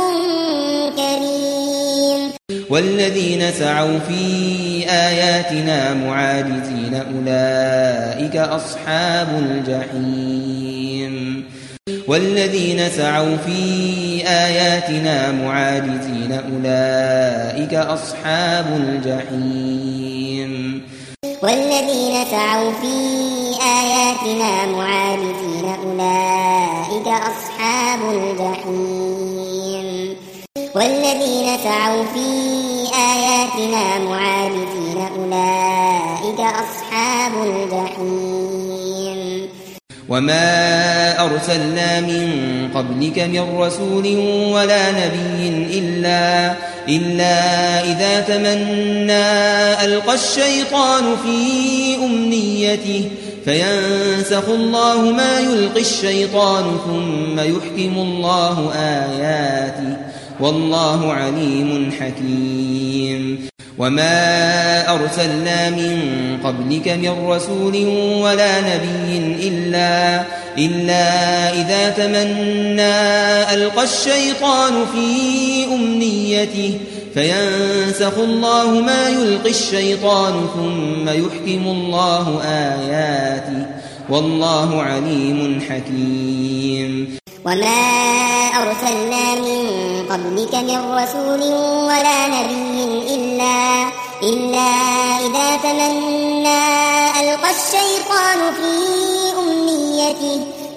كريم. والذين سعوا في آياتنا معاجزين أولئك أصحاب الجحيم. والذين سعوا في آياتنا معاجزين أولئك أصحاب الجحيم. والذين سعوا في آياتنا معاجزين أولئك أصحاب الجحيم. والذين سعوا في آياتنا معاجزين أولئك أصحاب الجحيم. وما أرسلنا من قبلك من رسول ولا نبي إلا, إلا إذا تمنى ألقى الشيطان في أمنيته فينسخ الله ما يلقي الشيطان ثم يحكم الله آياته والله عليم حكيم. وما أرسلنا من قبلك من رسول ولا نبي إلا, إلا إذا تمنى ألقى الشيطان في أمنيته فينسخ الله ما يلقي الشيطان ثم يحكم الله آياته والله عليم حكيم. وما أرسلنا من قبلك من رسول ولا نبي إلا, إلا إذا تمنى ألقى الشيطان في أمنيته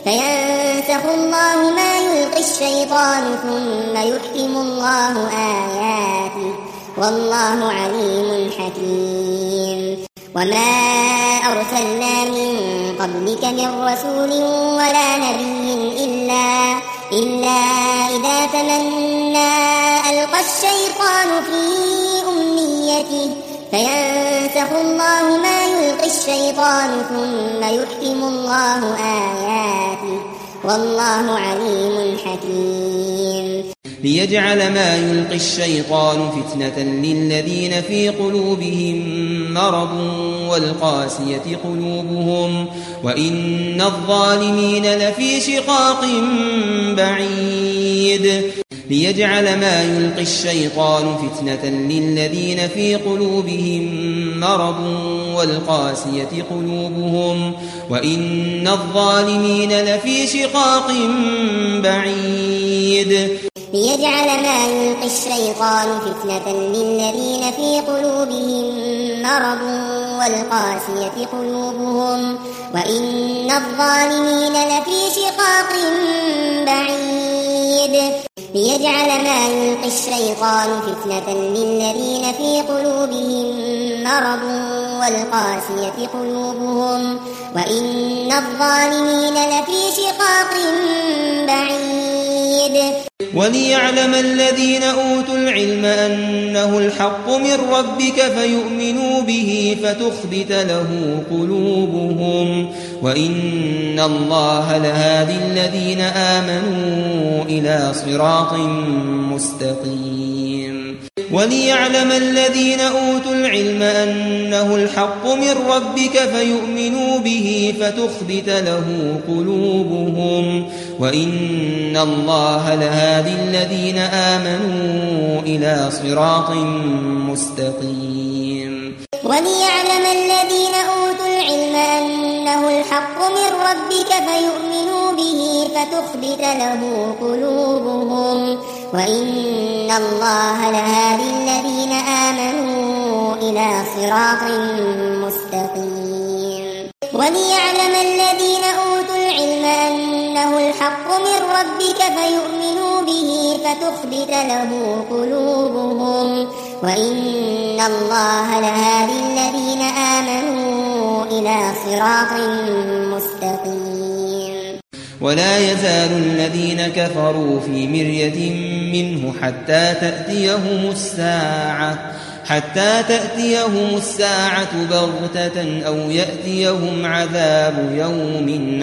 فينسخ الله ما يلقي الشيطان ثم يحكم الله آياته والله عليم حكيم. وما أرسلنا من قبلك من رسول ولا نبي إلا, إلا إذا تمنى ألقى الشيطان في أمنيته فينسخ الله ما يلقي الشيطان ثم يحكم الله آياته والله عليم حكيم. ليجعل ما يلقي الشيطان فتنة للذين في قلوبهم مرض والقاسية قلوبهم وإن الظالمين لفي شقاق بعيد. ليجعل ما يلقي الشيطان فتنة للذين في قلوبهم مرض والقاسية قلوبهم وإن الظالمين لفي شقاق بعيد. ليجعل ما يلقي الشيطان فتنة للذين في قلوبهم مرض والقاسية قلوبهم وإن الظالمين لفي شقاق بعيد. ليجعل ما يلقي الشيطان فتنة للذين في قلوبهم مرض والقاسية قلوبهم وإن الظالمين لفي شقاق بعيد. وليعلم الذين أوتوا العلم أنه الحق من ربك فيؤمنوا به فتخبت له قلوبهم وإن الله لهادي الذين آمنوا إلى صراط مستقيم. وليعلم الذين أوتوا العلم أنه الحق من ربك فيؤمنوا به فتخبت له قلوبهم وإن الله لهادي الذين آمنوا إلى صراط مستقيم. وليعلم الذين أوتوا العلم أنه الحق من ربك فيؤمنوا به فتخبت له قلوبهم وإن الله لهادي الذين آمنوا إلى صراط مستقيم. وليعلم الذين أوتوا العلم أنه الحق من ربك فيؤمنوا به فتخبت له قلوبهم وإن الله لهادي الذين آمنوا إلى صراط مستقيم. ولا يزال الذين كفروا في مرية منه حتى تأتيهم الساعة حتى تأتيهم الساعة بغتة أو يأتيهم عذاب يوم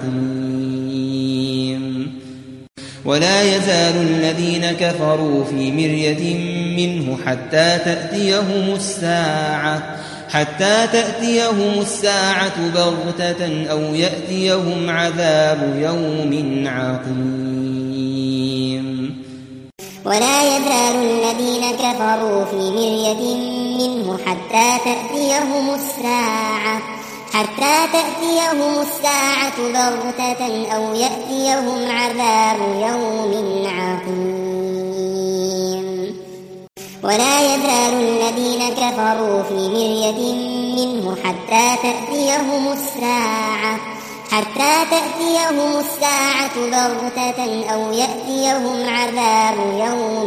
عقيم. ولا يزال الذين كفروا في مرية منه حتى تأتيهم الساعة حتى تأتيهم الساعة بغتة أو يأتيهم عذاب يوم عقيم. ولا يزال الذين كفروا في مرية منه حتى تأتيهم الساعة حتى تأتيهم الساعة بغتة أو يأتيهم عذاب يوم عقيم. ولا يزال الذين كفروا في مرية منه حتى تأتيهم الساعة حتى تأتيهم الساعة بغتة أو يأتيهم عذاب يوم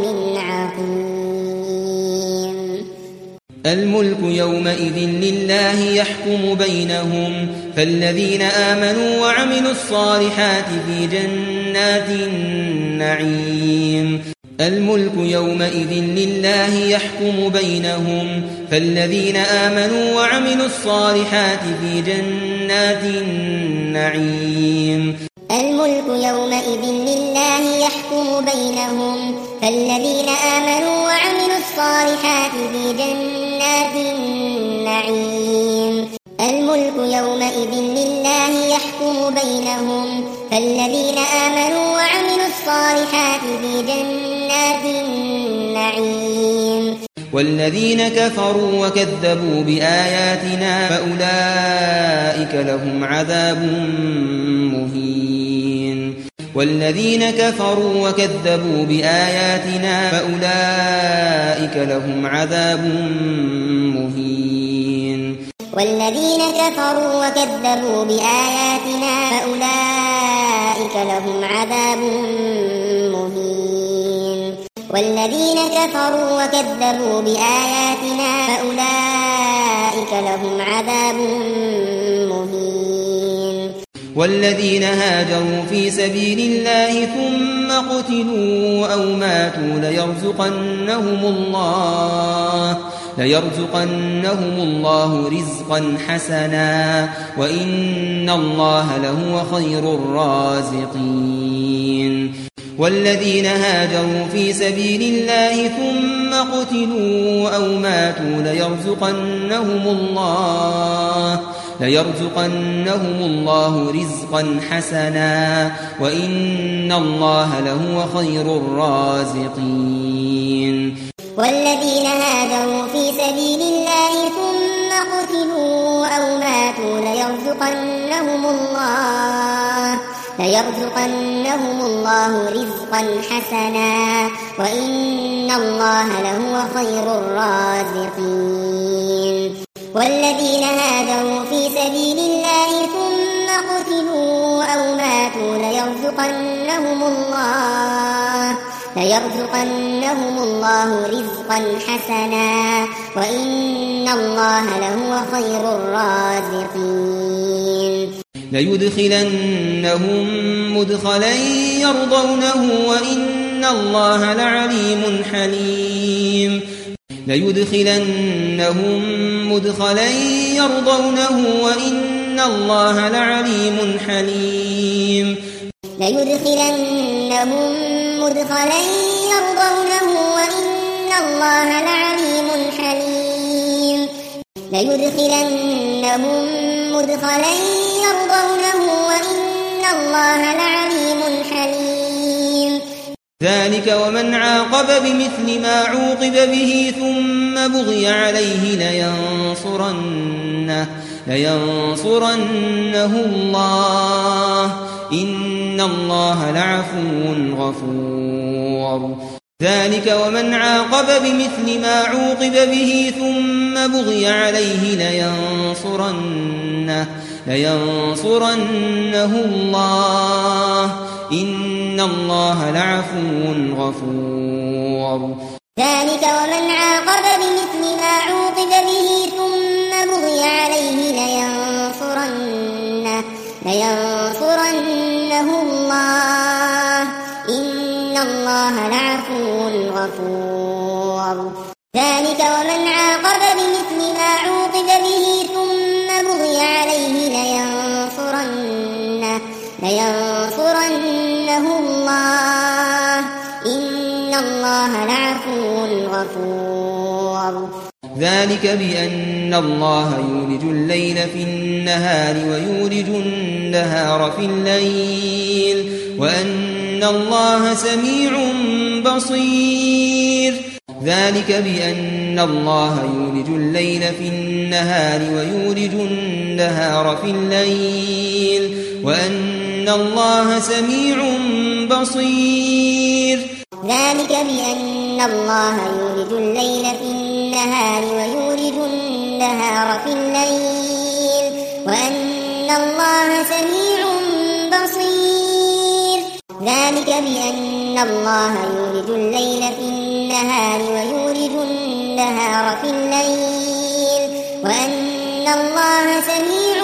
عقيم. الملك يومئذ لله يحكم بينهم فالذين آمنوا وعملوا الصالحات في جنات النعيم. الملك يومئذ لله يحكم بينهم فالذين آمنوا وعملوا الصالحات في جنات النعيم. الملك يومئذ لله يحكم بينهم فالذين آمنوا وعملوا الصالحات في جنات النعيم. الملك يومئذ لله يحكم بينهم فالذين آمنوا وعملوا الصالحات في جنات النعيم. والذين كفروا وكذبوا بآياتنا فأولئك لهم عذاب مهين. والذين كفروا وكذبوا بآياتنا فأولئك لهم عذاب مهين. والذين كفروا وكذبوا بآياتنا فأولئك فأولئك لهم عذاب مهين والذين كفروا وكذبوا بآياتنا فأولئك لهم عذاب مهين والذين هاجروا في سبيل الله ثم قتلوا أو ماتوا ليرزقنهم الله ليرزقنهم الله رزقا حسنا وإن الله لهو خير الرازقين والذين هاجروا في سبيل الله ثم قتلوا أو ماتوا ليرزقنهم الله ليرزقنهم الله رزقا حسنا وإن الله لهو خير الرازقين والذين هاجروا في سبيل الله ثم قتلوا أو ماتوا ليرزقنهم الله ليرزقنهم الله رزقا حسنا وإن الله لهو خير الرازقين والذين هاجروا في سبيل الله ثم قتلوا أو ماتوا ليرزقنهم الله ليرزقنهم الله رزقا حسنا وإن الله لهو خير الرازقين ليدخلنهم مدخلا يرضونه وإن الله لعليم حليم ليدخلنهم مدخلا يرضونه وإن الله لعليم حليم ليدخلنهم مدخلا يرضونه وإن الله لعليم حليم ليدخلنهم مدخلا يرضونه وإن الله لعليم حليم ذلك ومن عاقب بمثل ما عوقب به ثم بغي عليه لينصرنه لينصرنه الله إن الله لعفو غفور ذلك ومن عاقب بمثل ما عوقب به ثم بغي عليه لينصرنه لينصرنه الله إن الله لعفو غفور ذلك ومن عاقب بمثل ما عوقب به ثم بغي عليه لينصرنه لينصرنه الله إن الله لعفو غفور ذلك ومن عاقب بمثل ما عوقب به ثم بغي عليه لينصرنه لينصرنه الله إن الله لعفو غفور ذلك بأن الله يولج الليل في النهار ويولج النهار في الليل وأن الله سميع بصير ذلك بأن الله يولج الليل في النهار ويولج النهار في الليل وأن الله سميع بصير ذلك بأن الله يولج الليل في النهار ويولج النهار في الليل وأن الله سميع بصير ذلك بأن الله يولج الليل في النهار ويولج النهار في الليل وأن الله سميع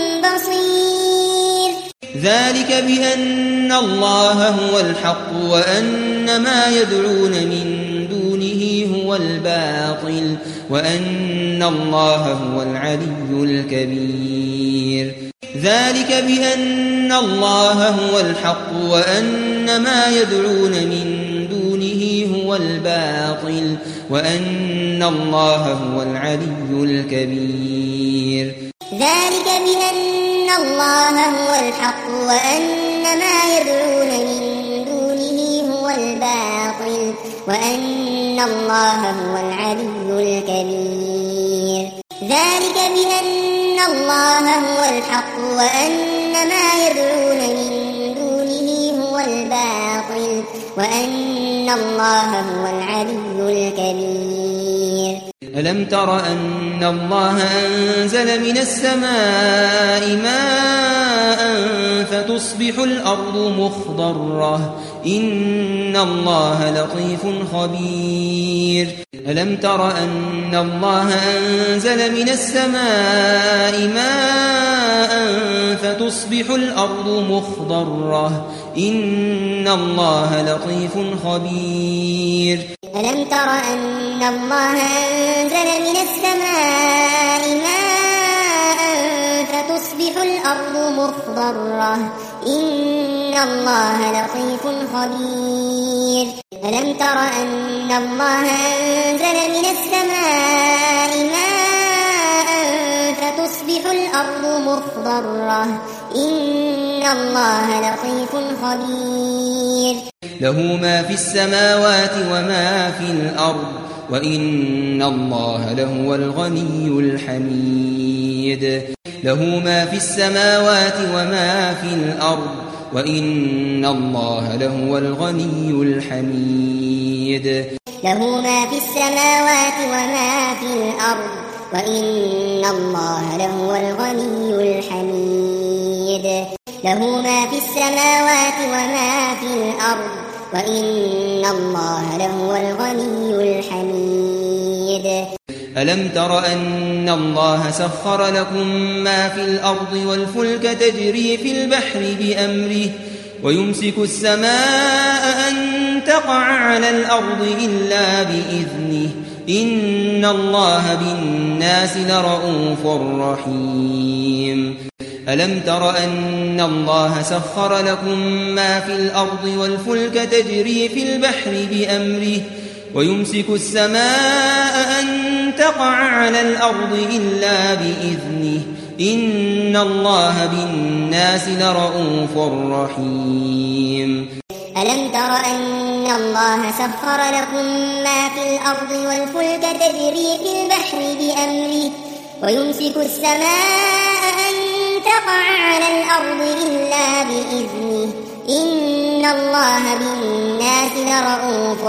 بصير ذلك بأن الله هو الحق وأن ما يدعون من دونه هو الباطل وأن الله هو العلي الكبير ذلك بأن الله هو الحق وأن ما يدعون من دونه هو الباطل وأن الله هو العلي الكبير ذلك بأن الله هو الحق وأن ما يدعون من دونه هو الباطل وأن الله هو العلي الكبير ذلك بأن الله هو الحق وأن ما يدعون من دونه هو الباطل وأن الله هو العلي الكبير ألم تر أن الله أنزل من السماء ماء فتصبح الأرض مخضرة إن الله لطيف خبير ألم تر أن الله أنزل من السماء ماء فتصبح الأرض مخضرة إن الله لطيف خبير ألم تر أن الله أنزل من السماء ماء فتصبح الأرض مخضرة إن الله لطيف خبير ألم تر أن الله أنزل من السماء ماء فتصبح الأرض مخضرة إن الله لطيف خبير له ما في السماوات وما في الأرض وإن الله لهو الغني الحميد له ما في السماوات وما في الأرض وإن الله لهو الغني الحميد له ما في السماوات وما في الأرض وإن الله لهو الغني الحميد له ما في السماوات وما في الأرض وإن الله لهو الغني الحميد ألم تر أن الله سخر لكم ما في الأرض والفلك تجري في البحر بأمره ويمسك السماء أن تقع على الأرض إلا بإذنه إن الله بالناس لرءوف رحيم ألم تر أن الله سخر لكم ما في الأرض والفلك تجري في البحر بأمره ويمسك السماء أن تقع على الأرض إلا بإذنه إن الله بالناس لرءوف رحيم ألم تر أن الله سخر لكم ما في الأرض والفلك تجري في البحر بأمره ويمسك السماء أن تقع على الأرض إلا بإذنه إن الله بالناس لرءوف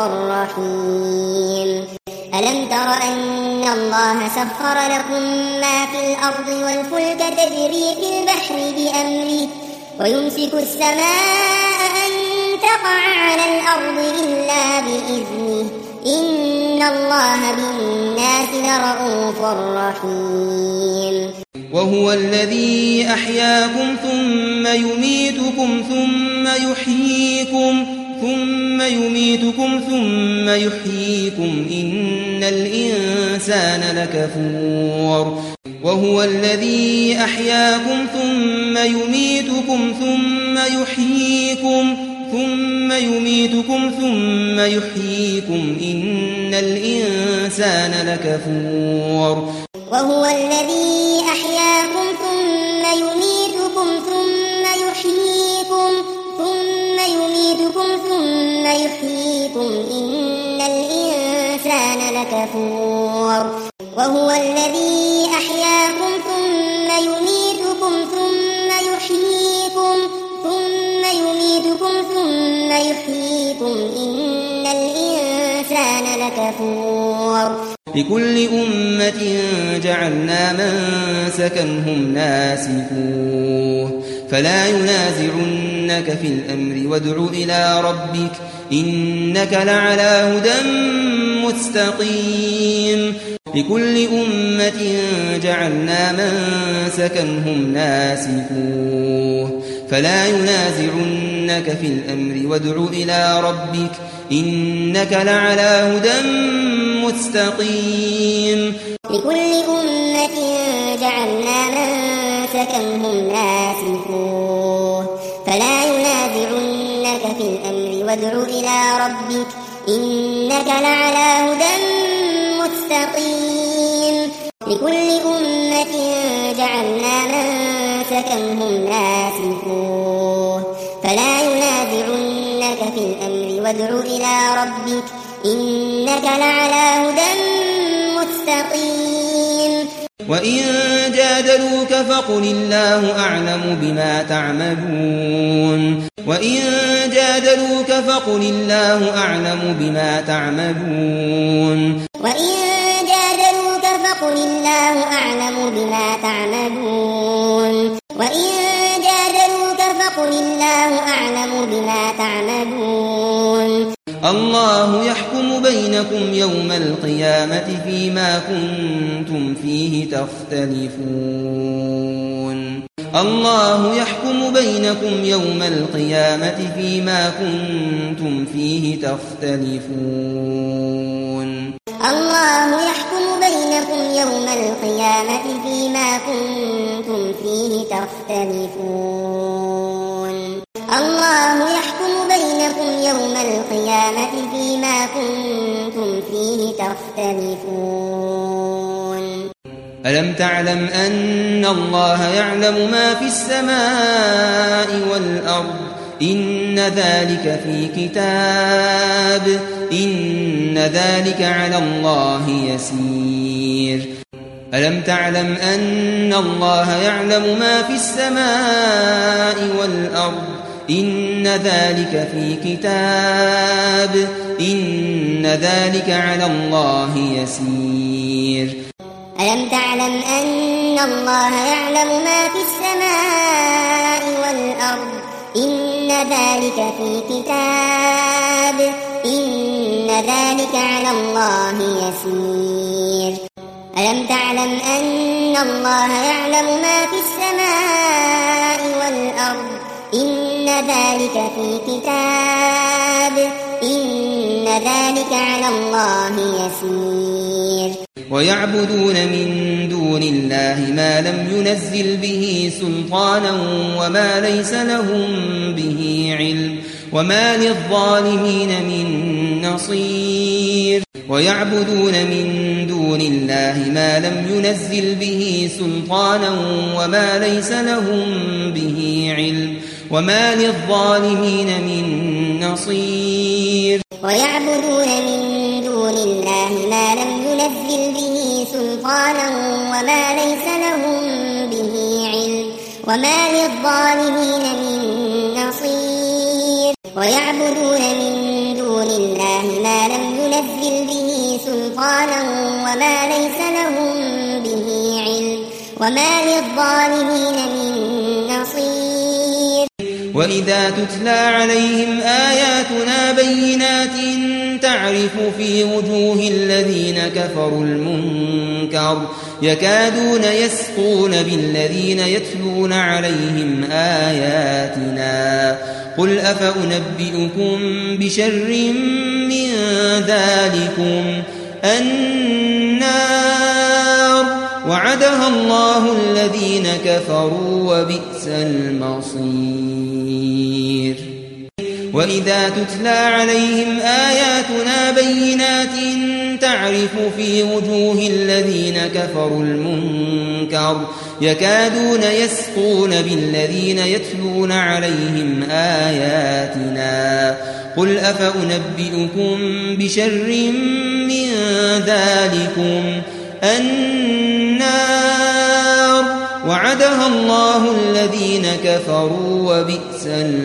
رحيم ألم تر أن الله سخر لكم ما في الأرض والفلك تجري في البحر بأمره ويمسك السماء أن تقع على الأرض إلا بإذنه إن الله بالناس لرءوف رحيم وهو الذي أحياكم ثم يميتكم ثم يحييكم ثم يميتكم ثم يحييكم إن الإنسان لكفور وهو الذي أحياكم ثم يميتكم ثم يحييكم ثم يميتكم ثم يحييكم إن الإنسان لكفور وهو الذي أحياكم ثم يميتكم ثم يحييكم ثم يميتكم ثم يحييكم إن الإنسان لكفور وهو الذي أحياكم ثم يميتكم ثم يحييكم ثم يميتكم ثم يحييكم إن الإنسان لكفور لكل أمة جعلنا منسكا هم ناسكوه فلا ينازعنك في الأمر وادع إلى ربك إنك لعلى هدى مستقيم لكل أمة جعلنا منسكا هم ناسكوه فلا ينازعنك في الأمر وادع إلى ربك إنك لعلى هدى مستقيم لكل أمة جعلنا منسكا هم ناسكوه فلا ينازعنك في الأمر وادع إلى ربك إنك لعلى هدى مستقيم لكل أمة جعلنا منسكا هم ناسكوه فلا ينازعنك في الأمر وادع إلى ربك إنك لعلى هدى مستقيم وإن جادلوك فقل الله أعلم بما تعملون وإن جادلوك فقل الله أعلم بما تعملون وإن جادلوك فقل الله أعلم بما تعملون وإن جادلوك فقل الله أعلم بما تعملون الله يحكم بينكم يوم القيامة فيما كنتم فيه تختلفون الله يحكم بينكم يوم القيامة فيما كنتم فيه تختلفون الله يحكم بينكم يوم القيامة فيما كنتم فيه تختلفون الله يحكم بينكم يوم القيامة فيما كنتم فيه تختلفون ألم تعلم أن الله يعلم ما في السماء والأرض إن ذلك في كتاب إن ذلك على الله يسير ألم تعلم أن الله يعلم ما في السماء والأرض إن ذلك في كتاب إن ذلك على الله يسير ألم تعلم أن الله يعلم ما في السماء والأرض إن ذلك في كتاب إن ذلك على الله يسير ألم تعلم أن الله يعلم ما في السماء والأرض إن ذلك في كتاب إن ذلك على الله يسير ويعبدون من دون الله ما لم ينزل به سلطانا وما ليس لهم به علم وما للظالمين من نصير ويعبدون من دون الله ما لم ينزل به سلطانا وما ليس لهم به علم وما للظالمين من نصير ويعبدون من دون الله ما لم ينزل به سلطانا وما ليس لهم به علم وما للظالمين من نصير ويعبدون من دون الله ما لم ينزل به سلطانا وما ليس لهم به علم وما للظالمين من نصير وإذا تتلى عليهم آياتنا بينات تعرف في وجوه الذين كفروا المنكر يكادون يسقون بالذين يتلون عليهم آياتنا قل أفأنبئكم بشر من ذلكم النار وعدها الله الذين كفروا وبئس المصير وإذا تتلى عليهم آياتنا بينات تعرف في وجوه الذين كفروا المنكر يكادون يسقون بالذين يتلون عليهم آياتنا قل أفأنبئكم بشر من ذلكم النار وعدها الله الذين كفروا وبئس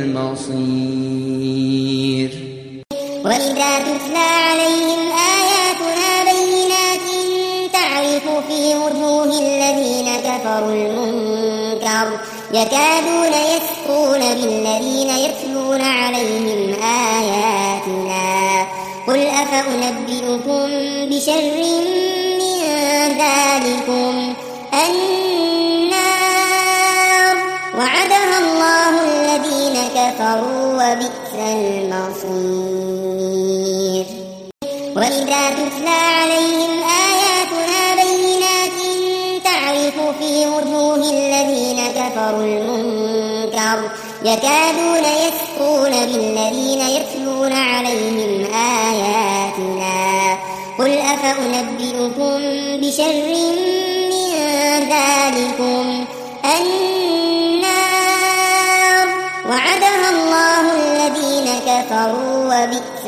المصير وإذا تتلى عليهم آياتنا بينات تعرف في وجوه الذين كفروا المنكر يكادون يسقون بالذين يتلون عليهم آياتنا قل أفأنبئكم بشر من ذلكم النار وعدها الله الذين كفروا وبئس المصير وإذا تتلى عليهم آياتنا بينات تعرف في وجوه الذين كفروا المنكر يكادون يسقون بالذين يتلون عليهم آياتنا قل أفأنبئكم بشر من ذلكم النار وعدها الله الذين كفروا وبئس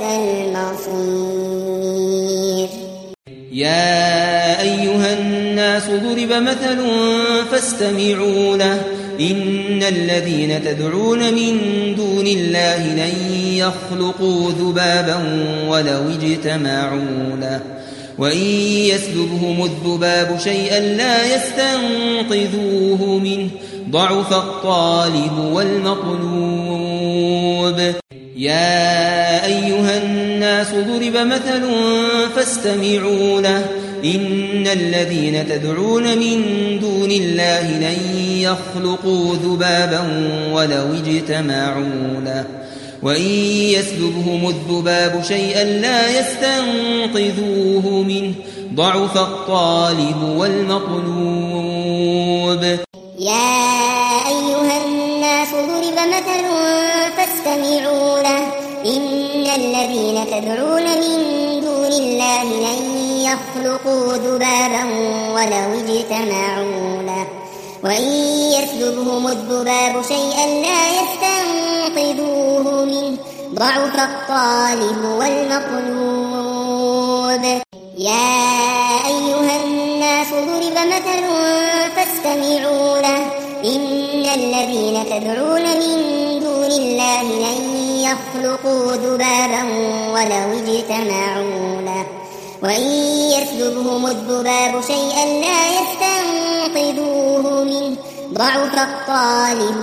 المصير يا أيها الناس ضرب مثل فاستمعوا له إن الذين تدعون من دون الله لن يخلقوا ذبابا ولو اجتمعوا له وإن يسلبهم الذباب شيئا لا يستنقذوه منه ضعف الطالب والمطلوب يا أيها الناس ضرب مثل فاستمعوا له إن الذين تدعون من دون الله لن يخلقوا ذبابا ولو اجتمعوا له وإن يسلبهم الذباب شيئا لا يستنقذوه منه ضعف الطالب والمطلوب يا أيها الناس ضرب مثل فاستمعوا له إن الذين تدعون من دون الله لن يخلقوا ذبابا ولو اجتمعوا له وإن يسلبهم الذباب شيئا لا يستنقذوه منه ضعف الطالب والمطلوب يا أيها الناس ضرب مثل فاستمعوا له إن الذين تدعون من دون الله لن يخلقوا ذبابا ولو اجتمعوا له وإن يسلبهم الذباب شيئا لا يستنقذوه منه ضعف الطالب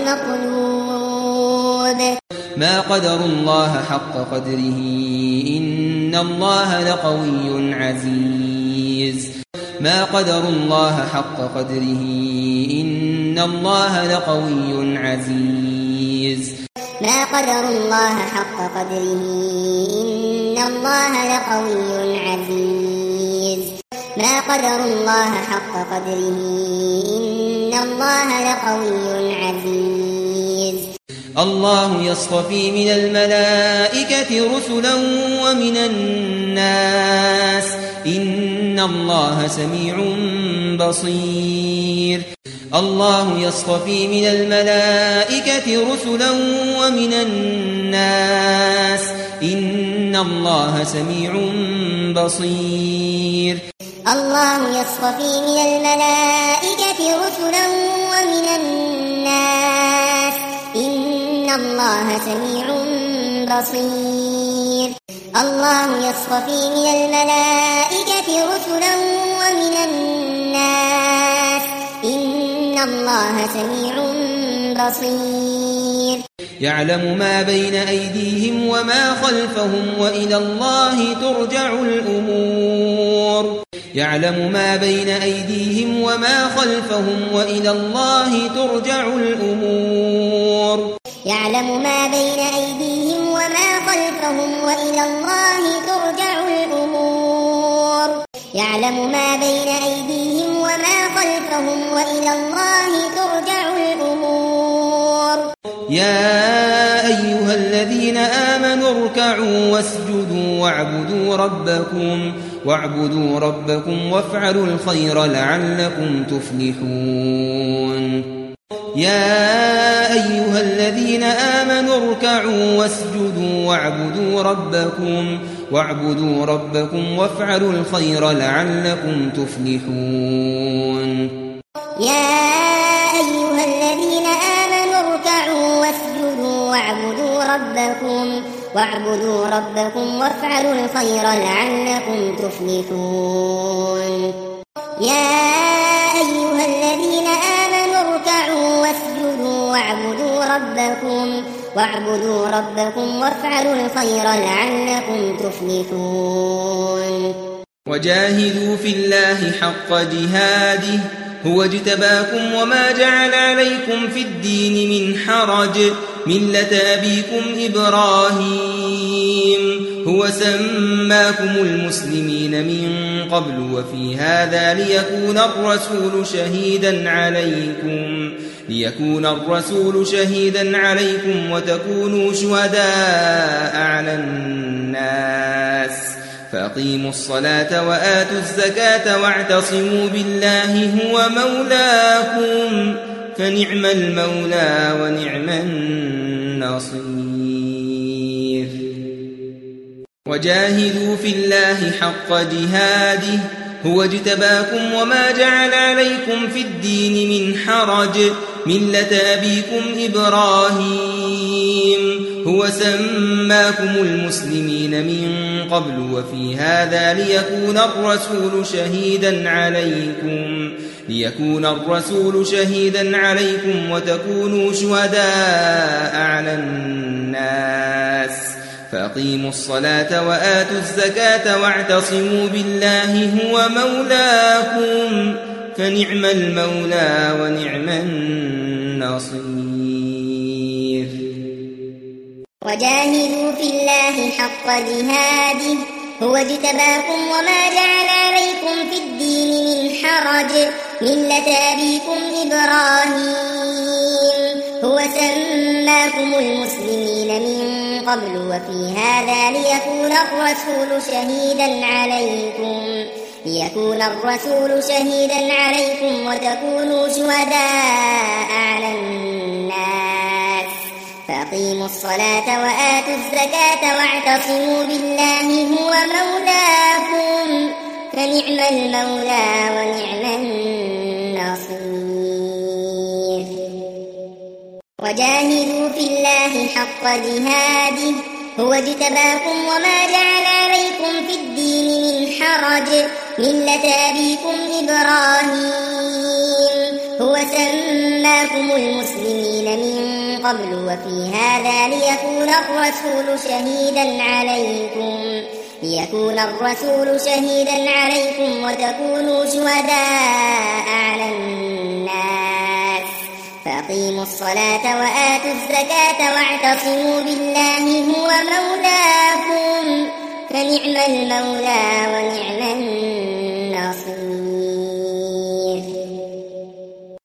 والمطلوب ما قدروا الله حق قدره إن الله لقوي عزيز ما قدروا الله حق قدره إن الله لقوي عزيز ما قدروا الله حق قدره إن الله لقوي عزيز ما قدروا الله حق قدره إن الله لقوي عزيز الله يصطفي من الملائكة رسلا ومن الناس إن الله سميع بصير الله يصطفي من الملائكة رسلا ومن الناس إن الله سميع بصير الله يصطفي من الملائكة رسلا ومن الناس إن الله سميع بصير الله يصطفي من الملائكة رسلا ومن الناس إن الله سميع بصير يعلم ما بين أيديهم وما خلفهم وإلى الله ترجع الأمور يعلم ما بين أيديهم وما خلفهم وإلى الله ترجع الأمور يعلم ما بين أيديهم وما خلفهم وإلى الله ترجع الأمور يعلم ما بين أيديهم وما خلفهم وإلى الله ترجع الأمور يا أيها الذين آمنوا اركعوا واسجدوا واعبدوا ربكم واعبدوا ربكم وافعلوا الخير لعلكم تفلحون يا أيها الذين آمنوا اركعوا واسجدوا واعبدوا ربكم واعبدوا ربكم وافعلوا الخير لعلكم تفلحون يا أيها الذين آمنوا اركعوا واسجدوا واعبدوا ربكم واعبدوا ربكم وافعلوا الخير لعلكم تفلحون يا أيها الذين آمنوا اركعوا واسجدوا واعبدوا ربكم واعبدوا ربكم وافعلوا الخير لعلكم تفلحون وجاهدوا في الله حق جهاده هو اجتباكم وما جعل عليكم في الدين من حرج ملة أبيكم إبراهيم هو سماكم المسلمين من قبل وفي هذا ليكون الرسول شهيدا عليكم ليكون الرسول شهيدا عليكم وتكونوا شهداء على الناس فأقيموا الصلاة وآتوا الزكاة واعتصموا بالله هو مولاكم فنعم المولى ونعم النصير وجاهدوا في الله حق جهاده هو اجتباكم وما جعل عليكم في الدين من حرج ملة أبيكم إبراهيم هو سماكم المسلمين من قبل وفي هذا ليكون الرسول شهيدا عليكم ليكون الرسول شهيدا عليكم وتكونوا شهداء على الناس فأقيموا الصلاة وآتوا الزكاة واعتصموا بالله هو مولاكم فنعم المولى ونعم النصير. وجاهدوا في الله حق جهاده هو اجتباكم وما جعل عليكم في الدين من حرج ملة أبيكم إبراهيم هو سماكم المسلمين من قبل وفي هذا ليكون الرسول شهيدا عليكم ليكون الرسول شهيدا عليكم وتكونوا شهداء على الناس فأقيموا الصلاة وآتوا الزكاة واعتصموا بالله هو مولاكم فنعم المولى ونعم النصير. وجاهدوا في الله حق جهاده هو اجتباكم وما جعل عليكم في الدين من حرج ملة أبيكم إبراهيم هو سماكم المسلمين من قبل وفي هذا ليكون الرسول شهيدا عليكم ليكون الرسول شهيدا عليكم وتكونوا شهداء على الناس فأقيموا الصلاة وآتوا الزكاة واعتصموا بالله هو مولاكم فنعم المولى ونعم النصير.